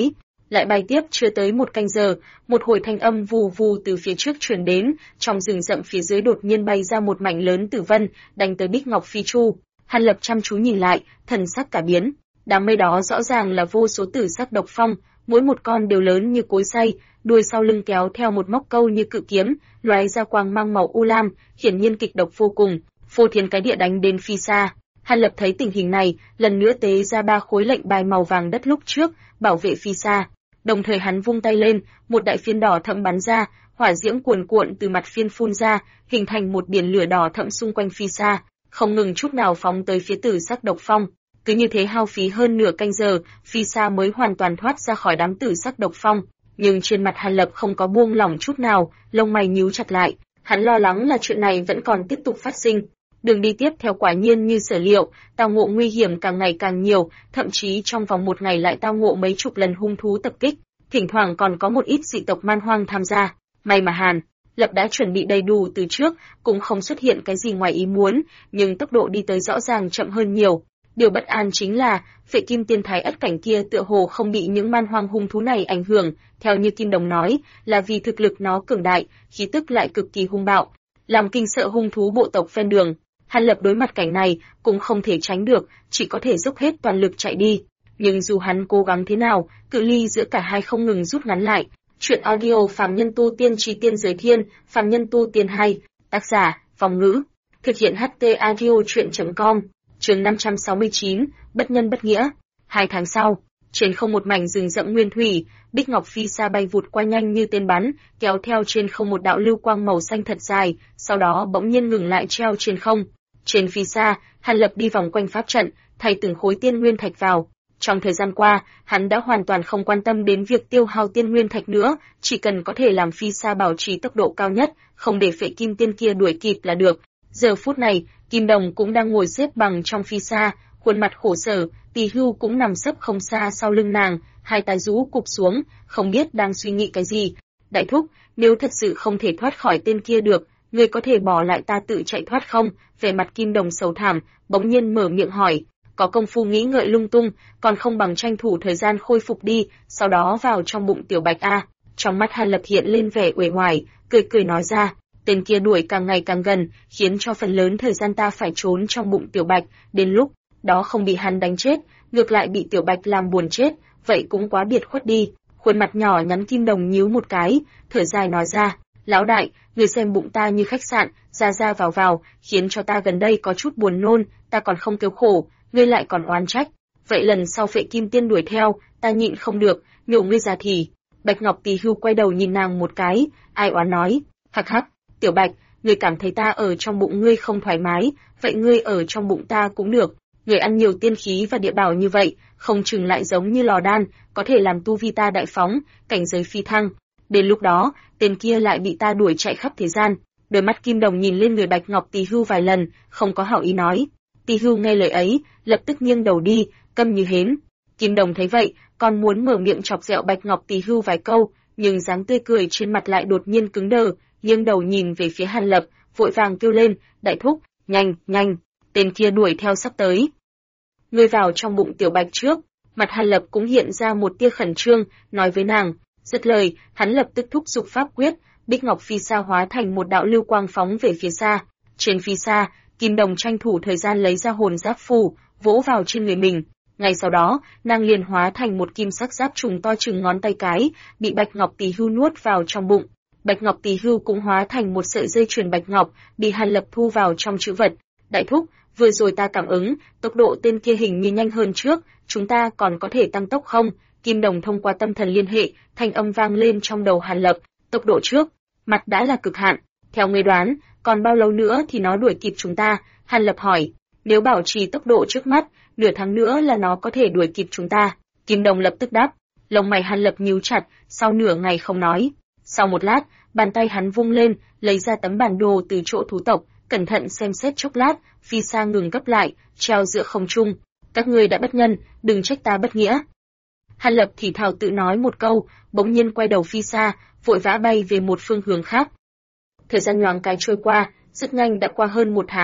Speaker 1: Lại bay tiếp chưa tới một canh giờ, một hồi thanh âm vù vù từ phía trước truyền đến, trong rừng rậm phía dưới đột nhiên bay ra một mảnh lớn tử vân, đánh tới Bích Ngọc Phi Chu. Hàn Lập chăm chú nhìn lại, thần sắc cả biến. Đám mây đó rõ ràng là vô số tử sắc độc phong, mỗi một con đều lớn như cối xay, đuôi sau lưng kéo theo một móc câu như cự kiếm, lóe ra quang mang màu u lam, hiển nhiên kịch độc vô cùng, phô thiên cái địa đánh đến phi xa. Hàn Lập thấy tình hình này, lần nữa tế ra 3 khối lệnh bài màu vàng đất lúc trước, bảo vệ phi xa. Đồng thời hắn vung tay lên, một đại phiến đỏ thẫm bắn ra, hỏa diễm cuồn cuộn từ mặt phiên phun ra, hình thành một biển lửa đỏ thẫm xung quanh phi xa, không ngừng chút nào phóng tới phía tử sắc độc phong. Cứ như thế hao phí hơn nửa canh giờ, phi xa mới hoàn toàn thoát ra khỏi đám tử sắc độc phong. Nhưng trên mặt Hàn Lập không có buông lỏng chút nào, lông mày nhíu chặt lại, hắn lo lắng là chuyện này vẫn còn tiếp tục phát sinh. Đường đi tiếp theo quả nhiên như sở liệu, tao ngộ nguy hiểm càng ngày càng nhiều, thậm chí trong vòng một ngày lại tao ngộ mấy chục lần hung thú tập kích, thỉnh thoảng còn có một ít dị tộc man hoang tham gia. May mà Hàn Lập đã chuẩn bị đầy đủ từ trước, cũng không xuất hiện cái gì ngoài ý muốn, nhưng tốc độ đi tới rõ ràng chậm hơn nhiều. Điều bất an chính là, Phệ Kim Tiên Thái Ất cảnh kia tựa hồ không bị những man hoang hung thú này ảnh hưởng, theo như Kim Đồng nói, là vì thực lực nó cường đại, khí tức lại cực kỳ hung bạo, làm kinh sợ hung thú bộ tộc ven đường. Hàn Lập đối mặt cảnh này cũng không thể tránh được, chỉ có thể dốc hết toàn lực chạy đi. Nhưng dù hắn cố gắng thế nào, cự ly giữa cả hai không ngừng rút ngắn lại. Chuyện audio Phàm Nhân Tu Tiên Chi Tiên Giới Thiên, Phàm Nhân Tu Tiên 2, tác giả, Phong Ngữ, thực hiện HT audio truyện.com, chương 569, bất nhân bất nghĩa. 2 tháng sau, trên không một mảnh rừng rậm nguyên thủy, Bích Ngọc Phi xa bay vụt qua nhanh như tên bắn, kéo theo trên không một đạo lưu quang màu xanh thật dài, sau đó bỗng nhiên ngừng lại treo trên không. Trên phi xa, Hàn Lập đi vòng quanh pháp trận, thay từng khối tiên nguyên thạch vào. Trong thời gian qua, hắn đã hoàn toàn không quan tâm đến việc tiêu hao tiên nguyên thạch nữa, chỉ cần có thể làm phi xa bảo trì tốc độ cao nhất, không để Phệ Kim Tiên kia đuổi kịp là được. Giờ phút này, Kim Đồng cũng đang ngồi xếp bằng trong phi xa, khuôn mặt khổ sở, Tỳ Hưu cũng nằm sấp không xa sau lưng nàng, hai tay rũ cụp xuống, không biết đang suy nghĩ cái gì. Đại thúc, nếu thật sự không thể thoát khỏi tên kia được, ngươi có thể bỏ lại ta tự chạy thoát không? Về mặt Kim Đồng sầu thảm, bỗng nhiên mở miệng hỏi. Có công phu nghĩ ngợi lung tung, còn không bằng tranh thủ thời gian khôi phục đi, sau đó vào trong bụng Tiểu Bạch a. Trong mắt Hàn Lập hiện lên vẻ uể oải, cười cười nói ra, tên kia đuổi càng ngày càng gần, khiến cho phần lớn thời gian ta phải trốn trong bụng Tiểu Bạch, đến lúc đó không bị hắn đánh chết, ngược lại bị Tiểu Bạch làm buồn chết, vậy cũng quá biệt khuất đi. Khuôn mặt nhỏ nhắn Kim Đồng nhíu một cái, thở dài nói ra, lão đại, người xem bụng ta như khách sạn, ra ra vào vào, khiến cho ta gần đây có chút buồn nôn, ta còn không kêu khổ, ngươi lại còn oán trách. Vậy lần sau Phệ Kim Tiên đuổi theo, ta nhịn không được, nhổ ngươi ra thì. Bạch Ngọc Tỳ Hưu quay đầu nhìn nàng một cái, ai oán nói, hắc hắc, Tiểu Bạch, ngươi cảm thấy ta ở trong bụng ngươi không thoải mái, vậy ngươi ở trong bụng ta cũng được. Người ăn nhiều tiên khí và địa bảo như vậy, không chừng lại giống như lò đan, có thể làm tu vi ta đại phóng, cảnh giới phi thăng. Đến lúc đó, tên kia lại bị ta đuổi chạy khắp thế gian. Đôi mắt Kim Đồng nhìn lên người Bạch Ngọc Tỳ Hưu vài lần, không có hảo ý nói. Tỳ Hưu nghe lời ấy, lập tức nghiêng đầu đi, câm như hến. Kim Đồng thấy vậy, còn muốn mở miệng chọc ghẹo Bạch Ngọc Tỳ Hưu vài câu, nhưng dáng tươi cười trên mặt lại đột nhiên cứng đờ, nghiêng đầu nhìn về phía Hàn Lập, vội vàng kêu lên, đại thúc, nhanh, nhanh, tên kia đuổi theo sắp tới. Ngươi vào trong bụng Tiểu Bạch trước. Mặt Hàn Lập cũng hiện ra một tia khẩn trương, nói với nàng. Dứt lời, hắn lập tức thúc giục pháp quyết, Bích Ngọc Phi xa hóa thành một đạo lưu quang phóng về phía xa. Trên phi xa, Kim Đồng tranh thủ thời gian lấy ra hồn giáp phù, vỗ vào trên người mình. Ngay sau đó, nàng liền hóa thành một kim sắc giáp trùng to chừng ngón tay cái, bị Bạch Ngọc Tỳ Hưu nuốt vào trong bụng. Bạch Ngọc Tỳ Hưu cũng hóa thành một sợi dây chuyền bạch ngọc, bị Hàn Lập thu vào trong trữ vật. Đại thúc, vừa rồi ta cảm ứng, tốc độ tên kia hình như nhanh hơn trước, chúng ta còn có thể tăng tốc không? Kim Đồng thông qua tâm thần liên hệ, thanh âm vang lên trong đầu Hàn Lập, tốc độ trước mặt đã là cực hạn, theo ngươi đoán, còn bao lâu nữa thì nó đuổi kịp chúng ta? Hàn Lập hỏi, nếu bảo trì tốc độ trước mắt, nửa tháng nữa là nó có thể đuổi kịp chúng ta. Kim Đồng lập tức đáp, lông mày Hàn Lập nhíu chặt, sau nửa ngày không nói. Sau một lát, bàn tay hắn vung lên, lấy ra tấm bản đồ từ chỗ thú tộc, cẩn thận xem xét chốc lát, phi xa ngừng gấp lại, treo giữa không trung. Các ngươi đã bất nhân, đừng trách ta bất nghĩa. Hàn Lập thì thào tự nói một câu, bỗng nhiên quay đầu phi xa, vội vã bay về một phương hướng khác. Thời gian nhoáng cái trôi qua, rất nhanh đã qua hơn 1 tháng.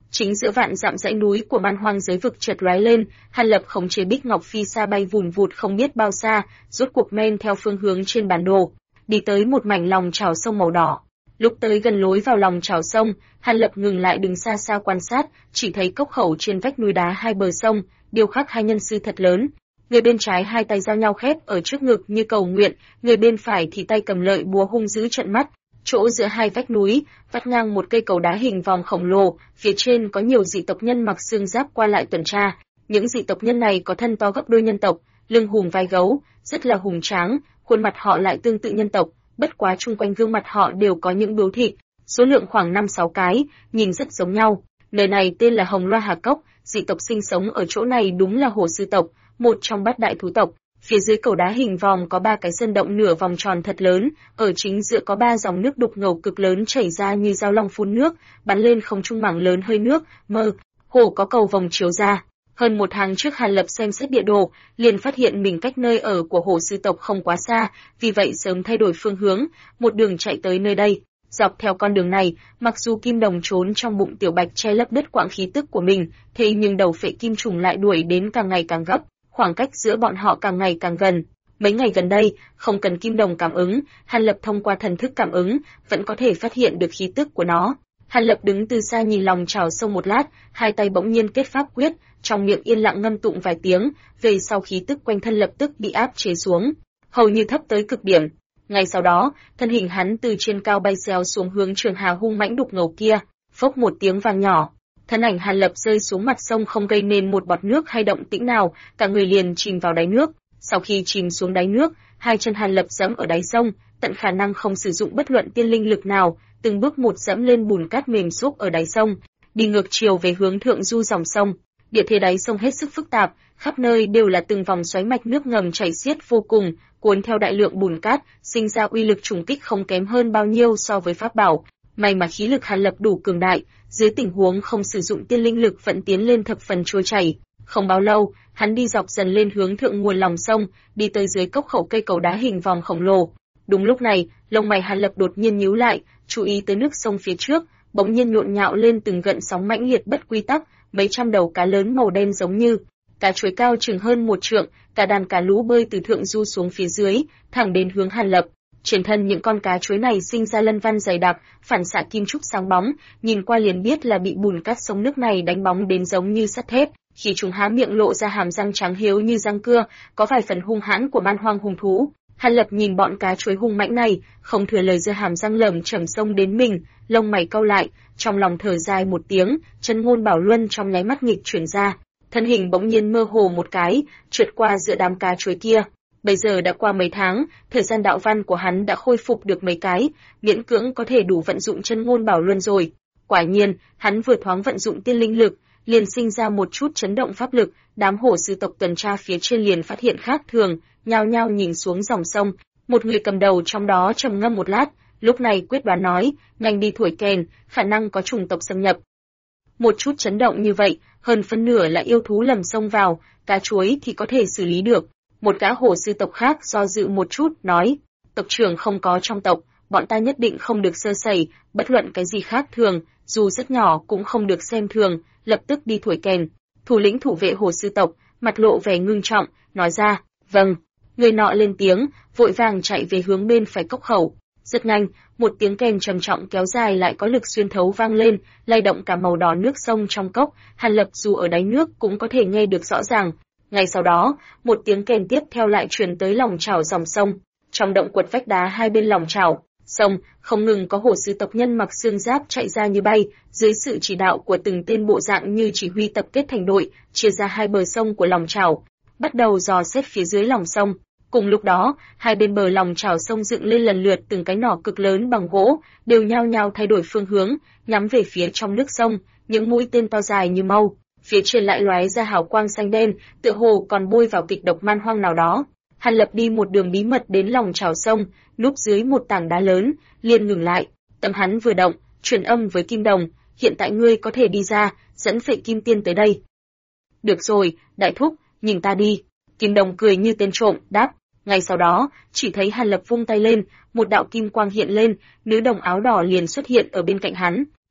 Speaker 1: Chính giữa vạn dặm dãy núi của Man Hoang giới vực chợt lóe lên, Hàn Lập khống chế Bích Ngọc Phi Sa bay vùn vụt không biết bao xa, rốt cuộc men theo phương hướng trên bản đồ, đi tới một mảnh lòng chảo sông màu đỏ. Lúc tới gần lối vào lòng chảo sông, Hàn Lập ngừng lại đứng xa xa quan sát, chỉ thấy cốc khẩu trên vách núi đá hai bờ sông, điêu khắc hai nhân sư thật lớn. Người bên trái hai tay giao nhau khép ở trước ngực như cầu nguyện, người bên phải thì tay cầm lợi búa hung dữ trợn mắt. Chỗ giữa hai vách núi, vắt ngang một cây cầu đá hình vòm khổng lồ, phía trên có nhiều dị tộc nhân mặc xương giáp qua lại tuần tra. Những dị tộc nhân này có thân to gấp đôi nhân tộc, lưng hùm vai gấu, rất là hùng tráng, khuôn mặt họ lại tương tự nhân tộc, bất quá chung quanh gương mặt họ đều có những biếu thịt, số lượng khoảng 5-6 cái, nhìn rất giống nhau. Nơi này tên là Hồng Loa Hà Cốc, dị tộc sinh sống ở chỗ này đúng là hổ sư tộc, một trong bát đại thú tộc. Phía dưới cầu đá hình vòm có 3 cái sơn động nửa vòng tròn thật lớn, ở chính giữa có 3 dòng nước đục ngầu cực lớn chảy ra như dao long phun nước, bắn lên không trung mảng lớn hơi nước, mơ hồ có cầu vồng chiếu ra. Hơn một tháng trước Hàn Lập xem xét địa đồ, liền phát hiện mình cách nơi ở của hổ sư tộc không quá xa, vì vậy sớm thay đổi phương hướng, một đường chạy tới nơi đây. Dọc theo con đường này, mặc dù kim đồng trốn trong bụng tiểu bạch che lấp đất quãng khí tức của mình, thế nhưng đầu phệ kim trùng lại đuổi đến càng ngày càng gấp, khoảng cách giữa bọn họ càng ngày càng gần. Mấy ngày gần đây, không cần kim đồng cảm ứng, Hàn Lập thông qua thần thức cảm ứng, vẫn có thể phát hiện được khí tức của nó. Hàn Lập đứng từ xa nhìn lòng chảo sông một lát, hai tay bỗng nhiên kết pháp quyết, trong miệng yên lặng ngâm tụng vài tiếng, về sau khí tức quanh thân lập tức bị áp chế xuống, hầu như thấp tới cực điểm. Ngay sau đó, thân hình hắn từ trên cao bay xéo xuống hướng Trường Hà hung mãnh đục ngầu kia, phốc một tiếng vang nhỏ, thân ảnh Hàn Lập rơi xuống mặt sông không gây nên một bọt nước hay động tĩnh nào, cả người liền chìm vào đáy nước. Sau khi chìm xuống đáy nước, hai chân Hàn Lập giẫm ở đáy sông, tận khả năng không sử dụng bất luận tiên linh lực nào, từng bước một giẫm lên bùn cát mềm xúc ở đáy sông, đi ngược chiều về hướng thượng du dòng sông. Địa thế đáy sông hết sức phức tạp, khắp nơi đều là từng vòng xoáy mạch nước ngầm chảy xiết vô cùng, cuốn theo đại lượng bùn cát, sinh ra uy lực trùng kích không kém hơn bao nhiêu so với pháp bảo. May mà khí lực Hàn Lập đủ cường đại, dưới tình huống không sử dụng tiên linh lực vẫn tiến lên thập phần trôi chảy. Không bao lâu, hắn đi dọc dần lên hướng thượng nguồn lòng sông, đi tới dưới cốc khẩu cây cầu đá hình vòm khổng lồ. Đúng lúc này, lông mày Hàn Lập đột nhiên nhíu lại, chú ý tới nước sông phía trước, bỗng nhiên nhộn nhạo lên từng gợn sóng mãnh liệt bất quy tắc, mấy trăm đầu cá lớn màu đen giống như cá chuối cao chừng hơn 1 trượng, cả đàn cá lú bơi từ thượng du xuống phía dưới, thẳng đến hướng Hàn Lập. Trên thân những con cá chuối này sinh ra lân văn dày đặc, phản xạ kim trúc sáng bóng, nhìn qua liền biết là bị bùn cát sông nước này đánh bóng đến giống như sắt thép. Khi chúng há miệng lộ ra hàm răng trắng hiếu như răng cưa, có vài phần hung hãn của man hoang hung thú. Hàn Lập nhìn bọn cá chuối hung mãnh này, không thừa lời giơ hàm răng lởm chởm xông đến mình, lông mày cau lại, trong lòng thở dài một tiếng, chân ngôn bảo luân trong nháy mắt nghịch chuyển ra, thân hình bỗng nhiên mơ hồ một cái, trượt qua giữa đám cá chuối kia. Bây giờ đã qua mấy tháng, thời gian đạo văn của hắn đã khôi phục được mấy cái, miễn cưỡng có thể đủ vận dụng chân ngôn bảo luân rồi. Quả nhiên, hắn vừa thoáng vận dụng tiên linh lực, liền sinh ra một chút chấn động pháp lực, đám hổ sư tộc tuần tra phía trên liền phát hiện khác thường, nhao nhao nhìn xuống dòng sông. Một người cầm đầu trong đó trầm ngâm một lát, lúc này quyết đoán nói, nhanh đi thổi kèn, khả năng có chủng tộc xâm nhập. Một chút chấn động như vậy, hơn phân nửa là yêu thú lầm sông vào, cá chuối thì có thể xử lý được. Một gã hổ sư tộc khác do dự một chút, nói, tộc trưởng không có trong tộc, bọn ta nhất định không được sơ sẩy, bất luận cái gì khác thường, dù rất nhỏ cũng không được xem thường, lập tức đi thổi kèn. Thủ lĩnh thủ vệ hổ sư tộc, mặt lộ vẻ ngưng trọng, nói ra, vâng. Người nọ lên tiếng, vội vàng chạy về hướng bên phải cốc khẩu. Rất nhanh, một tiếng kèn trầm trọng kéo dài lại có lực xuyên thấu vang lên, lay động cả màu đỏ nước sông trong cốc, Hàn Lập dù ở đáy nước cũng có thể nghe được rõ ràng. Ngay sau đó, một tiếng kèn tiếp theo lại truyền tới lòng chảo dòng sông. Trong động quật vách đá hai bên lòng chảo sông, không ngừng có hổ sư tộc nhân mặc xương giáp chạy ra như bay, dưới sự chỉ đạo của từng tên bộ dạng như chỉ huy tập kết thành đội, chia ra hai bờ sông của lòng chảo, bắt đầu dò xét phía dưới lòng sông. Cùng lúc đó, hai bên bờ lòng chảo sông dựng lên lần lượt từng cái nỏ cực lớn bằng gỗ, đều nhao nhao thay đổi phương hướng, nhắm về phía trong nước sông, những mũi tên to dài như mâu, phía trên lại lóe ra hào quang xanh đen, tựa hồ còn bôi vào kịch độc man hoang nào đó. Hàn Lập đi một đường bí mật đến lòng chảo sông, núp dưới một tảng đá lớn, liền ngừng lại, tâm hắn vừa động, truyền âm với Kim Đồng, hiện tại ngươi có thể đi ra, dẫn Phệ Kim Tiên tới đây. Được rồi, đại thúc, nhìn ta đi. Kim Đồng cười như tên trộm, đáp. Ngay sau đó, chỉ thấy Hàn Lập vung tay lên, một đạo kim quang hiện lên, nữ đồng áo đỏ liền xuất hiện ở bên cạnh hắn.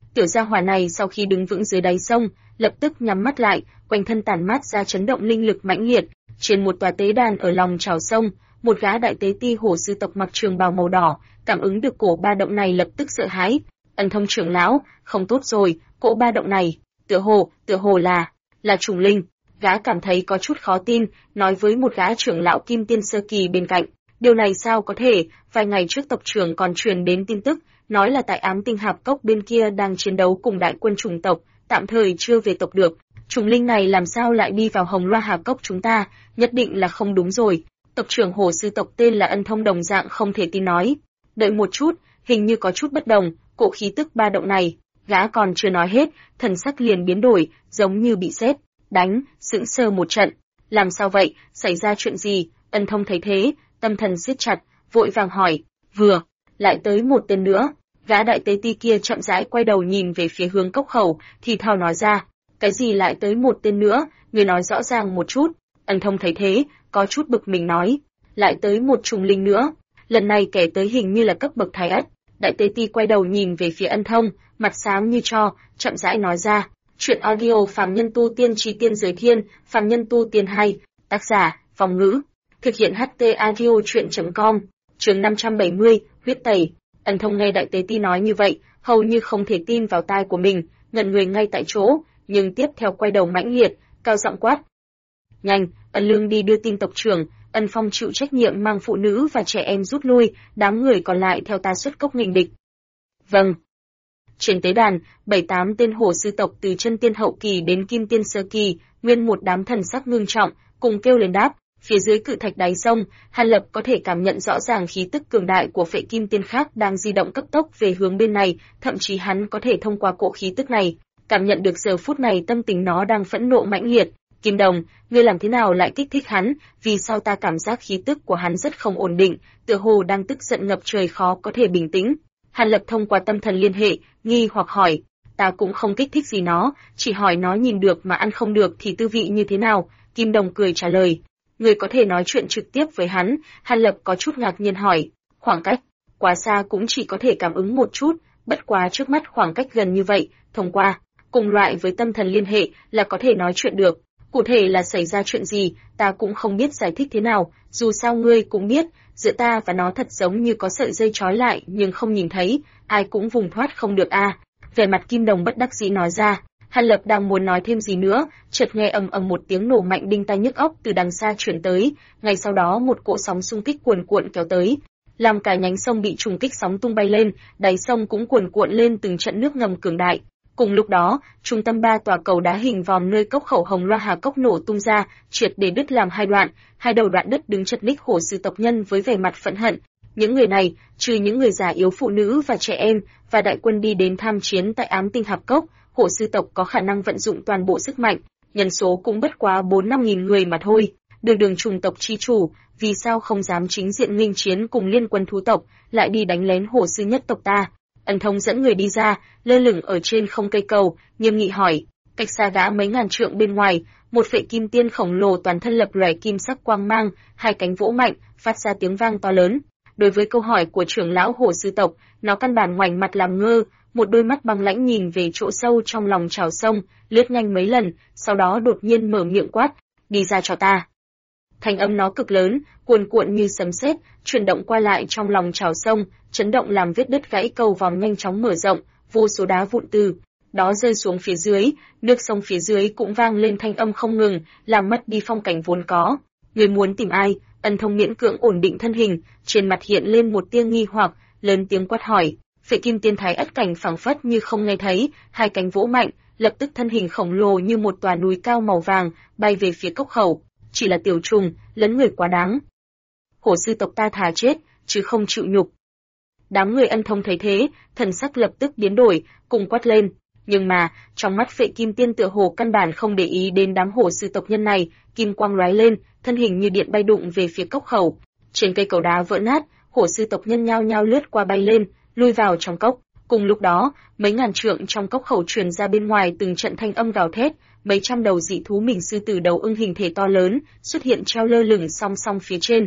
Speaker 1: Tiểu gia hỏa này sau khi đứng vững dưới đáy sông, lập tức nhắm mắt lại, quanh thân tản mát ra chấn động linh lực mãnh liệt. Trên một tòa tế đàn ở lòng chảo sông, một gã đại tế ti hổ sư tộc mặc trường bào màu đỏ, cảm ứng được cổ ba động này lập tức sợ hãi. Ân Thông trưởng lão, không tốt rồi, cỗ ba động này, tựa hồ là trùng linh. Gã cảm thấy có chút khó tin, nói với một gã trưởng lão kim tiên sơ kỳ bên cạnh. Điều này sao có thể, vài ngày trước tộc trưởng còn truyền đến tin tức, nói là tại Ám Tinh Hạp Cốc bên kia đang chiến đấu cùng đại quân chủng tộc, tạm thời chưa về tộc được. Trùng linh này làm sao lại đi vào Hồng Loa Hạp Cốc chúng ta, nhất định là không đúng rồi. Tộc trưởng hổ sư tộc tên là Ân Thông đồng dạng không thể tin nói. Đợi một chút, hình như có chút bất đồng, cỗ khí tức ba động này. Gã còn chưa nói hết, thần sắc liền biến đổi, giống như bị sét đánh, sững sờ một trận. Làm sao vậy, xảy ra chuyện gì? Ân Thông thấy thế, tâm thần siết chặt, vội vàng hỏi. Vừa, lại tới một tên nữa. Gã đại tế ti kia chậm rãi quay đầu nhìn về phía hướng cốc khẩu, thì thào nói ra. Cái gì lại tới một tên nữa, người nói rõ ràng một chút. Ân Thông thấy thế, có chút bực mình nói. Lại tới một trùng linh nữa. Lần này kẻ tới hình như là cấp bậc thái ất. Đại tế ti quay đầu nhìn về phía Ân Thông, mặt sáng như tro, chậm rãi nói ra. Chuyện audio Phàm Nhân Tu Tiên Chí Tiên Giới Thiên, Phàm Nhân Tu Tiên hay, tác giả, Phong Ngữ. Thực hiện HT audio chuyện.com, chương 570, huyết tẩy. Ân Thông nghe đại tế ti nói như vậy, hầu như không thể tin vào tai của mình, ngẩn người ngay tại chỗ, nhưng tiếp theo quay đầu mãnh liệt, cao giọng quát. Nhanh, Ân Lương đi đưa tin tộc trưởng, Ân Phong chịu trách nhiệm mang phụ nữ và trẻ em rút lui, đám người còn lại theo ta xuất cốc nghênh địch. Vâng. Trên tế đàn, 7-8 tên hổ sư tộc từ chân tiên hậu kỳ đến kim tiên sơ kỳ, nguyên một đám thần sắc ngưng trọng, cùng kêu lên đáp. Phía dưới cự thạch đáy sông, Hàn Lập có thể cảm nhận rõ ràng khí tức cường đại của phệ kim tiên khác đang di động cấp tốc về hướng bên này, thậm chí hắn có thể thông qua cỗ khí tức này, cảm nhận được giờ phút này tâm tình nó đang phẫn nộ mãnh liệt. Kim Đồng, ngươi làm thế nào lại kích thích hắn? Vì sao ta cảm giác khí tức của hắn rất không ổn định, tựa hồ đang tức giận ngập trời khó có thể bình tĩnh. Hàn Lập thông qua tâm thần liên hệ, nghi hoặc hỏi, ta cũng không kích thích gì nó, chỉ hỏi nó nhìn được mà ăn không được thì tư vị như thế nào? Kim Đồng cười trả lời. Người có thể nói chuyện trực tiếp với hắn, Hàn Lập có chút ngạc nhiên hỏi, khoảng cách, quá xa cũng chỉ có thể cảm ứng một chút, bất quá trước mắt khoảng cách gần như vậy, thông qua, cùng loại với tâm thần liên hệ là có thể nói chuyện được. Cụ thể là xảy ra chuyện gì, ta cũng không biết giải thích thế nào, dù sao ngươi cũng biết, giữa ta và nó thật giống như có sợi dây trói lại nhưng không nhìn thấy, ai cũng vùng thoát không được a. Vẻ mặt Kim Đồng bất đắc dĩ nói ra. Hàn Lập đang muốn nói thêm gì nữa, chợt nghe ầm ầm một tiếng nổ mạnh đinh tai nhức óc từ đằng xa truyền tới, ngay sau đó một cỗ sóng xung kích cuồn cuộn kéo tới, làm cả nhánh sông bị trùng kích sóng tung bay lên, đáy sông cũng cuồn cuộn lên từng trận nước ngầm cường đại. Cùng lúc đó, trung tâm 3 tòa cầu đá hình vòm nơi cốc khẩu Hồng Loa Hà Cốc nổ tung ra, triệt để đứt làm hai đoạn, hai đầu đoạn đất đứng chật ních hổ sư tộc nhân với vẻ mặt phẫn hận. Những người này, trừ những người già yếu phụ nữ và trẻ em, và đại quân đi đến tham chiến tại Ám Tinh Hạp Cốc, hổ sư tộc có khả năng vận dụng toàn bộ sức mạnh, nhân số cũng bất quá 4-5 nghìn người mà thôi. Đường trùng tộc chi chủ, vì sao không dám chính diện nghênh chiến cùng liên quân thú tộc, lại đi đánh lén hổ sư nhất tộc ta? Ân Thông dẫn người đi ra, lơ lửng ở trên không cây cầu, nghiêm nghị hỏi, cách xa gã mấy ngàn trượng bên ngoài, một phệ kim tiên khổng lồ toàn thân lập lòe kim sắc quang mang, hai cánh vỗ mạnh, phát ra tiếng vang to lớn. Đối với câu hỏi của trưởng lão hổ sư tộc, nó căn bản ngoảnh mặt làm ngơ, một đôi mắt băng lãnh nhìn về chỗ sâu trong lòng chảo sông, lướt nhanh mấy lần, sau đó đột nhiên mở miệng quát, đi ra cho ta. Thanh âm nó cực lớn, cuồn cuộn như sấm sét, chuyển động qua lại trong lòng chảo sông, chấn động làm vết đứt gãy cầu vòm nhanh chóng mở rộng, vô số đá vụn từ đó rơi xuống phía dưới, nước sông phía dưới cũng vang lên thanh âm không ngừng, làm mất đi phong cảnh vốn có. Người muốn tìm ai? Ân Thông miễn cưỡng ổn định thân hình, trên mặt hiện lên một tia nghi hoặc, lớn tiếng quát hỏi. Phệ kim tiên thái ất cảnh phảng phất như không nghe thấy, hai cánh vỗ mạnh, lập tức thân hình khổng lồ như một tòa núi cao màu vàng bay về phía cốc khẩu. Chỉ là tiểu trùng, lấn người quá đáng. Hổ sư tộc ta thà chết, chứ không chịu nhục. Đám người Ân Thông thấy thế, thần sắc lập tức biến đổi, cùng quát lên. Nhưng mà, trong mắt Phệ kim tiên tựa hồ căn bản không để ý đến đám hổ sư tộc nhân này, kim quang lóe lên, thân hình như điện bay đụng về phía cốc khẩu. Trên cây cầu đá vỡ nát, hổ sư tộc nhân nhao nhao lướt qua bay lên, lui vào trong cốc. Cùng lúc đó, mấy ngàn trượng trong cốc khẩu truyền ra bên ngoài từng trận thanh âm gào thét, mấy trăm đầu dị thú mình sư tử đầu ưng hình thể to lớn xuất hiện treo lơ lửng song song phía trên,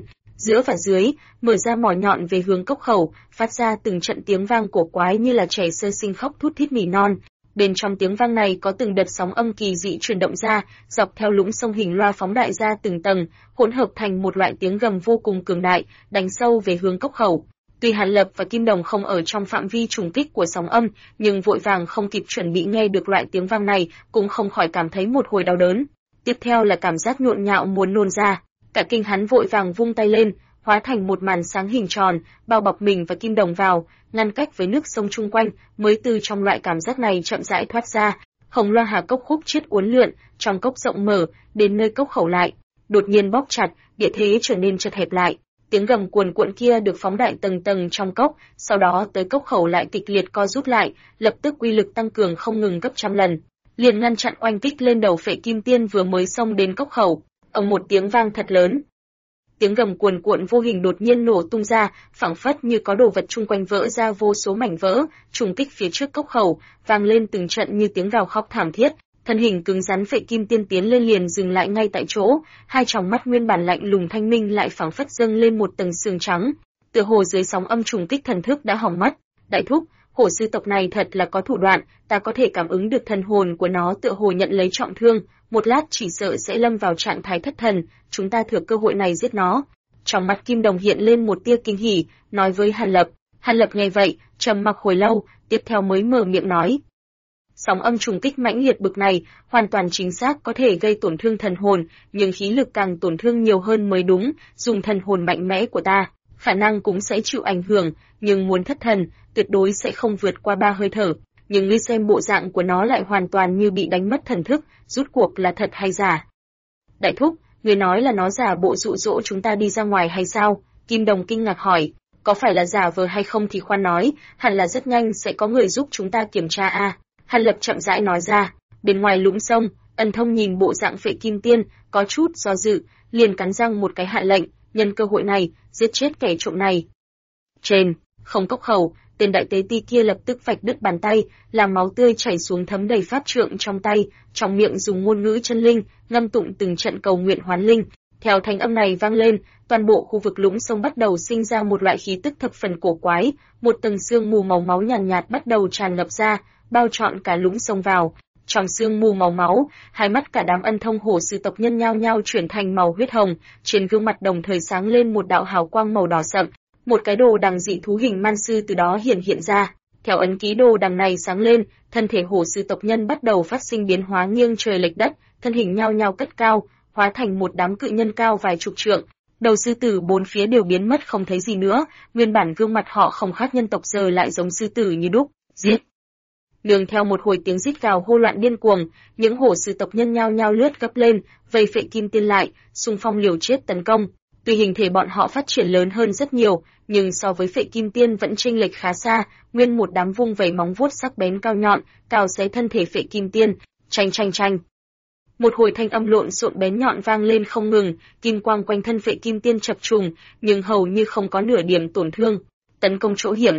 Speaker 1: giữa và dưới, mở ra mỏ nhọn về hướng cốc khẩu, phát ra từng trận tiếng vang cổ quái như là trẻ sơ sinh khóc thút thít nỉ non. Bên trong tiếng vang này có từng đợt sóng âm kỳ dị chuyển động ra, dọc theo lũng sông hình loa phóng đại ra từng tầng, hỗn hợp thành một loại tiếng gầm vô cùng cường đại, đánh sâu về hướng cốc khẩu. Tuy Hàn Lập và Kim Đồng không ở trong phạm vi trùng kích của sóng âm, nhưng vội vàng không kịp chuẩn bị nghe được loại tiếng vang này, cũng không khỏi cảm thấy một hồi đau đớn. Tiếp theo là cảm giác nhộn nhạo muốn nôn ra. Cả kinh hắn vội vàng vung tay lên, hóa thành một màn sáng hình tròn, bao bọc mình và Kim Đồng vào, ngăn cách với nước sông chung quanh, mới từ trong loại cảm giác này chậm rãi thoát ra. Hồng Loa Hà cốc khúc chiết uốn lượn, trong cốc rộng mở, đến nơi cốc khẩu lại, đột nhiên bóp chặt, địa thế trở nên chật hẹp lại. Tiếng gầm cuồn cuộn kia được phóng đại tầng tầng trong cốc, sau đó tới cốc khẩu lại kịch liệt co rút lại, lập tức uy lực tăng cường không ngừng gấp trăm lần, liền ngăn chặn oanh kích lên đầu Phệ Kim Tiên vừa mới xông đến cốc khẩu. Ầm một tiếng vang thật lớn. Tiếng gầm cuồn cuộn vô hình đột nhiên nổ tung ra, phảng phất như có đồ vật chung quanh vỡ ra vô số mảnh vỡ, trùng kích phía trước cốc khẩu, vang lên từng trận như tiếng gào khóc thảm thiết. Thân hình cứng rắn Phệ Kim Tiên tiến lên liền dừng lại ngay tại chỗ, hai tròng mắt nguyên bản lạnh lùng thanh minh lại phảng phất dâng lên một tầng sương trắng, tựa hồ dưới sóng âm trùng kích thần thức đã hỏng mất. Đại thúc, hổ sư tộc này thật là có thủ đoạn, ta có thể cảm ứng được thần hồn của nó tựa hồ nhận lấy trọng thương, một lát chỉ sợ sẽ lâm vào trạng thái thất thần, chúng ta thừa cơ hội này giết nó. Trong mắt Kim Đồng hiện lên một tia kinh hỉ, nói với Hàn Lập. Hàn Lập nghe vậy, trầm mặc hồi lâu, tiếp theo mới mở miệng nói. Sóng âm trùng kích mãnh liệt bực này, hoàn toàn chính xác có thể gây tổn thương thần hồn, nhưng khí lực càng tổn thương nhiều hơn mới đúng, dùng thần hồn mạnh mẽ của ta, khả năng cũng sẽ chịu ảnh hưởng, nhưng muốn thất thần, tuyệt đối sẽ không vượt qua 3 hơi thở. Nhưng ngươi xem bộ dạng của nó lại hoàn toàn như bị đánh mất thần thức, rút cuộc là thật hay giả? Đại thúc, ngươi nói là nó giả bộ dụ dỗ chúng ta đi ra ngoài hay sao? Kim Đồng kinh ngạc hỏi. Có phải là giả vờ hay không thì khoan nói, hẳn là rất nhanh sẽ có người giúp chúng ta kiểm tra a. Hàn Lập chậm rãi nói ra. Bên ngoài lũng sông, Ân Thông nhìn bộ dạng Phệ Kim Tiên, có chút do dự, liền cắn răng một cái hạ lệnh, nhân cơ hội này, giết chết kẻ trộm này. Trên không cốc khẩu, tên đại tế ti kia lập tức vạch đứt bàn tay, làm máu tươi chảy xuống thấm đầy pháp trượng trong tay, trong miệng dùng ngôn ngữ chân linh, ngâm tụng từng trận cầu nguyện hoán linh. Theo thanh âm này vang lên, toàn bộ khu vực lũng sông bắt đầu sinh ra một loại khí tức thập phần cổ quái, một tầng sương mù màu máu nhàn nhạt bắt đầu tràn ngập ra, bao trọn cả lũng sông vào. Trong sương mù màu máu, hai mắt cả đám Ân Thông hổ sư tộc nhân nhao nhao chuyển thành màu huyết hồng, trên gương mặt đồng thời sáng lên một đạo hào quang màu đỏ sậm. Một cái đồ đằng dị thú hình man sư từ đó hiện ra. Theo ấn ký đồ đằng này sáng lên, thân thể hổ sư tộc nhân bắt đầu phát sinh biến hóa nghiêng trời lệch đất, thân hình nhao nhao cất cao, hóa thành một đám cự nhân cao vài chục trượng. Đầu sư tử bốn phía đều biến mất không thấy gì nữa, nguyên bản gương mặt họ không khác nhân tộc giờ lại giống sư tử như đúc. Giết! Nương theo một hồi tiếng rít gào hô loạn điên cuồng, những hổ sư tộc nhân nhao nhao lướt gấp lên, vây Phệ Kim Tiên lại, xung phong liều chết tấn công. Tuy hình thể bọn họ phát triển lớn hơn rất nhiều, nhưng so với Phệ Kim Tiên vẫn chênh lệch khá xa, nguyên một đám vung vẩy móng vuốt sắc bén cao nhọn, cào xé thân thể Phệ Kim Tiên, chanh. Một hồi thanh âm lộn xộn bén nhọn vang lên không ngừng, kim quang quanh thân Phệ Kim Tiên chập trùng, nhưng hầu như không có nửa điểm tổn thương. Tấn công chỗ hiểm.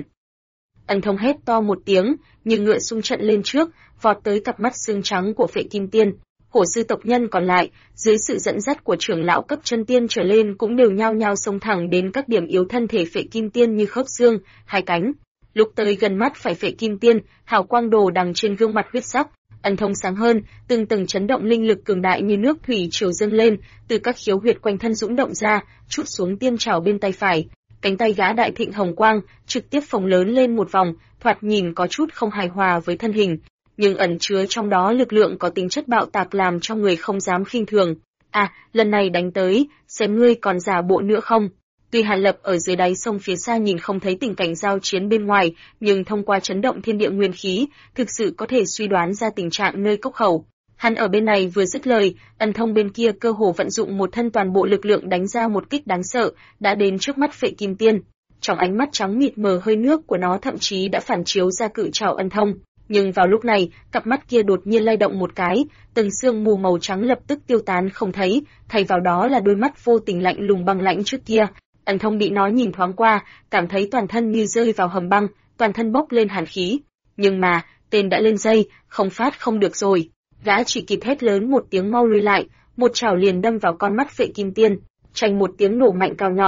Speaker 1: Ân Thông hét to một tiếng, như ngựa xung trận lên trước, vọt tới cặp mắt xương trắng của Phệ Kim Tiên. Hổ sư tộc nhân còn lại, dưới sự dẫn dắt của trưởng lão cấp chân tiên trở lên cũng đều nhao nhao xông thẳng đến các điểm yếu thân thể Phệ Kim Tiên như khớp xương, hai cánh. Lúc tới gần mắt phải Phệ Kim Tiên, hào quang đồ đằng trên gương mặt huyết sắc, Ân Thông sáng hơn, từng tầng chấn động linh lực cường đại như nước thủy triều dâng lên, từ các khiếu huyệt quanh thân dũng động ra, trút xuống tiên trảo bên tay phải. Cánh tay gã đại thịnh hồng quang, trực tiếp phồng lớn lên một vòng, thoạt nhìn có chút không hài hòa với thân hình, nhưng ẩn chứa trong đó lực lượng có tính chất bạo tạc làm cho người không dám khinh thường. À, lần này đánh tới, xem ngươi còn giả bộ nữa không? Tuy Hàn Lập ở dưới đáy sông phía xa nhìn không thấy tình cảnh giao chiến bên ngoài, nhưng thông qua chấn động thiên địa nguyên khí, thực sự có thể suy đoán ra tình trạng nơi cốc khẩu. Hắn ở bên này vừa dứt lời, Ân Thông bên kia cơ hồ vận dụng một thân toàn bộ lực lượng đánh ra một kích đáng sợ, đã đến trước mắt Phệ Kim Tiên. Trong ánh mắt trắng mịt mờ hơi nước của nó thậm chí đã phản chiếu ra cự trảo Ân Thông. Nhưng vào lúc này, cặp mắt kia đột nhiên lay động một cái, tầng sương mù màu trắng lập tức tiêu tán không thấy, thay vào đó là đôi mắt vô tình lạnh lùng băng lãnh trước kia. Ân Thông bị nó nhìn thoáng qua, cảm thấy toàn thân như rơi vào hầm băng, toàn thân bốc lên hàn khí. Nhưng mà, tên đã lên dây, không phát không được rồi. Gã chỉ kịp hét lớn một tiếng mau lùi lại, một chảo liền đâm vào con mắt Phệ Kim Tiên, chành một tiếng nổ mạnh cao nhọn,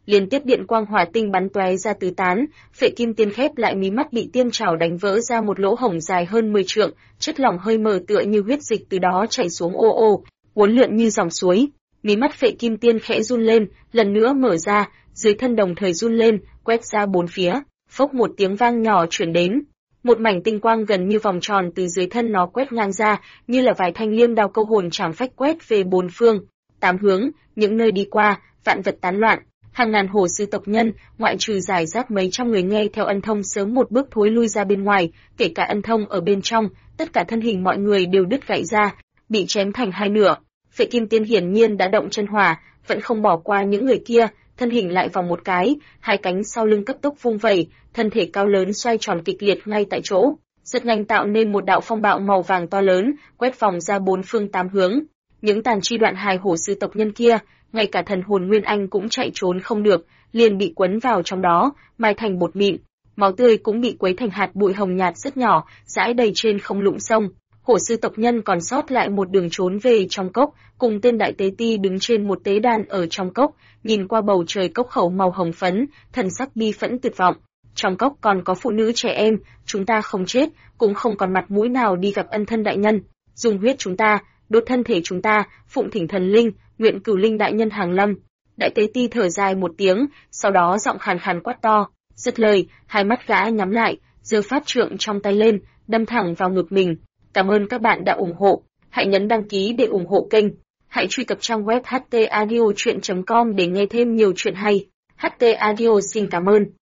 Speaker 1: liên tiếp điện quang hỏa tinh bắn tóe ra tứ tán, Phệ Kim Tiên khép lại mí mắt bị tiên trảo đánh vỡ ra một lỗ hổng dài hơn 10 trượng, chất lỏng hơi mờ tựa như huyết dịch từ đó chảy xuống ô ô, uốn lượn như dòng suối. Mí mắt Phệ Kim Tiên khẽ run lên, lần nữa mở ra, dưới thân đồng thời run lên, quét ra bốn phía. Phốc một tiếng vang nhỏ truyền đến, một mảnh tinh quang gần như vòng tròn từ dưới thân nó quét ngang ra, như là vài thanh liêm đao câu hồn trảm phách quét về bốn phương, tám hướng, những nơi đi qua, vạn vật tán loạn. Hàng ngàn hồ sư tộc nhân, ngoại trừ giải rác mấy trăm người nghe theo Ân Thông sớm một bước thối lui ra bên ngoài, kể cả Ân Thông ở bên trong, tất cả thân hình mọi người đều đứt gãy ra, bị chém thành hai nửa. Phệ Kim Tiên hiển nhiên đã động chân hỏa, vẫn không bỏ qua những người kia, thân hình lại vòng một cái, hai cánh sau lưng cấp tốc vung vẩy, thân thể cao lớn xoay tròn kịch liệt ngay tại chỗ, rất nhanh tạo nên một đạo phong bạo màu vàng to lớn, quét vòng ra bốn phương tám hướng. Những tàn chi đoạn hài hổ sư tộc nhân kia, ngay cả thần hồn Nguyên Anh cũng chạy trốn không được, liền bị quấn vào trong đó, mai thành bột mịn. Máu tươi cũng bị quấy thành hạt bụi hồng nhạt rất nhỏ, rải đầy trên không lũng sông. Hổ sư tộc nhân còn sót lại một đường trốn về trong cốc, cùng tên đại tế ti đứng trên một tế đàn ở trong cốc, nhìn qua bầu trời cốc khẩu màu hồng phấn, thần sắc bi phẫn tuyệt vọng. Trong cốc còn có phụ nữ trẻ em, chúng ta không chết, cũng không còn mặt mũi nào đi gặp ân thân đại nhân. Dùng huyết chúng ta, đốt thân thể chúng ta, phụng thỉnh thần linh, nguyện cửu linh đại nhân hàng lâm. Đại tế ti thở dài một tiếng, sau đó giọng khàn khàn quát to, dứt lời, hai mắt gã nhắm lại, giơ pháp trượng trong tay lên, đâm thẳng vào ngực mình. Cảm ơn các bạn đã ủng hộ, hãy nhấn đăng ký để ủng hộ kênh. Hãy truy cập trang web htaudio.com để nghe thêm nhiều chuyện hay. HT Audio xin cảm ơn.